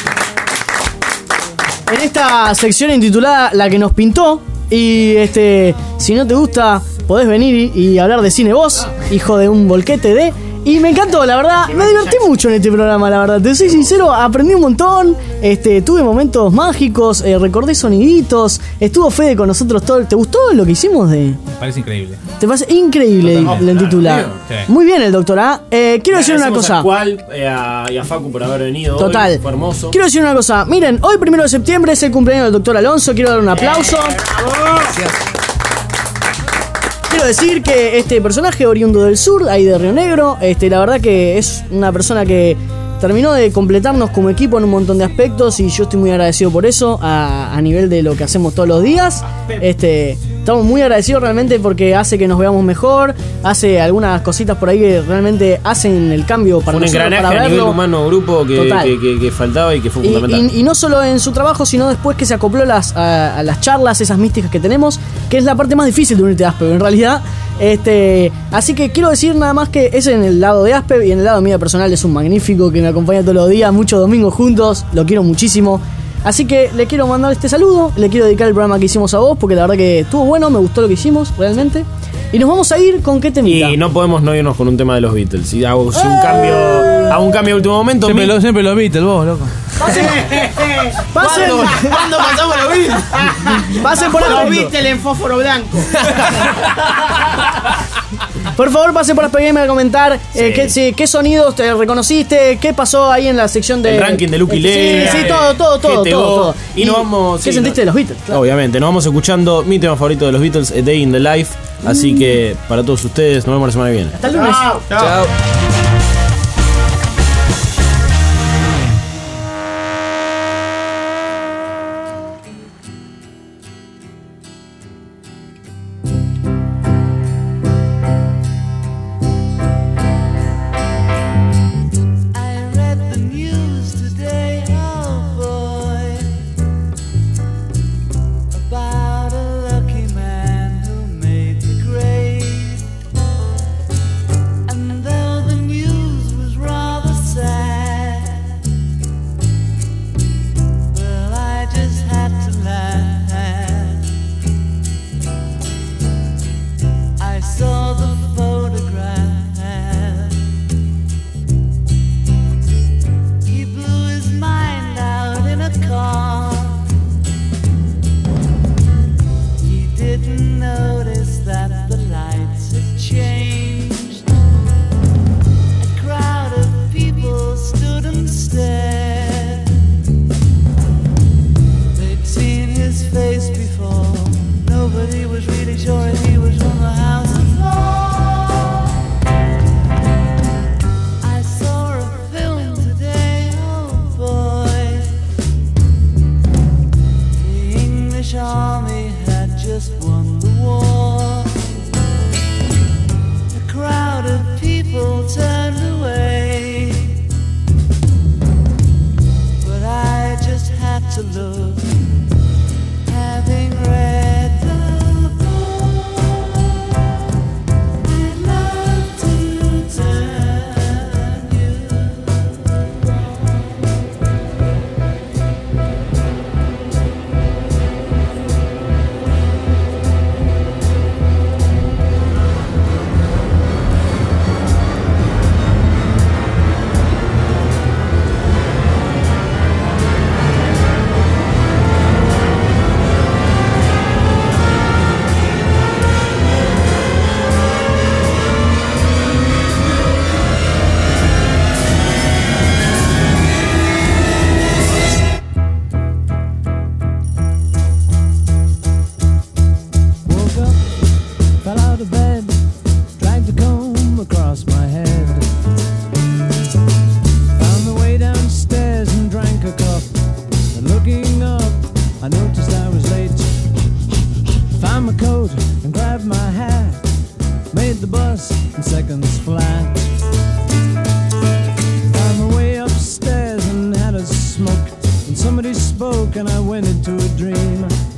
En esta sección intitulada La que nos pintó. Y este, si no te gusta, podés venir y, y hablar de cine vos, hijo de un volquete de. Y me encantó, la verdad, me divertí mucho en este programa, la verdad. Te soy sincero, aprendí un montón, este, tuve momentos mágicos, eh, recordé soniditos, estuvo Fede con nosotros todo. ¿Te gustó lo que hicimos de? Me parece increíble. Te parece increíble el, el titular. Sí. Muy bien el doctor A. Eh, quiero decir una Agradecemos cosa. a Cual, eh, a- y a Facu por haber venido. Total. Hoy, fue hermoso. Quiero decir una cosa. Miren, hoy primero de septiembre es el cumpleaños del doctor Alonso. Quiero dar un aplauso. Quiero decir que este personaje oriundo del sur, ahí de Río Negro, este, la verdad que es una persona que terminó de completarnos como equipo en un montón de aspectos y yo estoy muy agradecido por eso a, a nivel de lo que hacemos todos los días. Este, estamos muy agradecidos realmente porque hace que nos veamos mejor, hace algunas cositas por ahí que realmente hacen el cambio para un nosotros, engranaje para a nivel verlo. humano grupo que, Total. que, que- que faltaba y que fue Y, fundamental. y- y no solo en su trabajo, sino después que se acopló las, a, a las charlas, esas místicas que tenemos, que es la parte más difícil de unirte a Aspev, en realidad. Este, así que quiero decir nada más que es en el lado de Aspev y en el lado mío personal es un magnífico que me acompaña todos los días, muchos domingos juntos, lo quiero muchísimo. Así que le quiero mandar este saludo, le quiero dedicar el programa que hicimos a vos, porque la verdad que estuvo bueno, me gustó lo que hicimos, realmente. Y nos vamos a ir con qué temita. Y no podemos no irnos con un tema de los Beatles. Y hago si un cambio, hago un cambio de último momento. Siempre, mi- lo, siempre los Beatles, vos, loco. Pasen, ¿Cuándo, ¿Cuándo pasamos los Beatles? pasen por Los el Beatles en fósforo blanco. Por favor, pasen por las P G M a comentar eh, qué, sí, qué sonidos te reconociste, qué pasó ahí en la sección de. El ranking de Lucky Lea, Sí, sí, todo, todo, todo, G T O, todo, todo. y nos vamos- ¿Qué sí, sentiste no- de los Beatles? Claro. Obviamente, nos vamos escuchando mi tema favorito de los Beatles, A Day in the Life. Así que para todos ustedes, nos vemos la semana que viene. Hasta el lunes. Chao. I read the news today, oh boy, about a lucky man who made the grade. And though the smoke, and somebody spoke, and I went into a dream.